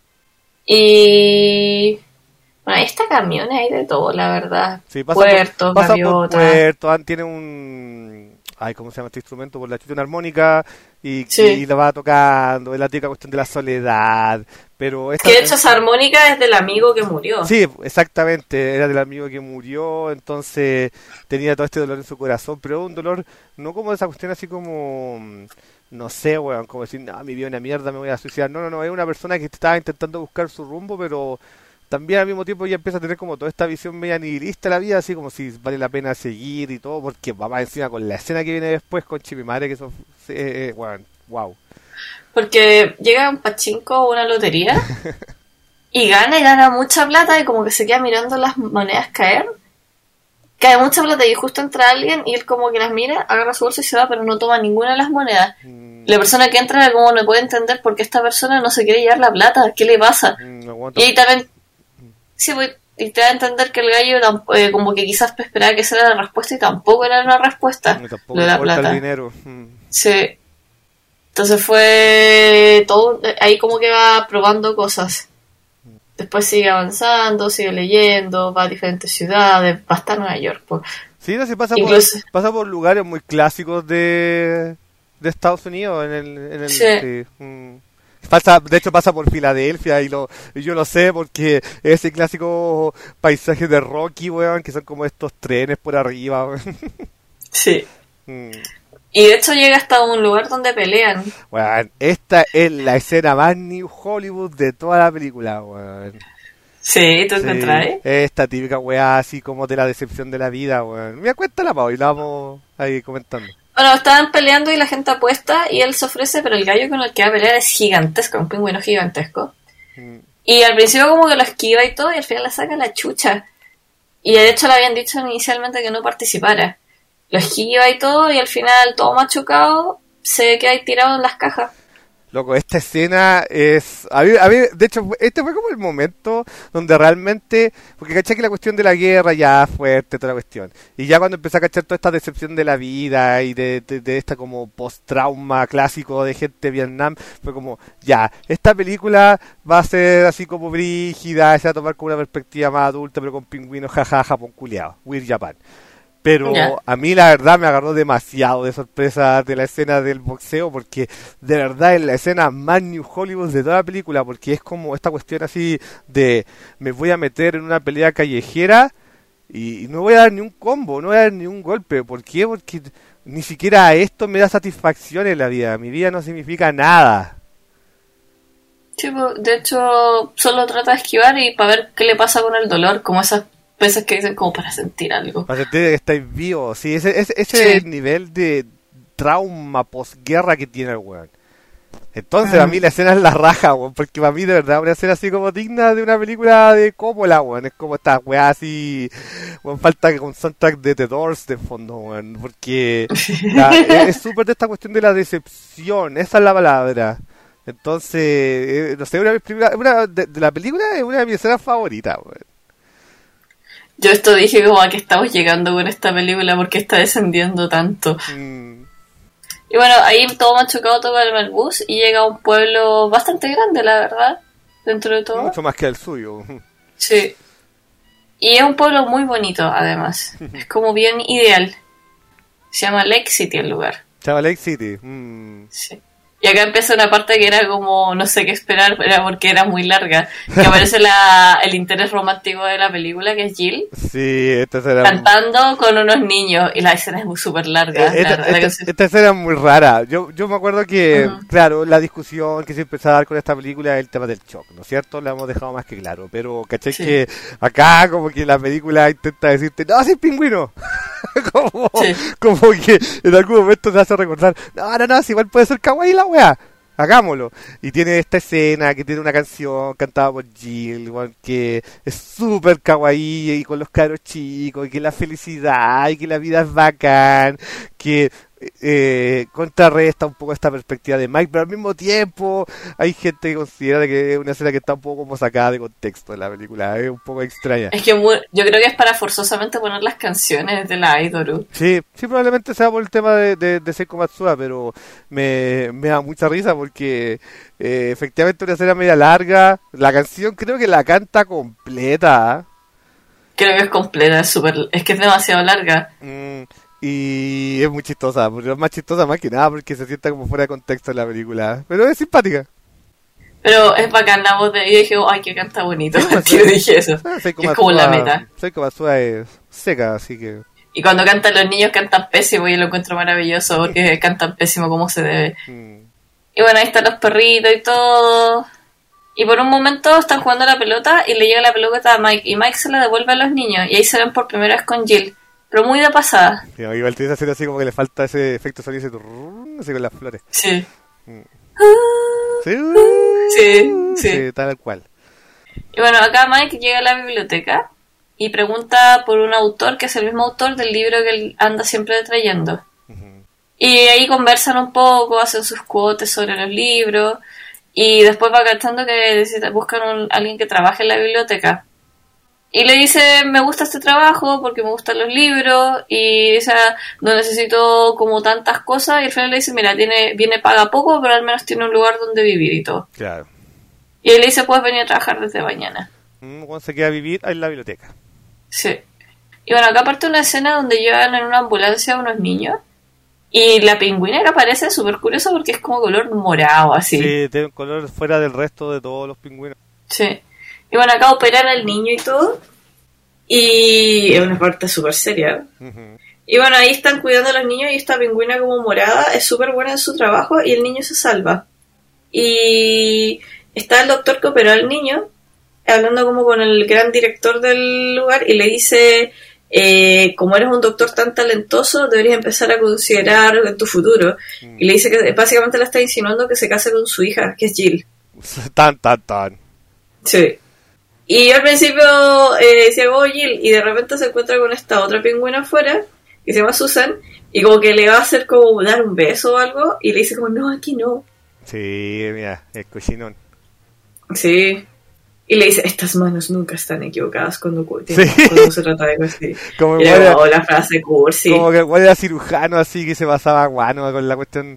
Y bueno, ahí está camiones, hay de todo, la verdad. Sí, pasa puertos, por, pasa gaviotas. Por puertos, tiene un... Ay, ¿cómo se llama este instrumento? Por la chucha, una armónica y, sí. y la va tocando. Es la típica cuestión de la soledad. Pero esta, que de hecho esa armónica es del amigo que murió. Sí, exactamente. Era del amigo que murió. Entonces tenía todo este dolor en su corazón. Pero un dolor no como esa cuestión así como... No sé, weón. Como decir, no, mi vida es una mierda, me voy a suicidar. No, no, no. Es una persona que estaba intentando buscar su rumbo, pero... también al mismo tiempo ya empieza a tener como toda esta visión media nihilista de la vida, así como si vale la pena seguir y todo, porque va más encima con la escena que viene después con Chip y Madre, que eso, eh, eh, bueno, wow. Porque llega un pachinko o una lotería y gana y gana mucha plata y como que se queda mirando las monedas caer. Cae mucha plata y justo entra alguien y él como que las mira, agarra su bolsa y se va, pero no toma ninguna de las monedas. Mm. La persona que entra como no puede entender por qué esta persona no se quiere llevar la plata, ¿qué le pasa? Mm, y ahí también sí, pues, y te da a entender que el gallo eh, como que quizás esperaba que esa era la respuesta y tampoco era una respuesta. Y tampoco le da plata. El dinero. Mm. Sí. Entonces fue todo, ahí como que va probando cosas. Después sigue avanzando, sigue leyendo, va a diferentes ciudades, va hasta Nueva York. Pues. Sí, no, se pasa, Incluso, por, pasa por lugares muy clásicos de, de Estados Unidos. En el, en el, sí. Sí. Mm. Pasa, de hecho pasa por Filadelfia y, lo, y yo lo sé porque ese clásico paisaje de Rocky, weón, que son como estos trenes por arriba. Weón. Sí. Mm. Y de hecho llega hasta un lugar donde pelean. Weón, esta es la escena más New Hollywood de toda la película, weón. Sí, ¿tú encuentras? Sí, esta típica weá así como de la decepción de la vida, weón. Mira, cuéntala, Pau, y la vamos ahí comentando. Bueno, estaban peleando y la gente apuesta y él se ofrece, pero el gallo con el que va a pelear es gigantesco, un pingüino gigantesco. Mm. Y al principio como que lo esquiva y todo y al final le saca la chucha. Y de hecho le habían dicho inicialmente que no participara. Lo esquiva y todo, y al final, todo machucado, se queda ahí tirado en las cajas. Loco, esta escena es... A mí, a mí, de hecho, este fue como el momento donde realmente... Porque caché que la cuestión de la guerra ya fuerte, toda la cuestión. Y ya cuando empecé a cachar toda esta decepción de la vida y de, de, de esta como post-trauma clásico de gente de Vietnam, fue como, ya, esta película va a ser así como brígida, se va a tomar con una perspectiva más adulta, pero con pingüinos, jaja, Japón culiado, Weird Japan. Pero yeah. A mí la verdad me agarró demasiado de sorpresa de la escena del boxeo, porque de verdad es la escena más New Hollywood de toda la película, porque es como esta cuestión así de me voy a meter en una pelea callejera y no voy a dar ni un combo, no voy a dar ni un golpe. ¿Por qué? Porque ni siquiera esto me da satisfacción en la vida, mi vida no significa nada. Sí, de hecho solo trata de esquivar y para ver qué le pasa con el dolor, como esas veces que dicen como para sentir algo. Para sentir que estáis vivos, sí, ese, ese, ese sí. Nivel de trauma posguerra que tiene el weón. Entonces, mm. a mí la escena es la raja, weón, porque para mí de verdad una escena así como digna de una película de Coppola, weón. Es como esta weá así, weón, falta con soundtrack de The Doors de fondo, weón, porque la, es súper de esta cuestión de la decepción, esa es la palabra. Entonces, eh, no sé, una, primera, una de, de la película es una de mis escenas favoritas, weón. Yo esto dije como a que estamos llegando con esta película porque está descendiendo tanto. Mm. Y bueno, ahí todo machucado toma el bus y llega a un pueblo bastante grande, la verdad, dentro de todo. Mucho más que el suyo. Sí. Y es un pueblo muy bonito, además. Es como bien ideal. Se llama Lake City el lugar. Se llama Lake City. Mm. Sí. Y acá empieza una parte que era como, no sé qué esperar, era porque era muy larga. Que aparece la, el interés romántico de la película, que es Jill. Sí, esta será... Cantando con unos niños, y la escena es muy súper larga. Esta, la, esta, la esta, esta escena es muy rara. Yo yo me acuerdo que, uh-huh. claro, la discusión que se empezó a dar con esta película es el tema del shock, ¿no es cierto? La hemos dejado más que claro. Pero, ¿cachai? Sí. Que acá como que la película intenta decirte, no, sí, pingüino. como, sí. como que en algún momento te hace recordar, no, no, no, si igual puede ser kawaii la weá, hagámoslo. Y tiene esta escena que tiene una canción cantada por Jill, igual, que es súper kawaii y con los cabros chicos, y que la felicidad y que la vida es bacán, que eh, contrarresta un poco esta perspectiva de Mike, pero al mismo tiempo hay gente que considera que es una escena que está un poco como sacada de contexto en la película, es un poco extraña. Es que muy, yo creo que es para forzosamente poner las canciones de la Aidoru. Sí, sí, probablemente sea por el tema de, de, de Seiko Matsuda, pero me, me da mucha risa porque eh, efectivamente una escena media larga, la canción creo que la canta completa. Creo que es completa, es super, es que es demasiado larga. Mm. Y es muy chistosa, porque es más chistosa más que nada porque se sienta como fuera de contexto en la película. Pero es simpática. Pero es bacán la voz de... Yo dije, ay, que canta bonito. Yo dije eso. Es como la meta. Seiko Matsuda es seca, así que... Y cuando cantan los niños cantan pésimo y yo lo encuentro maravilloso porque cantan pésimo como se debe. Mm. Y bueno, ahí están los perritos y todo. Y por un momento están jugando a la pelota y le llega la pelota a Mike. Y Mike se la devuelve a los niños. Y ahí se ven por primera vez con Jill. Pero muy de pasada. Sí, igual tiene esa escena así como que le falta ese efecto sonido, ese turrún, así con las flores. Sí. Mm. Sí, sí, sí. Sí, tal cual. Y bueno, acá Mike llega a la biblioteca y pregunta por un autor que es el mismo autor del libro que él anda siempre trayendo. Uh-huh. Y ahí conversan un poco, hacen sus quotes sobre los libros y después va cachando que buscan un, alguien que trabaje en la biblioteca. Y le dice, me gusta este trabajo porque me gustan los libros y dice, no necesito como tantas cosas. Y al final le dice, mira, tiene viene paga poco, pero al menos tiene un lugar donde vivir y todo. Claro. Y él le dice, puedes venir a trabajar desde mañana. Mm, cuando se queda a vivir en la biblioteca. Sí. Y bueno, acá parte una escena donde llevan en una ambulancia a unos niños. Y la pingüina que aparece es súper curiosa porque es como color morado, así. Sí, tiene un color fuera del resto de todos los pingüinos. Sí. Y bueno, acá operan al niño y todo. Y es una parte súper seria. Uh-huh. Y bueno, ahí están cuidando a los niños y esta pingüina como morada es súper buena en su trabajo y el niño se salva. Y está el doctor que operó al niño hablando como con el gran director del lugar y le dice, eh, como eres un doctor tan talentoso, deberías empezar a considerar en tu futuro. Uh-huh. Y le dice que básicamente le está insinuando que se case con su hija, que es Jill. Tan, tan, tan. Sí. Y yo al principio eh, decía, oh, Jill, y de repente se encuentra con esta otra pingüina afuera, que se llama Susan, y como que le va a hacer como dar un beso o algo, y le dice como, no, aquí no. Sí, mira, es cochinón. Sí. Y le dice, estas manos nunca están equivocadas cuando, tienen, sí. cuando se trata de algo así. Como y luego la frase cursi. Como que igual era cirujano así, que se pasaba guano con la cuestión...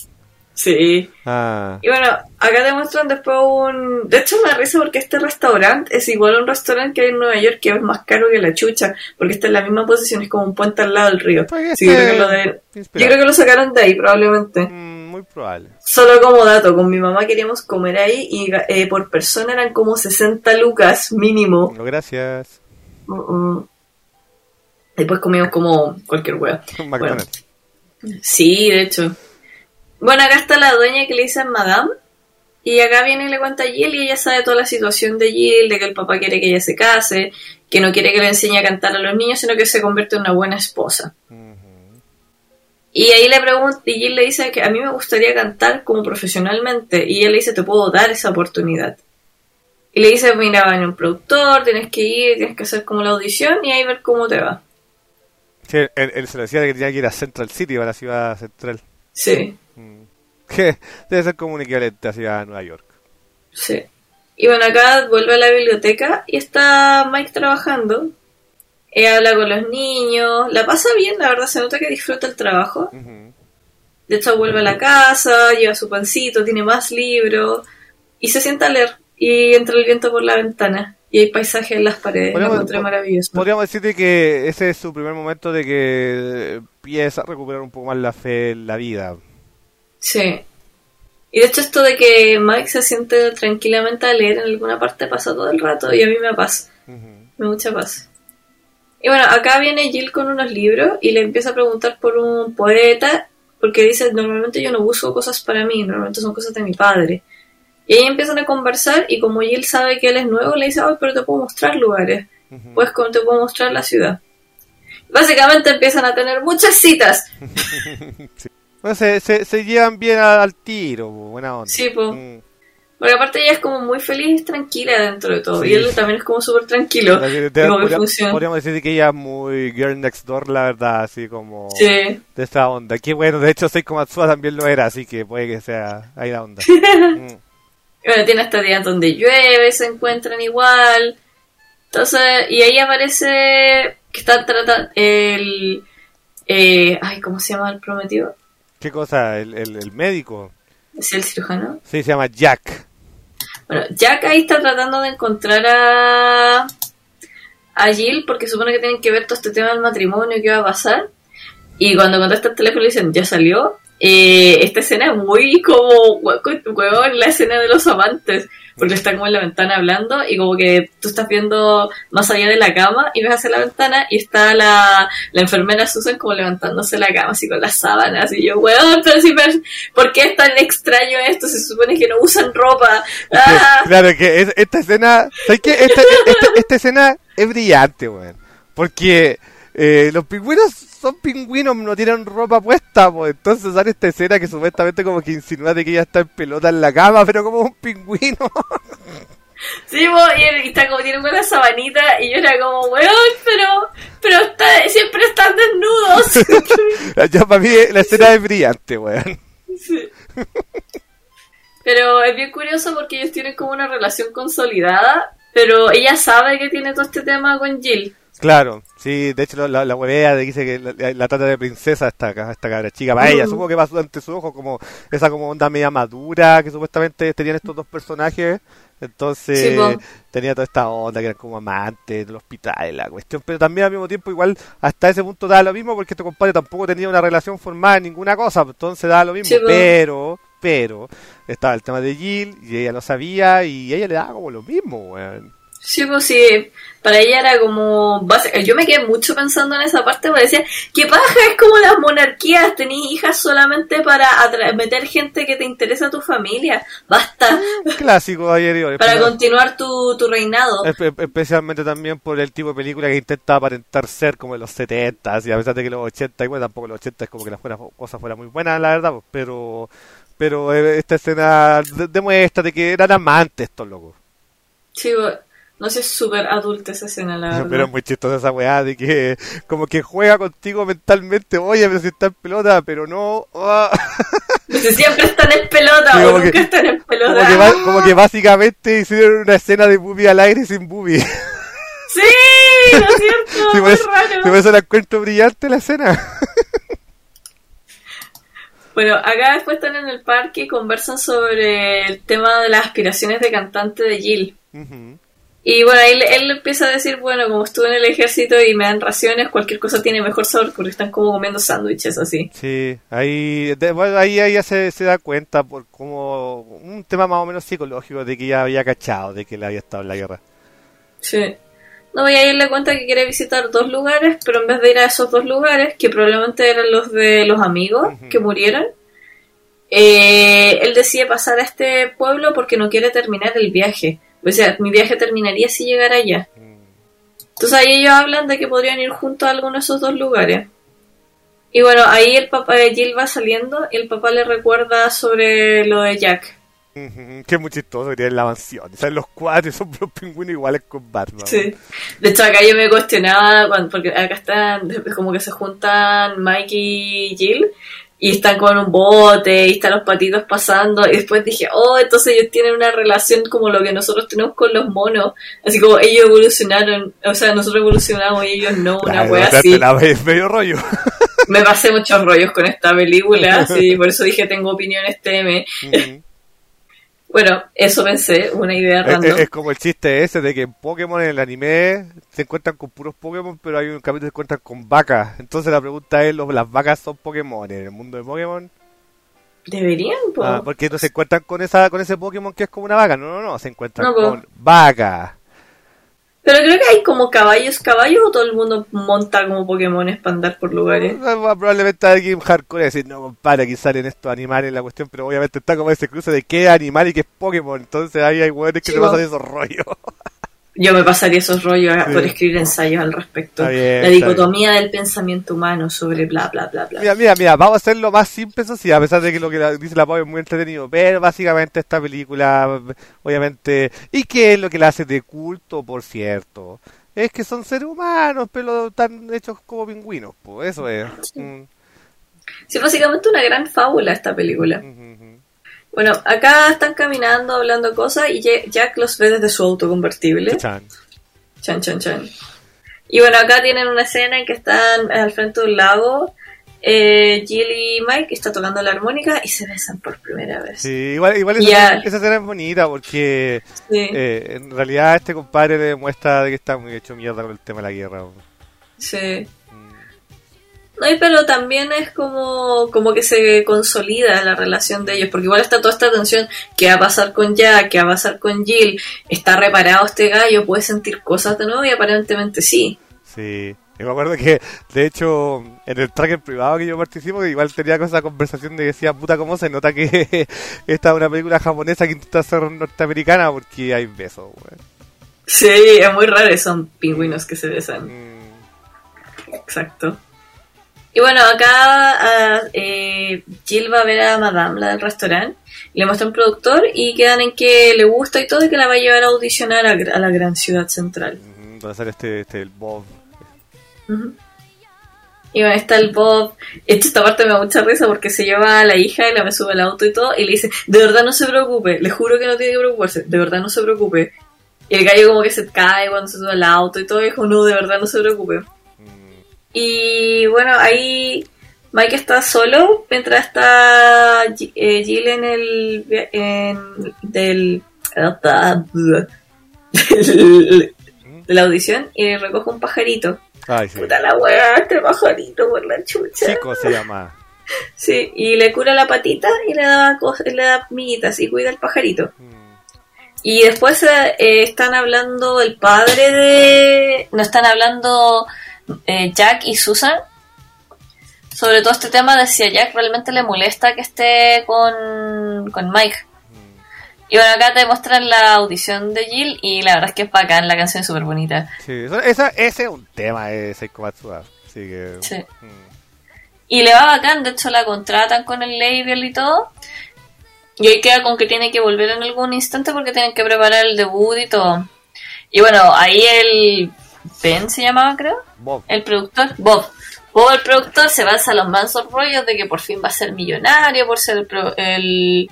Sí. Ah. Y bueno, acá te muestran después un... De hecho me da risa porque este restaurante es igual a un restaurante que hay en Nueva York que es más caro que la chucha, porque está en la misma posición, es como un puente al lado del río. Sí, yo, creo que lo de... yo creo que lo sacaron de ahí probablemente. Mm, muy probable. Solo como dato, con mi mamá queríamos comer ahí y eh, por persona eran como sesenta lucas mínimo. No, gracias. Uh-uh. Después comimos como cualquier wea. McDonald's. Bueno, sí, de hecho. Bueno, acá está la dueña que le dicen Madame. Y acá viene y le cuenta a Jill y ella sabe toda la situación de Jill, de que el papá quiere que ella se case, que no quiere que le enseñe a cantar a los niños, sino que se convierta en una buena esposa. Uh-huh. Y ahí le pregunta, y Jill le dice que a mí me gustaría cantar como profesionalmente. Y ella le dice, te puedo dar esa oportunidad. Y le dice, mira, va en un productor, tienes que ir, tienes que hacer como la audición y ahí ver cómo te va. Sí, él, él se le decía que tenía que ir a Central City, a la ciudad central. Sí. Que debe ser como un equivalente hacia Nueva York. Sí. Y bueno, acá vuelve a la biblioteca y está Mike trabajando. Ella habla con los niños, la pasa bien, la verdad, se nota que disfruta el trabajo. Uh-huh. De hecho, vuelve a la casa, lleva su pancito, tiene más libros y se sienta a leer. Y entra el viento por la ventana y hay paisajes en las paredes. Lo encontré maravilloso. Podríamos decirte que ese es su primer momento de que empieza a recuperar un poco más la fe en la vida. Sí. Y de hecho esto de que Mike se siente tranquilamente a leer en alguna parte pasa todo el rato y a mí me da paz. Uh-huh. Me da mucha paz. Y bueno, acá viene Jill con unos libros y le empieza a preguntar por un poeta porque dice, normalmente yo no busco cosas para mí, normalmente son cosas de mi padre. Y ahí empiezan a conversar y como Jill sabe que él es nuevo, le dice, ay, pero te puedo mostrar lugares. Uh-huh. Pues como te puedo mostrar la ciudad. Básicamente empiezan a tener muchas citas. Sí. Bueno, se, se, se llevan bien al tiro, buena onda. Sí, pues. Mm. Porque aparte ella es como muy feliz, tranquila dentro de todo. Sí. Y él también es como súper tranquilo. Te, te, podría, podríamos decir que ella es muy girl next door, la verdad, así como... Sí. De esta onda. Que bueno, de hecho Seiko Matsuda también lo era, así que puede que sea ahí la onda. mm. Bueno, tiene hasta días donde llueve, se encuentran igual. Entonces, y ahí aparece que está tratando el... Eh, ay, ¿cómo se llama el prometido? ¿Qué cosa? ¿El, el, el médico? ¿Es el cirujano? Sí, se llama Jack. Bueno, Jack ahí está tratando de encontrar a, a Jill porque supone que tienen que ver todo este tema del matrimonio, qué va a pasar. Y cuando contesta el teléfono le dicen, ¿ya salió? Eh, esta escena es muy como, huevón, la escena de los amantes. porque está como en la ventana hablando y como que tú estás viendo más allá de la cama y ves hacia la ventana y está la, la enfermera Susan como levantándose la cama así con las sábanas y yo, weón, pero si, ¿por qué es tan extraño esto? Se supone que no usan ropa. ¡Ah! Claro, que es, esta escena, ¿sabes qué? Esta, esta, esta escena es brillante, weón, porque eh, los pingüinos son pingüinos, no tienen ropa puesta, pues entonces sale esta escena que supuestamente como que insinúa de que ella está en pelota en la cama, pero como un pingüino. Sí, po, y está como tiene una sabanita y yo era como, weón, pero pero está, siempre están desnudos. Ya para mí la escena es brillante, weón. Sí. Pero es bien curioso porque ellos tienen como una relación consolidada, pero ella sabe que tiene todo este tema con Jill. Claro, sí, de hecho la, la huevea dice que la, la trata de princesa esta, esta cabra chica para ella, supongo que pasó ante sus ojos como esa como onda media madura que supuestamente tenían estos dos personajes, entonces sí, tenía toda esta onda que eran como amantes del hospital, la cuestión, pero también al mismo tiempo igual hasta ese punto daba lo mismo porque este compadre tampoco tenía una relación formada en ninguna cosa, entonces daba lo mismo, sí, pero, pero estaba el tema de Jill y ella lo sabía y ella le daba como lo mismo, weón. Sí, pues sí, para ella era como... Yo me quedé mucho pensando en esa parte porque decía, ¿qué paja? Es como las monarquías, tenés hijas solamente para atra- meter gente que te interesa a tu familia. Basta. Clásico ayer y hoy. Para continuar tu, tu reinado. Espe- especialmente también por el tipo de película que intenta aparentar ser como de los setenta, y a pesar de que los ochenta, y bueno, tampoco los ochenta es como que las buenas cosas fueran muy buenas, la verdad, pues, pero pero esta escena de- demuestra de que eran amantes estos locos. Sí, pues... No sé, es súper adulta esa escena, la verdad. Pero es muy chistosa esa weá de que como que juega contigo mentalmente, oye, pero si está en pelota, pero no... Oh. Si siempre están en pelota, sí, o nunca que, están en pelota. Como que, va, como que básicamente hicieron una escena de boobie al aire sin boobie. Sí, ¿no es cierto? Sí, muy eso, raro. Sí, por eso la encuentro brillante la escena. Bueno, acá después están en el parque y conversan sobre el tema de las aspiraciones de cantante de Jill. Uh-huh. Y bueno, ahí él empieza a decir, bueno, como estuve en el ejército y me dan raciones, cualquier cosa tiene mejor sabor porque están como comiendo sándwiches así. Sí, ahí de, bueno, ahí ella se, se da cuenta por como un tema más o menos psicológico de que ya había cachado de que él había estado en la guerra. Sí. No, y ahí él le cuenta que quiere visitar dos lugares, pero en vez de ir a esos dos lugares, que probablemente eran los de los amigos uh-huh. que murieron, eh, él decide pasar a este pueblo porque no quiere terminar el viaje. O sea, mi viaje terminaría si llegara allá. Entonces ahí ellos hablan de que podrían ir juntos a alguno de esos dos lugares. Y bueno, ahí el papá de Jill va saliendo y el papá le recuerda sobre lo de Jack. Uh-huh. Que es muy chistoso que tienen la mansión. O sea, los cuatro son los pingüinos iguales con Batman. Sí. De hecho, acá yo me cuestionaba, cuando, porque acá están, como que se juntan Mike y Jill. Y están con un bote, y están los patitos pasando, y después dije, oh, entonces ellos tienen una relación como lo que nosotros tenemos con los monos, así como ellos evolucionaron, o sea, nosotros evolucionamos y ellos no, una claro, wea así. La vez medio rollo. Me pasé muchos rollos con esta película, sí, por eso dije, tengo opiniones T M. Uh-huh. Bueno, eso pensé, una idea random. Es, es como el chiste ese de que en Pokémon, en el anime, se encuentran con puros Pokémon, pero hay un capítulo que se encuentran con vacas. Entonces la pregunta es, ¿las vacas son Pokémon en el mundo de Pokémon? Deberían, po. Ah, porque no se encuentran con esa con ese Pokémon que es como una vaca. No, no, no, se encuentran no, con vacas. Pero creo que hay como caballos, caballos o todo el mundo monta como Pokémones para andar por lugares. No, probablemente alguien hardcore decir, no, compadre, aquí salen estos animales en la cuestión, pero obviamente está como ese cruce de qué animal y qué es Pokémon, entonces ahí hay hueones que sí, se pasan esos rollos. Yo me pasaría esos rollos sí. por escribir ensayos al respecto. Bien, la dicotomía del pensamiento humano sobre bla, bla, bla, bla. Mira, mira, mira, vamos a hacerlo más simple, eso sí, a pesar de que lo que dice la Pau es muy entretenido, pero básicamente esta película, obviamente, ¿y qué es lo que la hace de culto, por cierto? Es que son seres humanos, pero están hechos como pingüinos, pues eso es. Sí, mm. sí, básicamente una gran fábula esta película. Uh-huh. Bueno, acá están caminando, hablando cosas, y Jack los ve desde su auto convertible. Chan. Chan, chan, chan. Y bueno, acá tienen una escena en que están al frente de un lago, eh, Jill y Mike está tocando la armónica y se besan por primera vez. Sí, igual, igual esa, yeah. escena, esa escena es bonita porque sí. eh, en realidad este compadre le demuestra de que está muy hecho mierda con el tema de la guerra. Sí. No, pero también es como, como que se consolida la relación de ellos, porque igual está toda esta tensión, ¿qué va a pasar con Jack? ¿Qué va a pasar con Jill? ¿Está reparado este gallo? ¿Puede sentir cosas de nuevo? Y aparentemente sí. Sí, yo me acuerdo que, de hecho, en el tracker privado que yo participo, igual tenía con esa conversación de que decía, puta, ¿cómo se nota que esta es una película japonesa que intenta ser norteamericana? Porque hay besos, güey. Sí, es muy raro, son pingüinos que se besan. Mm. Exacto. Y bueno, acá uh, eh, Jill va a ver a Madame, la del restaurante, le muestra un productor y quedan en que le gusta y todo, y que la va a llevar a audicionar a, a la gran ciudad central. Uh-huh, para hacer este, este, el Bob. Uh-huh. Y bueno, está el Bob. Hecho, esta parte me da mucha risa porque se lleva a la hija y la me sube al auto y todo, y le dice, de verdad no se preocupe, le juro que no tiene que preocuparse, de verdad no se preocupe. Y el gallo como que se cae cuando se sube al auto y todo, y dijo, no, de verdad no se preocupe. Y bueno, ahí Mike está solo mientras está eh, Jill en el en, del, del de la audición y recoge un pajarito. Ay, sí. Puta la weá, este pajarito por la chucha. Chico se llama. Sí, y le cura la patita y le da cosas, le da miguitas y cuida al pajarito. Mm. Y después eh, están hablando el padre de, no están hablando Eh, Jack y Susan sobre todo este tema de si a Jack realmente le molesta que esté con, con Mike. Mm. Y bueno, acá te muestran la audición de Jill y la verdad es que es bacán, la canción es súper bonita. Sí, esa, ese es un tema de Seiko Matsuda, así que... Sí. Mm. Y le va bacán, de hecho la contratan con el label y todo, y ahí queda con que tiene que volver en algún instante porque tienen que preparar el debut y todo. Y bueno, ahí el... Ben se llamaba, creo. Bob. El productor. Bob. Bob, el productor, se basa en los mansos rollos de que por fin va a ser millonario por ser el pro, el,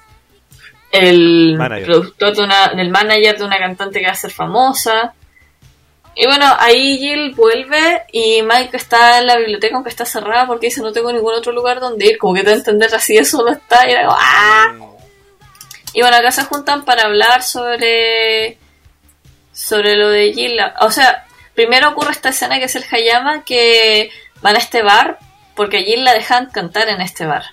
el productor de una, del manager de una cantante que va a ser famosa. Y bueno, ahí Jill vuelve y Mike está en la biblioteca aunque está cerrada porque dice no tengo ningún otro lugar donde ir. Como que te va a entender así, eso no está. Y era como ¡ah! Mm. Y bueno, acá se juntan para hablar sobre sobre lo de Jill. O sea, primero ocurre esta escena que es el Hayama, que van a este bar porque Jill la dejan cantar en este bar.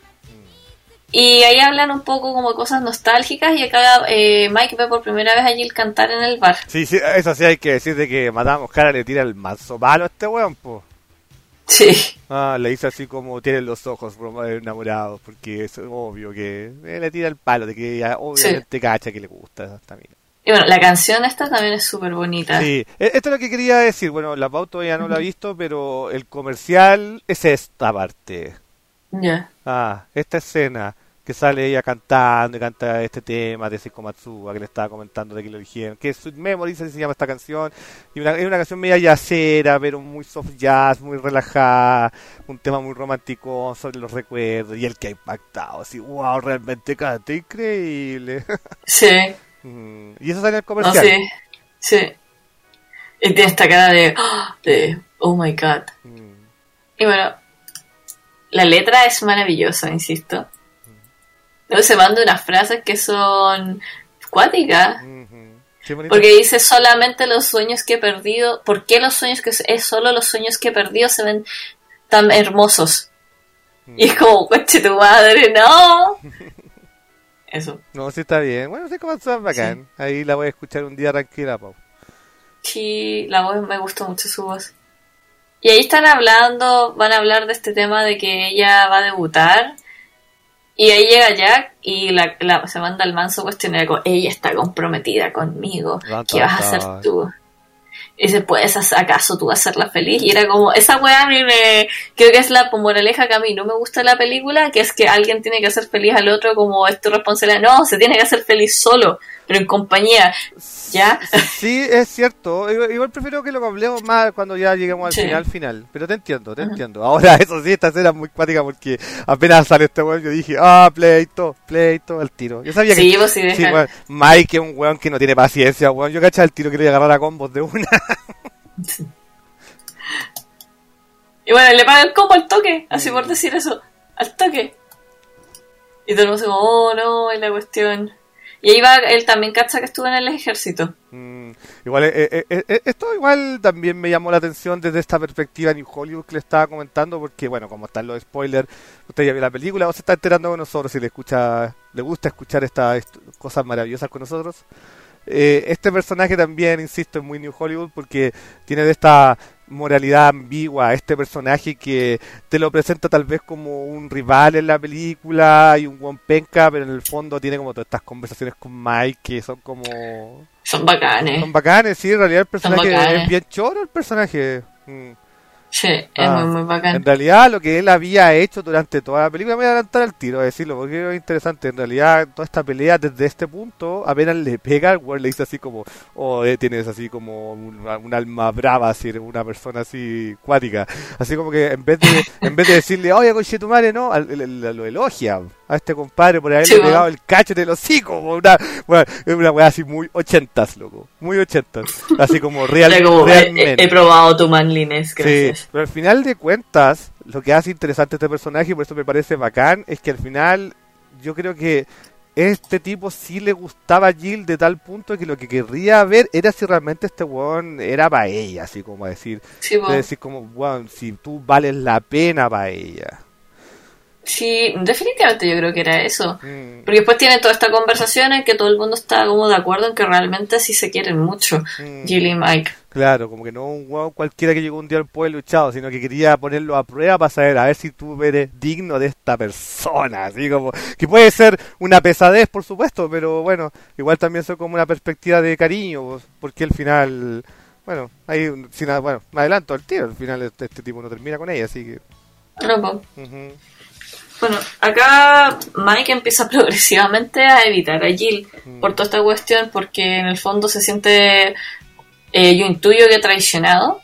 Y ahí hablan un poco como cosas nostálgicas y acá eh, Mike ve por primera vez a Jill cantar en el bar. Sí, sí, eso sí hay que decir de que Madame Oscara le tira el mazo malo a este weón, po. Sí. Ah, le dice así como tienen los ojos enamorados, porque es obvio que eh, le tira el palo de que ella obviamente sí. Cacha que le gusta también. Y bueno, la canción esta también es súper bonita. Sí, esto es lo que quería decir. Bueno, la pauta todavía no la he visto, pero el comercial es esta parte. Ya. Yeah. Ah, esta escena que sale ella cantando y canta este tema de Seiko Matsuda que le estaba comentando de que lo dijeron, que es Sweet Memories, así se llama esta canción, y una, es una canción media jazzera, pero muy soft jazz, muy relajada, un tema muy romántico sobre los recuerdos, y el que ha impactado, así, wow, realmente canta increíble. Sí. Y eso sale en el comercial. No, sí, sí. Y tiene esta cara de, de oh my god. Mm. Y bueno, la letra es maravillosa, insisto. Luego se manda unas frases que son cuáticas. Mm-hmm. Sí, porque dice solamente los sueños que he perdido. ¿Por qué los sueños que es solo los sueños que he perdido se ven tan hermosos? Mm. Y es como, coche tu madre, no. Eso. No, sí está bien. Bueno, sí, como está bacán. Sí. Ahí la voy a escuchar un día tranquila, Pau. Sí, la voz, me gustó mucho su voz. Y ahí están hablando, van a hablar de este tema de que ella va a debutar. Y ahí llega Jack y la, la, se manda el manso cuestionario. Ella está comprometida conmigo. No, ¿qué vas a hacer tú? Y dice, ¿puedes acaso tú hacerla feliz? Y era como, esa weá a mí me... Creo que es la moraleja que a mí no me gusta de la película, que es que alguien tiene que hacer feliz al otro como es tu responsabilidad. No, se tiene que hacer feliz solo, pero en compañía. ¿Ya? Sí, es cierto. Igual prefiero que lo hablemos más cuando ya lleguemos al sí. final, final. Pero te entiendo, te uh-huh. entiendo. Ahora, eso sí, esta escena es muy cuática porque apenas sale este weón, yo dije, ah, pleito, pleito, al tiro. Yo sabía sí, que... Vos sí, sí, weón, Mike es un weón que no tiene paciencia, weón. Yo cachaba el tiro que le iba a agarrar a combos de una. Sí. Y bueno, le paga el combo al toque, así por decir eso, al toque. Y todo el mundo dice, oh no, es la cuestión. Y ahí va, él también cacha que estuvo en el ejército. Mm. Igual, eh, eh, eh, esto igual también me llamó la atención desde esta perspectiva New Hollywood que le estaba comentando, porque bueno, como están los spoilers, usted ya vio la película o se está enterando con nosotros si le escucha, le gusta escuchar estas cosas maravillosas con nosotros. Eh, este personaje también, insisto, es muy New Hollywood porque tiene de esta moralidad ambigua, este personaje que te lo presenta tal vez como un rival en la película y un buen penca, pero en el fondo tiene como todas estas conversaciones con Mike que son como... Son bacanes. Son bacanes, sí, en realidad el personaje es bien choro el personaje. Mm. Sí, es ah, muy, muy bacán. En realidad, lo que él había hecho durante toda la película, me voy a adelantar al tiro a decirlo, porque es interesante. En realidad, toda esta pelea desde este punto, apenas le pega, el güey le dice así como, oh, eh, tienes así como un, un alma brava, así, una persona así cuática. Así como que en vez de en vez de decirle, oye, coche tu madre, no, al, al, al, lo elogia a este compadre por haberle sí, pegado el cachete del hocico. Una, una, una weá así muy ochentas, loco. Muy ochentas. Así como, real, como realmente. He, he probado tu manliness, gracias. Sí, pero al final de cuentas, lo que hace interesante este personaje, y por eso me parece bacán, es que al final yo creo que este tipo sí le gustaba a Jill de tal punto que lo que querría ver era si realmente este weón era para ella, así como decir, sí, bueno. decir como, weón, si tú vales la pena para ella. Sí, definitivamente yo creo que era eso. Mm. Porque después tiene toda esta conversación en que todo el mundo está como de acuerdo en que realmente sí se quieren mucho, mm. Jill y Mike. Claro, como que no un huevo cualquiera que llegó un día al pueblo luchado, sino que quería ponerlo a prueba para saber a ver si tú eres digno de esta persona, así como que puede ser una pesadez, por supuesto, pero bueno, igual también son como una perspectiva de cariño, porque al final, bueno, ahí, sin nada, bueno, me adelanto al tiro, al final este, este tipo no termina con ella, así que... No, pues. Uh-huh. Bueno, acá Mike empieza progresivamente a evitar a Jill mm. por toda esta cuestión, porque en el fondo se siente... Eh, yo intuyo que traicionado.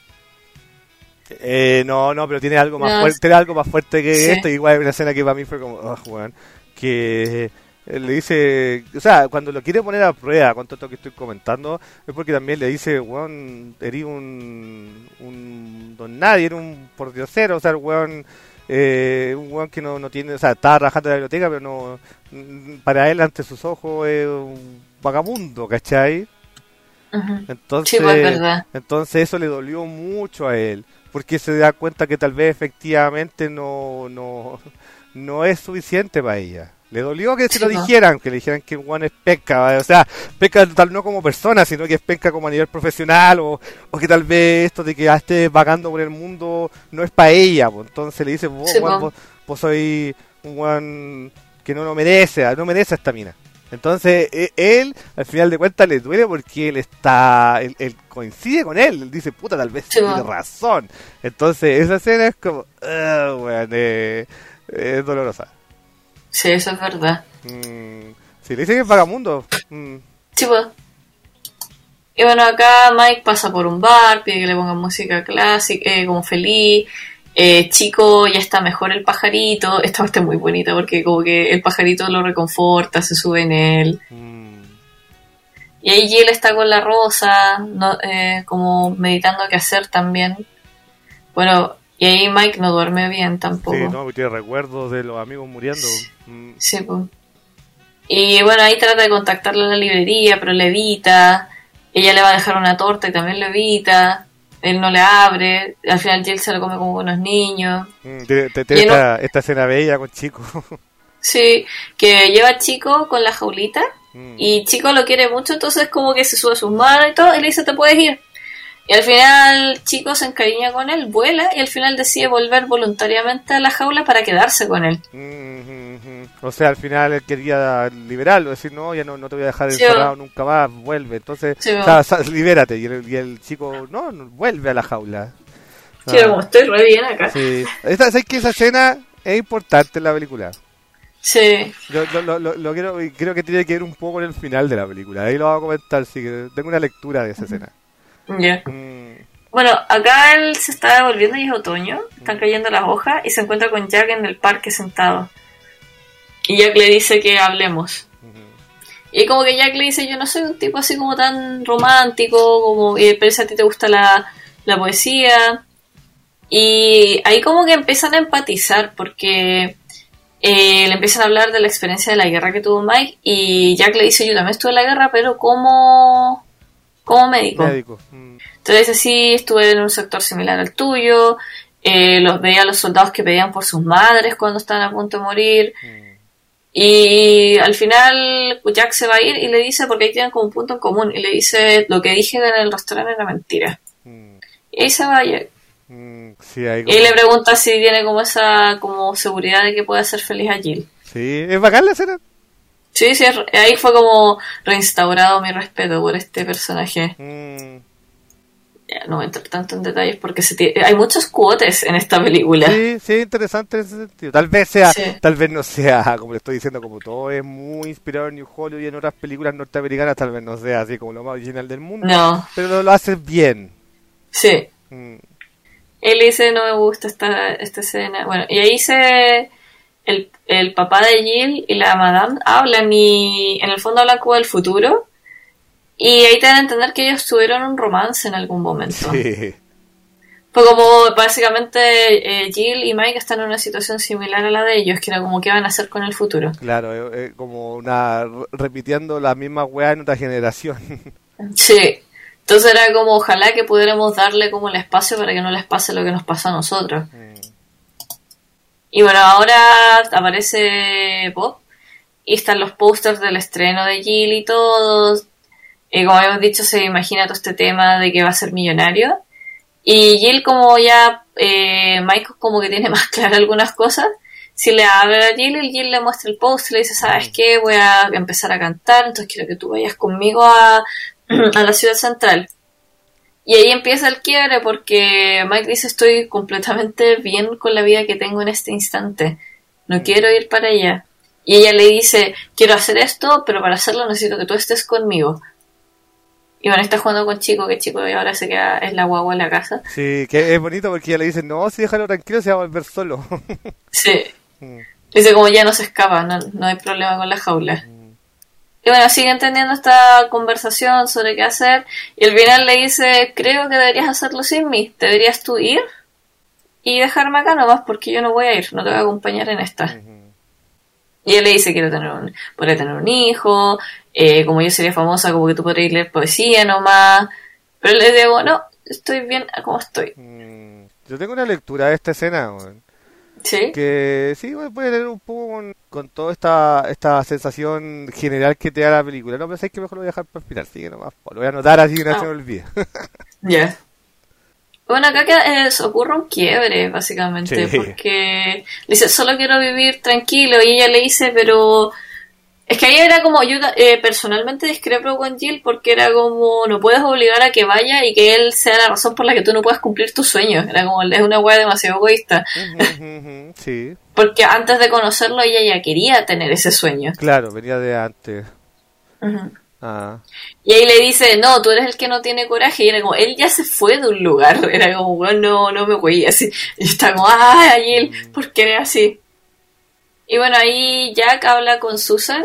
Eh, no, no, pero tiene algo más no, fuerte, tiene algo más fuerte que sí. esto. Igual hay una escena que para mí fue como, oh, Juan, que le dice, o sea, cuando lo quiere poner a prueba con todo esto que estoy comentando, es porque también le dice, weón, eres un, un don nadie, eres un pordiosero, o sea, el weón, eh, un weón que no, no tiene, o sea, estaba trabajando en la biblioteca, pero no, para él ante sus ojos es un vagabundo, ¿cachai? Uh-huh. Entonces, sí, pues, verdad. entonces eso le dolió mucho a él, porque se da cuenta que tal vez efectivamente no no, no es suficiente para ella. Le dolió que se sí, lo no. dijeran, que le dijeran que Juan es penca, o sea, penca tal no como persona, sino que es penca como a nivel profesional, o, o que tal vez esto de que ya esté vagando por el mundo no es para ella, pues. Entonces le dice, vos, sí, Juan, vos, vos sois un Juan que no lo merece, no merece a esta mina. Entonces él, al final de cuentas, le duele porque él está, él, él coincide con él, él dice, puta, tal vez sí, tiene razón. Entonces esa escena es como, uh, bueno, eh, es dolorosa. Sí, eso es verdad. Mm, sí, le dice que es vagamundo. Mm. Sí, pues. Y bueno, acá Mike pasa por un bar, pide que le pongan música clásica, eh, como feliz. Eh, chico, ya está mejor el pajarito. Esta parte es muy bonita porque como que el pajarito lo reconforta, se sube en él. Mm. Y ahí Jill está con la rosa, no, eh, como meditando qué hacer también. Bueno, y ahí Mike no duerme bien tampoco. Sí, no, tiene recuerdos de los amigos muriendo. Mm. Sí, pues. Y bueno, ahí trata de contactarla en la librería, pero le evita. Ella le va a dejar una torta y también lo evita. Él no le abre, al final Jill se lo come como buenos niños. Mm, te, te, te esta, no... esta escena bella con Chico. Sí, que lleva a Chico con la jaulita mm. y Chico lo quiere mucho, entonces como que se sube a sus manos y todo, y le dice, te puedes ir. Y al final Chico se encariña con él, vuela y al final decide volver voluntariamente a la jaula para quedarse con él. Mm-hmm. O sea, al final él quería liberarlo, decir, no, ya no, no te voy a dejar encerrado sí, nunca más, vuelve. Entonces, sí, o sea, libérate. Y el, y el chico, no, no, vuelve a la jaula. Sí, ah. como estoy re bien acá. Sí. Esta, ¿sabes que esa escena es importante en la película? Sí. Yo, lo, lo, lo, lo quiero, creo que tiene que ver un poco con el final de la película. Ahí lo voy a comentar, sí, que tengo una lectura de esa escena. Ya. Yeah. Mm. Bueno, acá él se está devolviendo y es otoño, están cayendo las hojas y se encuentra con Jack en el parque sentado. Y Jack le dice que hablemos. Uh-huh. Y como que Jack le dice, yo no soy un tipo así como tan romántico, como eh, pero si a ti te gusta la, la poesía. Y ahí como que empiezan a empatizar porque eh, le empiezan a hablar de la experiencia de la guerra que tuvo Mike y Jack le dice, yo también estuve en la guerra, pero ¿cómo... como médico. Médico. Mm. Entonces dice, sí, estuve en un sector similar al tuyo, eh, los veía a los soldados que pedían por sus madres cuando estaban a punto de morir. Mm. Y al final Jack se va a ir y le dice, porque ahí tienen como un punto en común, y le dice, lo que dije en el restaurante era mentira. Mm. Y ahí se va Jack. Mm, sí, ahí como... Y le pregunta si tiene como esa como seguridad de que puede hacer feliz a Jill. Sí, es bacán la escena. Sí, sí, ahí fue como reinstaurado mi respeto por este personaje. Mm. Ya, no voy a entrar tanto en detalles porque se t- hay muchos cuotes en esta película. Sí, sí, interesante en ese sentido. Tal vez sea, sí. tal vez no sea, como le estoy diciendo, como todo es muy inspirado en New Hollywood y en otras películas norteamericanas, tal vez no sea así como lo más original del mundo. No. Pero lo, lo hace bien. Sí. Mm. Él dice, no me gusta esta, esta escena. Bueno, y ahí se... El, el papá de Jill y la madame hablan y en el fondo hablan como del futuro. Y ahí te dan a entender que ellos tuvieron un romance en algún momento. Sí. Fue como, básicamente, eh, Jill y Mike están en una situación similar a la de ellos, que era como qué van a hacer con el futuro. Claro, es, es como una repitiendo la misma weá en otra generación. Sí. Entonces era como, ojalá que pudiéramos darle como el espacio para que no les pase lo que nos pasó a nosotros. Mm. Y bueno, ahora aparece Bob y están los pósters del estreno de Jill y todos. Y como habíamos dicho, se imagina todo este tema de que va a ser millonario. Y Jill, como ya eh, Michael como que tiene más claras algunas cosas, si le habla a Jill y Jill le muestra el póster, le dice, ¿sabes qué? Voy a empezar a cantar, entonces quiero que tú vayas conmigo a, a la ciudad central. Y ahí empieza el quiebre porque Mike dice, estoy completamente bien con la vida que tengo en este instante. No quiero ir para allá. Y ella le dice, quiero hacer esto, pero para hacerlo necesito que tú estés conmigo. Y bueno, está jugando con Chico, que Chico ahora se queda, es la guagua en la casa. Sí, que es bonito porque ella le dice, no, si déjalo tranquilo, se va a volver solo. Sí. Mm. Dice como ya no se escapa, no, no hay problema con la jaula. Mm. Y bueno, siguen teniendo esta conversación sobre qué hacer. Y al final le dice, creo que deberías hacerlo sin mí. Deberías tú ir y dejarme acá nomás porque yo no voy a ir, no te voy a acompañar en esta. Uh-huh. Y él le dice, quiero tener un, podría tener un hijo, eh, como yo sería famosa, como que tú podrías leer poesía nomás. Pero le digo, no, estoy bien como estoy. Mm, yo tengo una lectura de esta escena, man. ¿Sí? Que sí, puede tener un poco con, con toda esta esta sensación general que te da la película. No, pero es que mejor lo voy a dejar para el final, sigue nomás. Lo voy a anotar así que no oh. se me olvide. Ya. Yeah. Bueno, acá que, eh, ocurre un quiebre, básicamente, sí. Porque dice, solo quiero vivir tranquilo, y ella le dice, pero... Es que ahí era como, yo eh, personalmente discrepo con Jill, porque era como, no puedes obligar a que vaya y que él sea la razón por la que tú no puedas cumplir tus sueños. Era como, es una weá demasiado egoísta. Uh-huh, uh-huh, sí. Porque antes de conocerlo, ella ya quería tener ese sueño. Claro, venía de antes. Uh-huh. Ah. Y ahí le dice, no, tú eres el que no tiene coraje. Y era como, él ya se fue de un lugar. Era como, bueno, no, no me voy así. Y está como, ay, Jill, ¿por qué eres así? Y bueno, ahí Jack habla con Susan.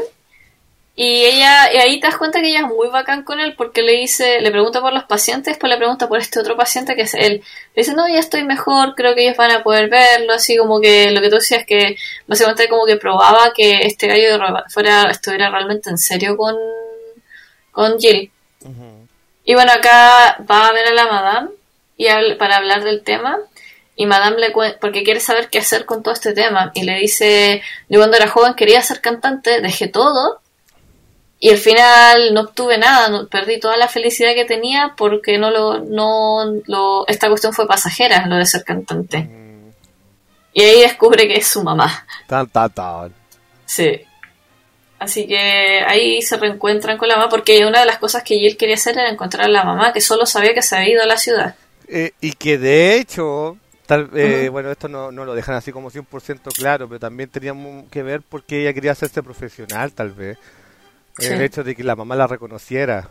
Y ella, y ahí te das cuenta que ella es muy bacán con él, porque le dice, le pregunta por los pacientes, después le pregunta por este otro paciente que es él. Le dice, no, ya estoy mejor, creo que ellos van a poder verlo, así como que lo que tú decías, que básicamente como que probaba que este gallo fuera, estuviera realmente en serio con, con Jill. Uh-huh. Y bueno, acá va a ver a la madame y a, para hablar del tema. Y Madame le cuenta, porque quiere saber qué hacer con todo este tema. Y le dice, yo cuando era joven quería ser cantante, dejé todo. Y al final no obtuve nada, no, perdí toda la felicidad que tenía porque no lo, no lo, esta cuestión fue pasajera, lo de ser cantante. Mm. Y ahí descubre que es su mamá. Tan, tan, tan. Sí. Así que ahí se reencuentran con la mamá, porque una de las cosas que Jill quería hacer era encontrar a la mamá, que solo sabía que se había ido a la ciudad. Eh, y que de hecho, tal, eh, uh-huh. bueno, esto no, no lo dejan así como cien por ciento claro, pero también tenía que ver porque ella quería hacerse profesional, tal vez. Sí. El hecho de que la mamá la reconociera.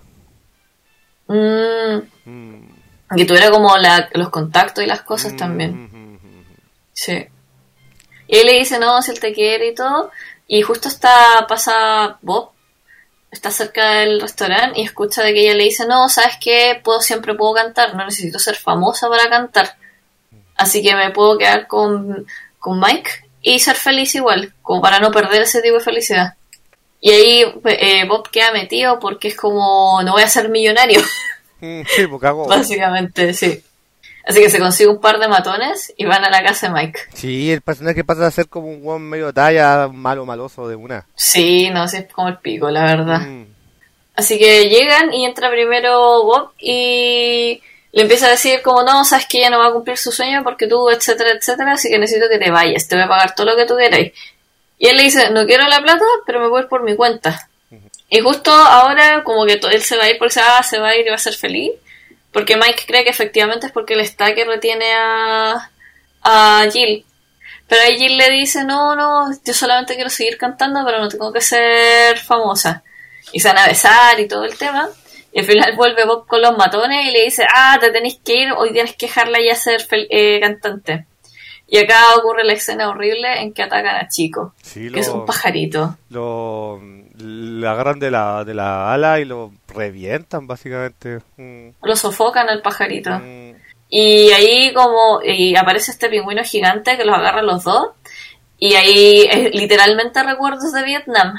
Mm. Mm. Que tuviera como la, los contactos y las cosas mm. también. Mm-hmm. Sí. Y él le dice, no, si él te quiere y todo. Y justo está, pasa Bob, está cerca del restaurante y escucha de que ella le dice, no, ¿sabes qué? Puedo, siempre puedo cantar, no necesito ser famosa para cantar. Así que me puedo quedar con, con Mike y ser feliz igual, como para no perder ese tipo de felicidad. Y ahí eh, Bob queda metido porque es como, no voy a ser millonario. Sí, pues cagó. Básicamente, sí. Así que se consigue un par de matones y van a la casa de Mike. Sí, el personaje pasa a ser como un weón medio talla, malo, maloso de una. Sí, no, sí, es como el pico, la verdad. Mm. Así que llegan y entra primero Bob y le empieza a decir como, no, sabes que ella no va a cumplir su sueño porque tú, etcétera, etcétera, así que necesito que te vayas, te voy a pagar todo lo que tú queráis. Y él le dice, no quiero la plata, pero me voy a ir por mi cuenta. Uh-huh. Y justo ahora como que él se va a ir porque se va, se va a ir y va a ser feliz. Porque Mike cree que efectivamente es porque él está que retiene a, a Jill. Pero ahí Jill le dice, no, no, yo solamente quiero seguir cantando, pero no tengo que ser famosa. Y se van a besar y todo el tema. Y al final vuelve Bob con los matones y le dice, ah, te tenés que ir, hoy tienes que dejarla ya ser fel- eh, cantante. Y acá ocurre la escena horrible en que atacan a Chico, sí, que lo, es un pajarito. Lo, lo agarran de la, de la ala y lo revientan, básicamente. Mm. Lo sofocan al pajarito. Mm. Y ahí como y aparece este pingüino gigante que los agarra a los dos. Y ahí es literalmente recuerdos de Vietnam.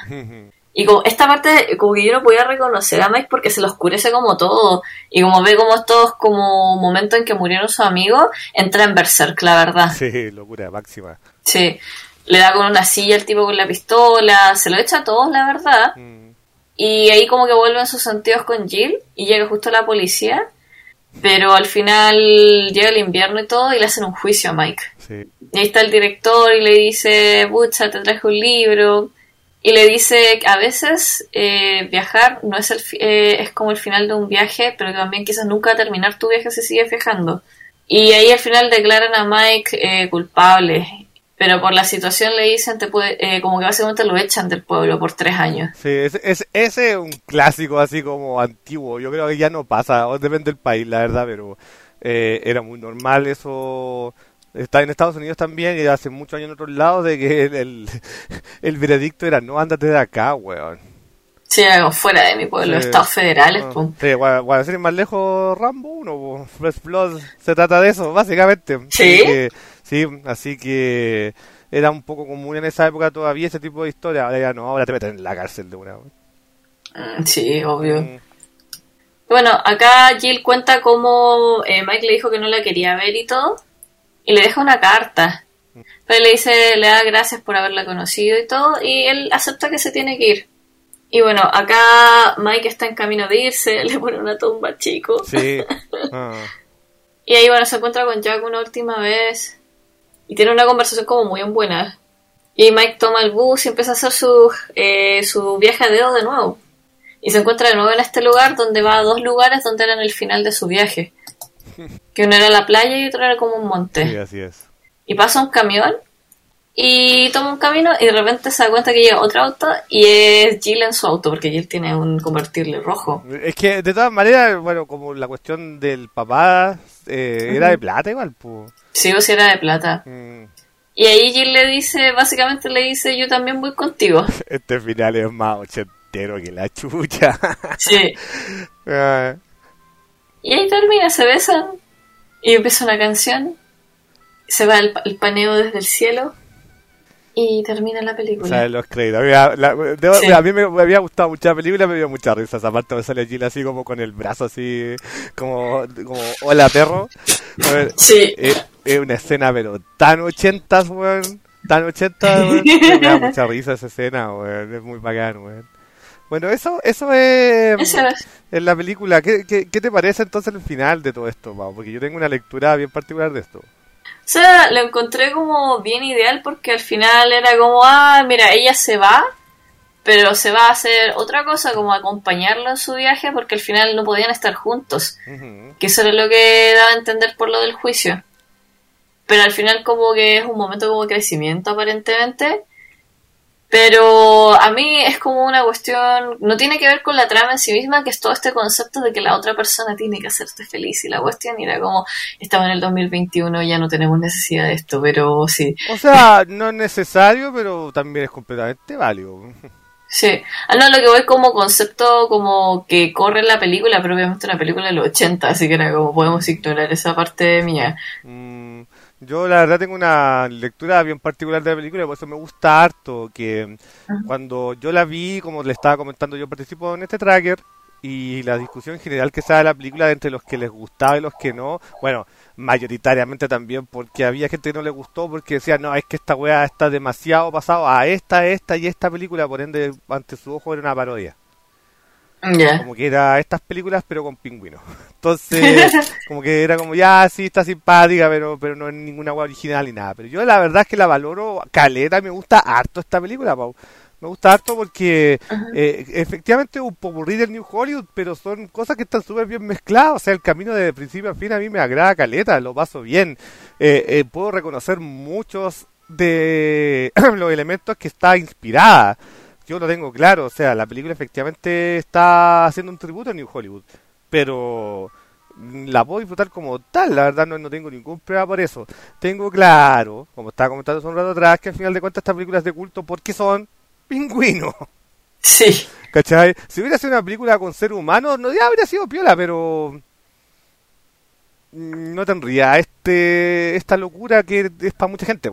Y como esta parte, como que yo no podía reconocer a Mike porque se le oscurece como todo. Y como ve como estos como momentos en que murieron sus amigos, entra en berserk, la verdad. Sí, locura máxima. Sí, le da con una silla al tipo con la pistola, se lo echa a todos, la verdad. Mm. Y ahí como que vuelven sus sentidos con Jill y llega justo la policía. Pero al final llega el invierno y todo y le hacen un juicio a Mike. Sí. Y ahí está el director y le dice, Bucha, te traje un libro... Y le dice que a veces eh, viajar no es el eh, es como el final de un viaje, pero que también quizás nunca va a terminar tu viaje si sigues viajando. Y ahí al final declaran a Mike eh, culpable, pero por la situación le dicen te puede, eh, como que básicamente lo echan del pueblo por tres años. Sí, ese es, ese es un clásico así como antiguo. Yo creo que ya no pasa, o depende del país, la verdad, pero eh, era muy normal eso. Está en Estados Unidos también y hace muchos años en otros lados de que el, el, el veredicto era no, ándate de acá, weón. Sí, algo fuera de mi pueblo, sí. Estados federales, pues. Sí, bueno, decir más lejos, Rambo uno, First Blood, se trata de eso, básicamente. ¿Sí? Así que, sí, así que era un poco común en esa época todavía ese tipo de historia. Ahora ya no, ahora te meten en la cárcel de una. Mm, sí, obvio. Mm. Bueno, acá Jill cuenta cómo eh, Mike le dijo que no la quería ver y todo. Y le deja una carta. Pero le dice, le da gracias por haberla conocido y todo. Y él acepta que se tiene que ir. Y bueno, acá Mike está en camino de irse. Le pone una tumba al chico. Sí. Ah. Y ahí bueno, se encuentra con Jack una última vez. Y tiene una conversación como muy buena. Y Mike toma el bus y empieza a hacer su, eh, su viaje a dedo de nuevo. Y se encuentra de nuevo en este lugar donde va a dos lugares donde eran el final de su viaje. Que uno era la playa y otro era como un monte. Sí, así es. Y pasa un camión y toma un camino y de repente se da cuenta que llega otro auto y es Jill en su auto, porque Jill tiene un convertible rojo. Es que de todas maneras, bueno, como la cuestión del papá eh, uh-huh. era de plata igual, pues. Sí, o sea, era de plata. Mm. Y ahí Jill le dice, básicamente le dice, yo también voy contigo. Este final es más ochentero que la chucha. Sí. uh. Y ahí termina, se besan y empieza una canción, se va el, el paneo desde el cielo y termina la película. O sea, los créditos. A mí, la, la, de, sí. a mí me, me había gustado mucho la película, me dio mucha risa esa parte donde sale Jill así como con el brazo así, como, como hola perro. A ver, sí. Es, es una escena pero tan ochentas, weón, tan ochentas, weón, me da mucha risa esa escena, weón, es muy bacán, weón. Bueno, eso eso es, eso es. en la película. ¿Qué, qué, ¿Qué te parece entonces el final de todo esto, Pau? Porque yo tengo una lectura bien particular de esto. O sea, lo encontré como bien ideal porque al final era como, ah, mira, ella se va, pero se va a hacer otra cosa, como acompañarlo en su viaje, porque al final no podían estar juntos. Uh-huh. Que eso era lo que daba a entender por lo del juicio. Pero al final como que es un momento como de crecimiento aparentemente. Pero a mí es como una cuestión, no tiene que ver con la trama en sí misma, que es todo este concepto de que la otra persona tiene que hacerte feliz. Y la cuestión era como, estamos en el dos mil veintiuno, ya no tenemos necesidad de esto, pero sí. O sea, no es necesario, pero también es completamente válido. Sí. Ah, no, lo que voy como concepto como que corre en la película, pero obviamente una película de los ochenta, así que era como, podemos ignorar esa parte mía. Mm. Yo la verdad tengo una lectura bien particular de la película, por eso me gusta harto, que uh-huh. cuando yo la vi, como le estaba comentando, yo participo en este tracker, y la discusión general que sale de la película entre los que les gustaba y los que no, bueno, mayoritariamente también porque había gente que no le gustó porque decía, no, es que esta weá está demasiado pasado a esta, esta y esta película, por ende, ante su ojo era una parodia. Yeah. Como que era estas películas pero con pingüinos. Entonces, como que era como, ya, sí, está simpática, pero pero no es ninguna weá original ni nada. Pero yo la verdad es que la valoro caleta, me gusta harto esta película, Pau. Me gusta harto porque uh-huh. eh, efectivamente es un popurrí del New Hollywood, pero son cosas que están súper bien mezcladas. O sea, el camino de principio a fin a mí me agrada caleta, lo paso bien. Eh, eh, puedo reconocer muchos de los elementos que está inspirada. Yo lo tengo claro, o sea, la película efectivamente está haciendo un tributo a New Hollywood, pero la puedo disfrutar como tal, la verdad no, no tengo ningún problema por eso. Tengo claro, como estaba comentando hace un rato atrás, que al final de cuentas esta película es de culto porque son pingüinos. Sí. ¿Cachai? Si hubiera sido una película con ser humano, no ya habría sido piola, pero no tendría este esta locura que es para mucha gente.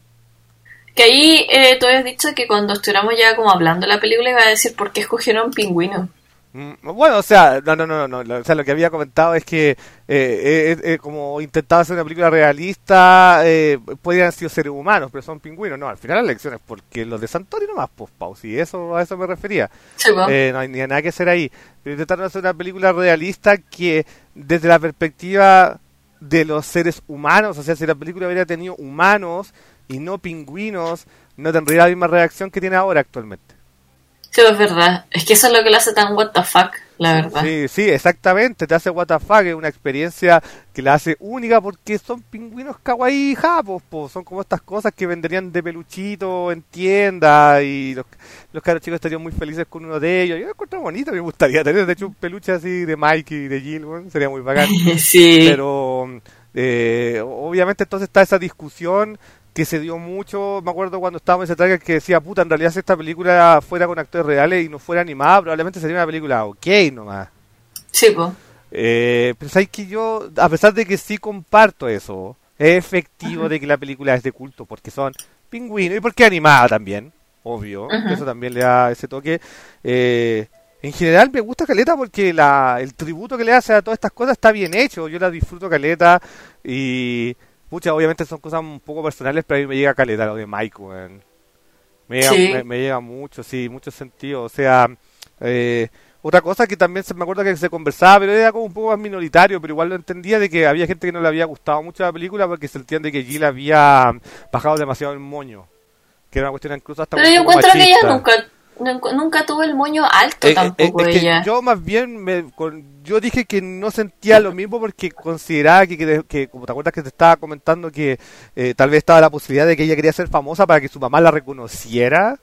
Que ahí eh, tú habías dicho que cuando estuviéramos ya como hablando de la película iba a decir por qué escogieron pingüinos. Bueno, o sea, no, no, no, no, no, o sea, lo que había comentado es que eh, eh, eh, como intentaba hacer una película realista, eh, podrían haber sido seres humanos, pero son pingüinos, no, al final la elección es porque los de Santori nomás, pues, Pau, si eso, a eso me refería, sí, eh, no hay ni nada que hacer ahí, pero intentaron hacer una película realista que desde la perspectiva de los seres humanos, o sea, si la película hubiera tenido humanos y no pingüinos, no tendría la misma reacción que tiene ahora actualmente. Sí, es verdad. Es que eso es lo que lo hace tan what the fuck, la verdad. Sí, sí, exactamente. Te hace what the fuck, es una experiencia que la hace única porque son pingüinos kawaii japos, po. Son como estas cosas que venderían de peluchito en tienda y los, los caros chicos estarían muy felices con uno de ellos. Yo me encuentro bonito, me gustaría tener, de hecho, un peluche así de Mike y de Jill, bueno, sería muy bacán. Sí. Pero, eh, obviamente entonces está esa discusión que se dio mucho, me acuerdo cuando estábamos en ese trailer que decía, puta, en realidad si esta película fuera con actores reales y no fuera animada, probablemente sería una película ok nomás. Sí, pues. Eh, pero sabes que yo, a pesar de que sí comparto eso, es efectivo uh-huh. de que la película es de culto, porque son pingüinos y porque es animada también, obvio, uh-huh. eso también le da ese toque. Eh, en general me gusta caleta porque la, el tributo que le hace a todas estas cosas está bien hecho, yo la disfruto caleta y... Pucha, obviamente son cosas un poco personales, pero a mí me llega caleta lo de Mike, weón. Me llega, sí. me, me llega mucho, sí, mucho sentido. O sea, eh, otra cosa que también se me acuerda que se conversaba, pero era como un poco más minoritario, pero igual lo entendía de que había gente que no le había gustado mucho la película porque se entiende que Jill había bajado demasiado el moño. Que era una cuestión incluso hasta pero un yo poco encuentro machista. que ella nunca... Nunca tuvo el moño alto eh, tampoco eh, es ella. Que yo más bien me, con, yo dije que no sentía lo mismo porque consideraba que, que, que como te acuerdas que te estaba comentando que eh, tal vez estaba la posibilidad de que ella quería ser famosa para que su mamá la reconociera.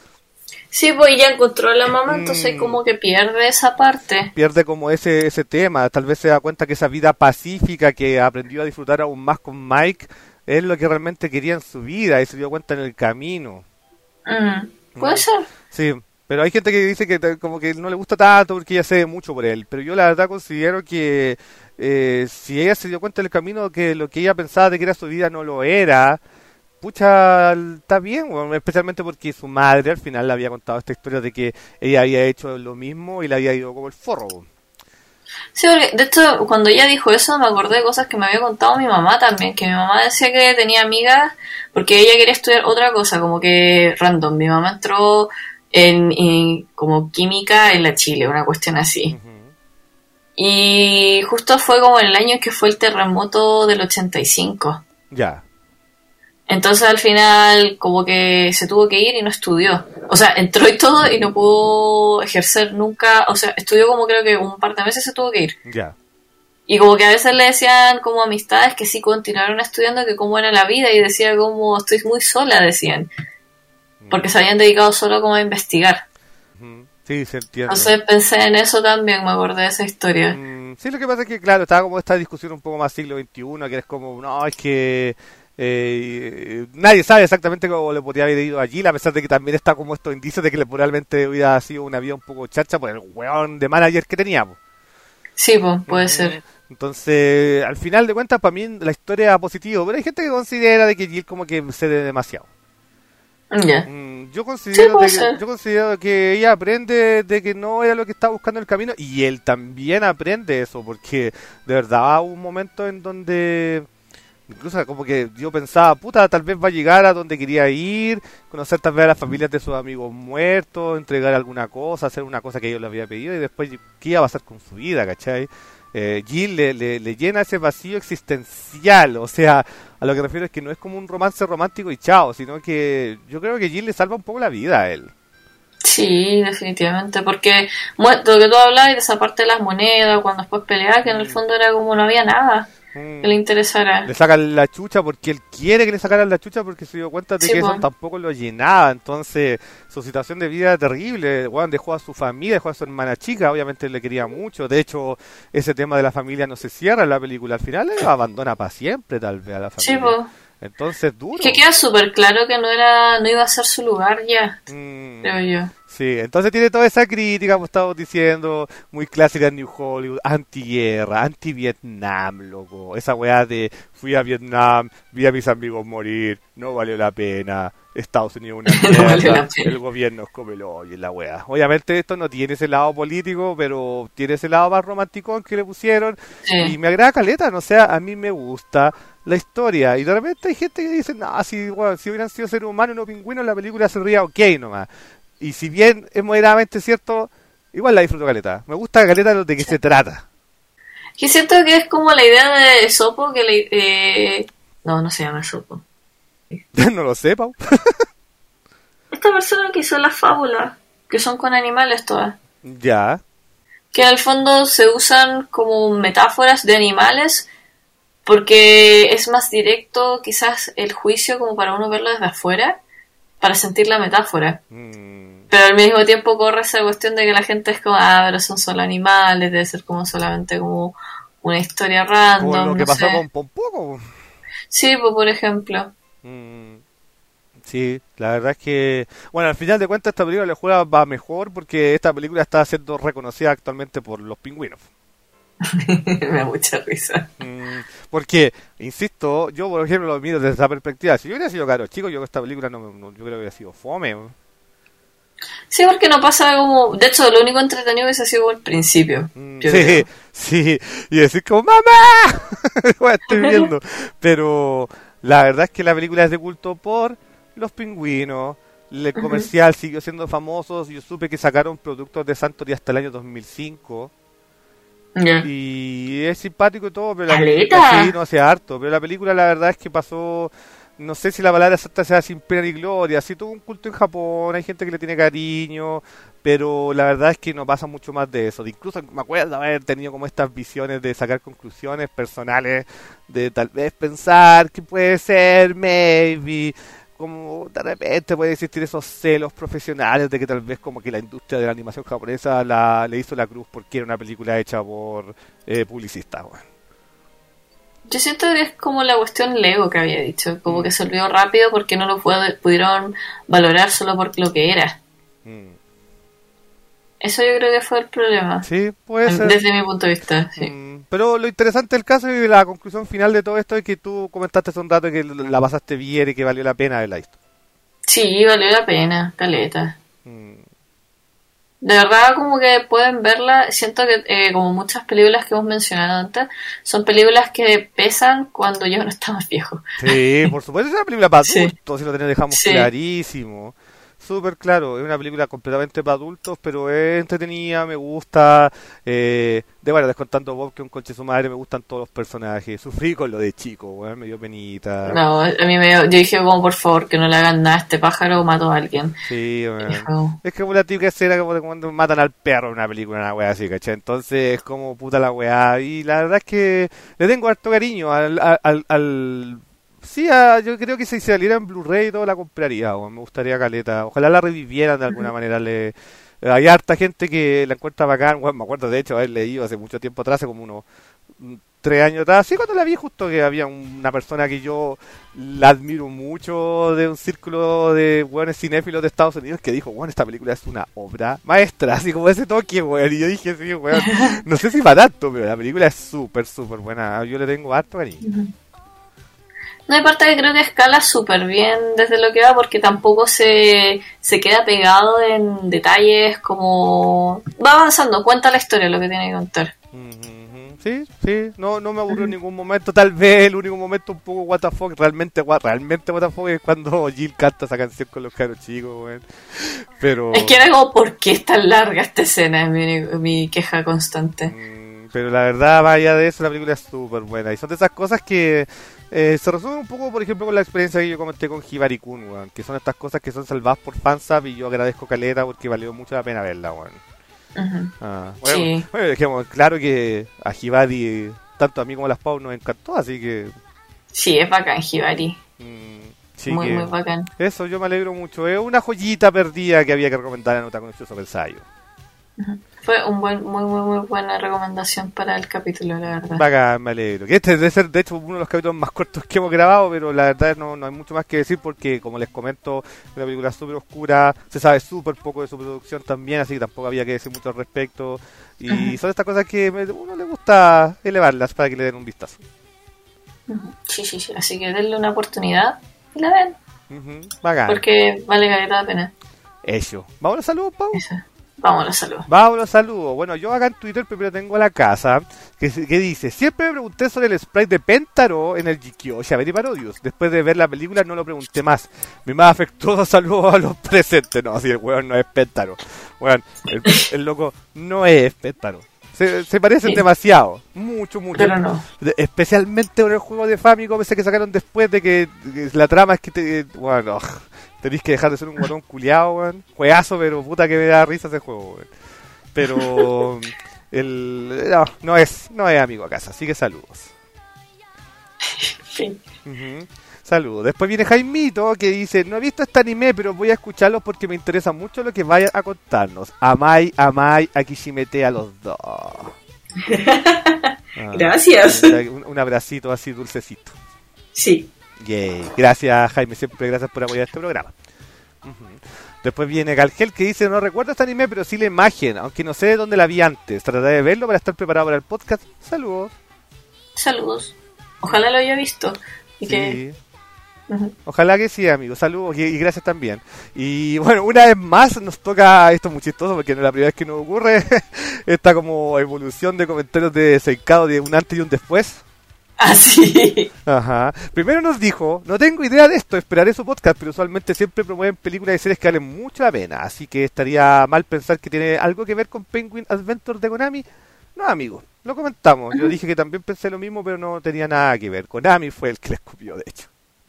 Sí, pues ella encontró a la mamá, mm, entonces como que pierde esa parte. Pierde como ese ese tema, tal vez se da cuenta que esa vida pacífica que aprendió a disfrutar aún más con Mike es lo que realmente quería en su vida y se dio cuenta en el camino. Mm, ¿puede mm. ser? Sí, pero hay gente que dice que te, como que no le gusta tanto porque ella se mucho por él. Pero yo la verdad considero que eh, si ella se dio cuenta del camino que lo que ella pensaba de que era su vida no lo era, pucha, está bien, bueno, especialmente porque su madre al final le había contado esta historia de que ella había hecho lo mismo y le había ido como el forro. Sí, porque de hecho cuando ella dijo eso me acordé de cosas que me había contado mi mamá también, que mi mamá decía que tenía amigas porque ella quería estudiar otra cosa, como que random. Mi mamá entró en, en como química en la Chile, una cuestión así. Uh-huh. Y justo fue como en el año que fue el terremoto del ochenta y cinco. Ya. Yeah. Entonces al final como que se tuvo que ir y no estudió. O sea, entró y todo y no pudo ejercer nunca. O sea, estudió como creo que un par de meses se tuvo que ir. Ya. Yeah. Y como que a veces le decían como amistades que sí continuaron estudiando, que cómo era la vida, y decía como estoy muy sola, decían. Porque se habían dedicado solo como a investigar. Sí, se entiende. Entonces pensé en eso también, me acordé de esa historia. Mm, sí, lo que pasa es que, claro, estaba como esta discusión un poco más siglo veintiuno, que es como, no, es que eh, nadie sabe exactamente cómo le podría haber ido allí, a pesar de que también está como estos indicios de que le probablemente hubiera sido una vida un poco chacha por el weón de manager que teníamos. Sí, pues, puede mm, ser. Entonces, al final de cuentas, para mí la historia es positiva, pero hay gente que considera de que Jill como que cede demasiado. Yeah. Mm, Yo considero, sí, de que, yo considero que ella aprende de que no era lo que estaba buscando en el camino y él también aprende eso, porque de verdad hubo un momento en donde incluso como que yo pensaba, puta, tal vez va a llegar a donde quería ir, conocer tal vez a las familias de sus amigos muertos, entregar alguna cosa, hacer una cosa que ellos le había pedido y después qué iba a pasar con su vida, ¿cachai? Eh, Jill le, le, le llena ese vacío existencial, o sea, a lo que refiero es que no es como un romance romántico y chao, sino que yo creo que Jill le salva un poco la vida a él. Sí, definitivamente, porque lo que tú hablabas de esa parte de las monedas, cuando después peleaba, que en el fondo era como no había nada que le interesara. Le sacan la chucha porque él quiere que le sacaran la chucha porque se dio cuenta de sí, que eso tampoco lo llenaba. Entonces, su situación de vida era terrible. Bueno, dejó a su familia, dejó a su hermana chica, obviamente le quería mucho. De hecho, ese tema de la familia no se cierra en la película. Al final él abandona para siempre, tal vez, a la familia. Sí, pues. Entonces, duro. Que queda súper claro que no era no iba a ser su lugar ya, mm, creo yo. Sí, entonces tiene toda esa crítica, como estamos diciendo, muy clásica en New Hollywood, anti-guerra, anti-Vietnam, loco. Esa weá de fui a Vietnam, vi a mis amigos morir, no valió la pena, Estados Unidos una mierda, el gobierno es como el hoyo en la weá. Obviamente esto no tiene ese lado político, pero tiene ese lado más romántico que le pusieron. Sí. Y me agrada caleta, no sé, a mí me gusta la historia. Y de repente hay gente que dice, no, si, bueno, si hubieran sido seres humanos y no pingüinos, la película sería ok nomás. Y si bien es moderadamente cierto, igual la disfruto caleta. Me gusta caleta de qué sí. se trata. Y siento que es como la idea de Sopo, que le... Eh... No, no se llama Sopo. No lo sé, Pau. Esta persona que hizo las fábulas, que son con animales todas. Ya. Que al fondo se usan como metáforas de animales, porque es más directo quizás el juicio como para uno verlo desde afuera, para sentir la metáfora. Mm. Pero al mismo tiempo corre esa cuestión de que la gente es como, ah, pero son solo animales, debe ser como solamente como una historia random. Como lo que no pasó sé. con Pompoco. Sí, pues por ejemplo. Mm. Sí, la verdad es que, bueno, al final de cuentas esta película le juega va mejor porque esta película está siendo reconocida actualmente por los pingüinos. Me da mucha risa. Mm, porque, insisto, yo por ejemplo lo miro desde esa perspectiva. Si yo hubiera sido caro chico, yo esta película no, no yo creo que hubiera sido fome. Sí, porque no pasa como... De hecho, lo único entretenido hubiese sido el principio. Mm, sí, creo. sí. Y decir como, ¡mamá! Estoy viendo. Pero la verdad es que la película es de culto por los pingüinos. El comercial uh-huh. siguió siendo famoso. Yo supe que sacaron productos de Santori hasta el año dos mil cinco. Yeah. Y es simpático y todo, pero la película sí, no hace harto. Pero la película la verdad es que pasó... No sé si la palabra exacta sea sin pena ni gloria. Sí tuvo un culto en Japón, hay gente que le tiene cariño, pero la verdad es que no pasa mucho más de eso. De incluso me acuerdo haber tenido como estas visiones de sacar conclusiones personales, de tal vez pensar que puede ser, maybe, como de repente puede existir esos celos profesionales de que tal vez como que la industria de la animación japonesa la, le hizo la cruz porque era una película hecha por eh, publicistas, bueno. Yo siento que es como la cuestión Lego que había dicho, como que se olvidó rápido porque no lo puede, pudieron valorar solo por lo que era. Mm. Eso yo creo que fue el problema. Sí, puede ser. Desde mi punto de vista, sí. Mm, pero lo interesante del caso y la conclusión final de todo esto es que tú comentaste hace un rato que la pasaste bien y que valió la pena haberla visto. Sí, valió la pena, caleta. Mm. De verdad, como que pueden verla. Siento que, eh, como muchas películas que hemos mencionado antes, son películas que pesan cuando yo no estaba más viejo. Sí, por supuesto, es una película para adultos, sí. Si lo dejamos sí. clarísimo. Súper claro, es una película completamente para adultos, pero es entretenida, me gusta. Eh, de bueno, descontando Bob, que es un conche su madre, me gustan todos los personajes. Sufrí con lo de chico, bueno, me dio penita. No, a mí me dio, yo dije como por favor que no le hagan nada a este pájaro o mató a alguien. Sí, bueno. Es como la típica escena como cuando matan al perro en una película, una wea así, ¿cachai? Entonces es como puta la wea. Y la verdad es que le tengo harto cariño al... al, al, al Sí, uh, yo creo que si saliera en Blu-ray y todo la compraría, o me gustaría caleta. Ojalá la revivieran de alguna manera. Le... Hay harta gente que la encuentra bacán. Bueno, me acuerdo de hecho haber leído hace mucho tiempo atrás, hace como unos tres años atrás. Sí, cuando la vi justo que había una persona que yo la admiro mucho de un círculo de buenos cinéfilos de Estados Unidos que dijo, bueno, esta película es una obra maestra, así como ese toque, weón. Y yo dije, sí, weón, no sé si para tanto, pero la película es súper, súper buena. Yo le tengo harto cariño. No, hay parte que creo que escala súper bien desde lo que va, porque tampoco se, se queda pegado en detalles como... Va avanzando, cuenta la historia, lo que tiene que contar. Mm-hmm. Sí, sí, no, no me aburrió en ningún momento. Tal vez el único momento un poco what the fuck, realmente, realmente what the fuck, es cuando Jill canta esa canción con los caros chicos, weón. Pero... Es que era como, ¿por qué es tan larga esta escena? Es mi, mi queja constante. Mm, pero la verdad, vaya de eso, la película es súper buena. Y son de esas cosas que... Eh, se resume un poco, por ejemplo, con la experiencia que yo comenté con Hibari Kun, weón, que son estas cosas que son salvadas por fansub, y yo agradezco caleta porque valió mucho la pena verla, weón. Uh-huh. Ah, bueno, sí. Bueno, dejemos claro que a Hibari, tanto a mí como a las Pau, nos encantó, así que... Sí, es bacán Hibari. Mmm, sí, muy, que, muy bacán. Eso, yo me alegro mucho. Es una joyita perdida que había que recomendar en Otaku Nochioso Ensayo. Uh-huh. Fue un buen, muy, muy, muy buena recomendación para el capítulo, la verdad. Bacán, me alegro. Que este debe ser, de hecho, uno de los capítulos más cortos que hemos grabado, pero la verdad no, no hay mucho más que decir porque, como les comento, es una película súper oscura, se sabe súper poco de su producción también, así que tampoco había que decir mucho al respecto. Y uh-huh. son estas cosas que a uno le gusta elevarlas para que le den un vistazo. Uh-huh. Sí, sí, sí. Así que denle una oportunidad y la ven. Uh-huh. Bacán. Porque vale caleta la pena. Eso. ¿Vamos a los saludos, Pau? Eso. Vamos a los saludos. Vamos a los saludos. Bueno, yo acá en Twitter primero tengo la casa que, que dice: siempre me pregunté sobre el sprite de Pentaro en el Jikyo Shaberi Parodius. Después de ver la película no lo pregunté más. Mi más afectuoso saludo a los presentes. No, si el weón no es Pentaro. Weón, el, el loco no es Pentaro. Se, se parecen sí. demasiado. Mucho, mucho. Pero no. Especialmente con el juego de Famicom ese que sacaron después de que, que la trama es que te... Bueno... Tenéis que dejar de ser un guatón culiado, weón. Juegazo, pero puta que me da risa ese juego, weón. Pero el no, no es, no es amigo a casa, así que saludos. Sí. Uh-huh. Saludos. Después viene Jaimito que dice: no he visto este anime, pero voy a escucharlo porque me interesa mucho lo que vaya a contarnos. Amai, amai, Akishimete a los dos. Ah, gracias. Un, un abracito así dulcecito. Sí. Yay. Gracias, Jaime, siempre gracias por apoyar este programa. Uh-huh. Después viene Galgel que dice: no recuerdo este anime, pero sí la imagen, aunque no sé de dónde la vi antes. Trataré de verlo para estar preparado para el podcast. Saludos. Saludos. Ojalá lo haya visto. Y sí. que... uh-huh. Ojalá que sí, amigo. Saludos y, y gracias también. Y bueno, una vez más nos toca, esto es muy chistoso porque no es la primera vez que nos ocurre, esta como evolución de comentarios de Seikado de un antes y un después. Ah, sí. Ajá. Primero nos dijo: no tengo idea de esto, esperaré su podcast, pero usualmente siempre promueven películas y series que valen mucho la pena, así que estaría mal pensar que tiene algo que ver con Penguin Adventure de Konami. No, amigo, lo comentamos. Uh-huh. Yo dije que también pensé lo mismo, pero no tenía nada que ver. Konami fue el que le escupió, de hecho.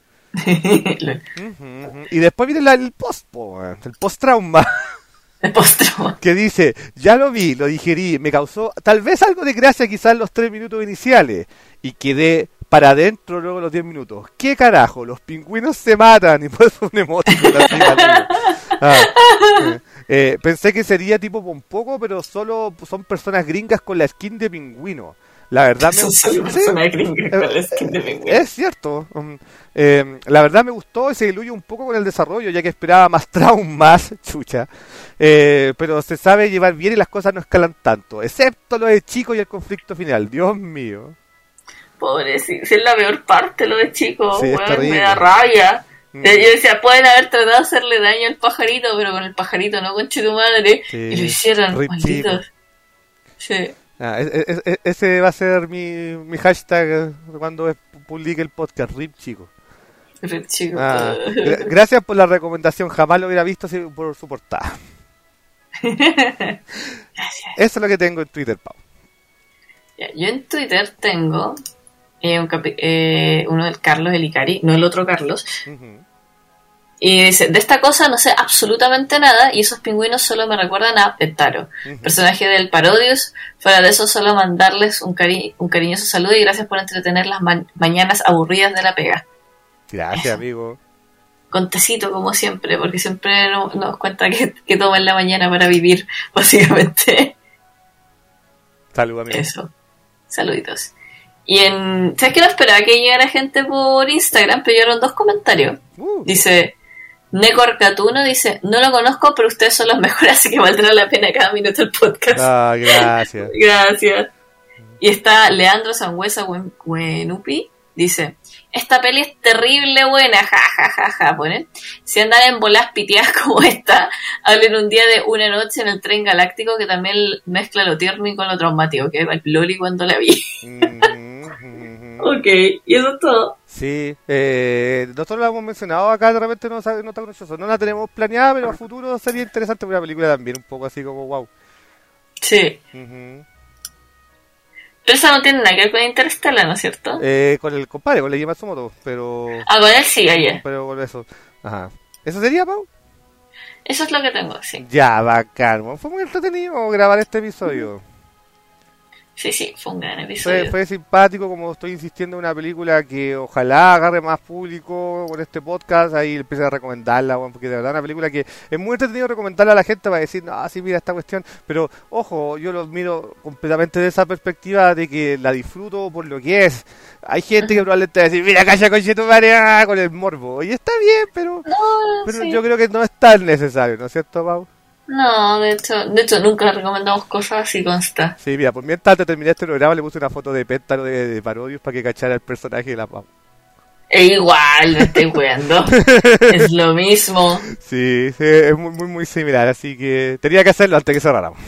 uh-huh, uh-huh. Y después viene la, el post, po, el post-trauma. El post-trauma. Que dice: ya lo vi, lo digerí, me causó tal vez algo de gracia quizás los tres minutos iniciales. Y quedé para adentro luego los diez minutos. ¿Qué carajo? Los pingüinos se matan. Y pues un emoticon así. ah, eh, eh, pensé que sería tipo Pompoco, pero solo son personas gringas con la skin de pingüino. La verdad me gustó. Sí, eh, es cierto. Um, eh, la verdad me gustó y se diluye un poco con el desarrollo, ya que esperaba más traumas, chucha. Eh, pero se sabe llevar bien y las cosas no escalan tanto, excepto lo de Chico y el conflicto final. Dios mío. Pobre, sí, sí es la peor parte lo de Chico, sí, bueno, me da rabia. Mm. Yo decía, pueden haber tratado de hacerle daño al pajarito, pero con el pajarito no, conche tu madre. Sí. Y lo hicieron, Rip malditos. Sí. Ah, es, es, es, ese va a ser mi, mi hashtag cuando publique el podcast, Rip Chico. Rip Chico. Ah, gra- gracias por la recomendación, jamás lo hubiera visto si por su portada. Gracias. Eso es lo que tengo en Twitter, Pau. Ya, yo en Twitter tengo eh, un capi- eh, uno del Carlos Elicari, no el otro Carlos. Uh-huh. Y dice: de esta cosa no sé absolutamente nada y esos pingüinos solo me recuerdan a Pentaro, uh-huh. personaje del Parodius. Fuera de eso, solo mandarles un, cari- un cariñoso saludo y gracias por entretener las ma- mañanas aburridas de la pega. Gracias, eso. Amigo. Con tecito, como siempre, porque siempre no, nos cuenta que, que toma en la mañana para vivir, básicamente. Salud, amigo. Eso. Saluditos. Y en... ¿Sabes que no esperaba que llegara gente por Instagram? Pero llegaron dos comentarios. Uh. Dice... Necor Catuno dice: no lo conozco, pero ustedes son los mejores, así que valdrá la pena cada minuto el podcast. Ah, gracias. Gracias. Y está Leandro Sangüesa Buenupi, dice: esta peli es terrible buena, ja, ja, ja, ja, ponen. Si andan en bolas piteadas como esta, hablen un día de una noche en el tren galáctico, que también mezcla lo tierno y con lo traumático, que el Loli cuando la vi. Mm-hmm. Ok, y eso es todo. Sí, eh, nosotros la hemos mencionado acá, de repente no, no está conocioso, no la tenemos planeada, pero a futuro sería interesante una película también, un poco así como wow. Sí. Uh-huh. Pero esa no tiene nada que ver con Interstellar, ¿no es cierto? Eh, con el compadre, con Leiji Matsumoto, pero... Ah, con él sí, ayer. Pero con eso, ajá. ¿Eso sería, Pau? Eso es lo que tengo, sí. Ya, bacán. Fue muy entretenido grabar este episodio. Sí, sí, fue un gran episodio. Fue, fue simpático, como estoy insistiendo en una película que ojalá agarre más público con este podcast, ahí empiece a recomendarla, bueno, porque de verdad es una película que es muy entretenido recomendarla a la gente para decir, no, sí, mira esta cuestión, pero ojo, yo lo miro completamente de esa perspectiva de que la disfruto por lo que es. Hay gente que probablemente va a decir, mira, calla con tu madre, con el morbo, y está bien, pero, no, pero sí. Yo creo que no es tan necesario, ¿no es cierto, Pau? No, de hecho, de hecho nunca recomendamos cosas así, consta. Sí, mira, por mientras te terminé este programa le puse una foto de Péntalo de, de Parodius para que cachara el personaje de la Pau. E igual, me estoy jugando. Es lo mismo. Sí, sí, es muy, muy, muy similar, así que tenía que hacerlo antes que cerráramos.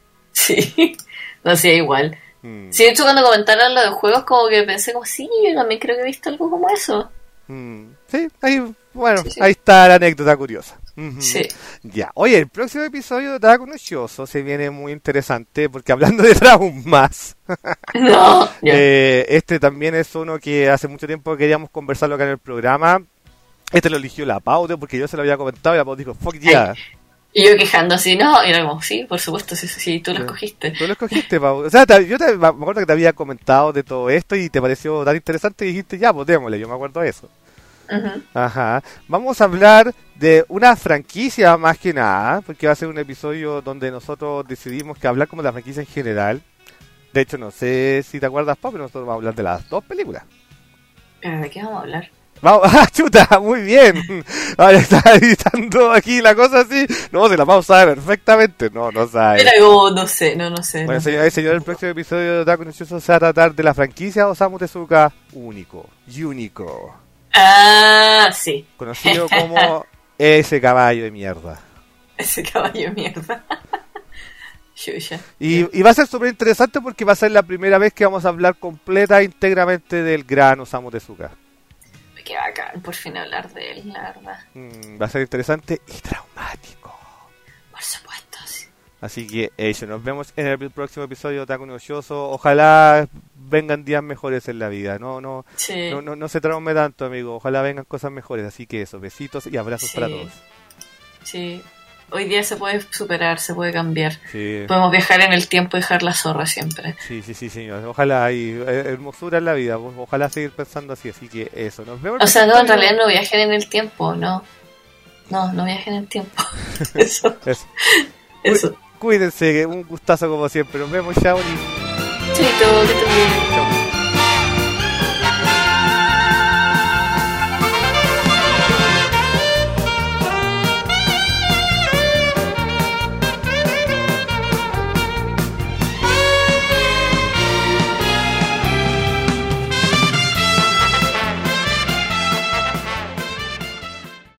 Sí, no, sí, igual. Mm. Sí, de hecho cuando comentaron lo de juegos como que pensé como, sí, yo también creo que he visto algo como eso. Mm. Sí, ahí, bueno, sí, sí. Ahí está la anécdota curiosa. Uh-huh. Sí. Ya, oye, el próximo episodio de Otaku Nochioso se viene muy interesante porque hablando de traumas, no, eh, este también es uno que hace mucho tiempo queríamos conversarlo acá en el programa. Este lo eligió la Pau, porque yo se lo había comentado y la Pau dijo, fuck yeah. Y yo quejando así, no, y era como, sí, por supuesto, sí, sí, tú lo escogiste. Tú lo escogiste, Pau. O sea, te, yo te, me acuerdo que te había comentado de todo esto y te pareció tan interesante y dijiste, ya, pues démosle, yo me acuerdo de eso. Uh-huh. Ajá. Vamos a hablar de una franquicia más que nada, porque va a ser un episodio donde nosotros decidimos que hablar como de la franquicia en general. De hecho, no sé si te acuerdas, Pau, pero nosotros vamos a hablar de las dos películas. ¿Pero de qué vamos a hablar? Vamos, ¡ah, chuta! Muy bien. Ahora está editando aquí la cosa así. No, se la Pau sabe perfectamente. No, no sabe. Era como, no sé, no, no sé. Bueno, no señores y señores, el próximo episodio de Otaku Nochioso se va a tratar de la franquicia Osamu Tezuka único, único. Ah, sí. Conocido como ese caballo de mierda. Ese caballo de mierda. y, y va a ser súper interesante porque va a ser la primera vez que vamos a hablar completa e íntegramente del gran Osamu Tezuka. Qué bacán, por fin hablar de él, la verdad. Mm, va a ser interesante y traumático. Por supuesto, sí. Así que eso, nos vemos en el próximo episodio de Otaku Nochioso. Ojalá vengan días mejores en la vida. No, no, sí. no, no, no se traume tanto, amigo. Ojalá vengan cosas mejores. Así que eso, besitos y abrazos sí. para todos. Sí. Hoy día se puede superar, se puede cambiar. Sí. Podemos viajar en el tiempo y dejar la zorra siempre. Sí, sí, sí, señor. Ojalá hay hermosura en la vida. Ojalá seguir pensando así. Así que eso, nos vemos. O sea, no, en realidad no viajen en el tiempo, no. No, no viajen en el tiempo. Eso. eso. Eso. Cuídense, un gustazo como siempre. Nos vemos, chao. Chaito, que te bien. Chao.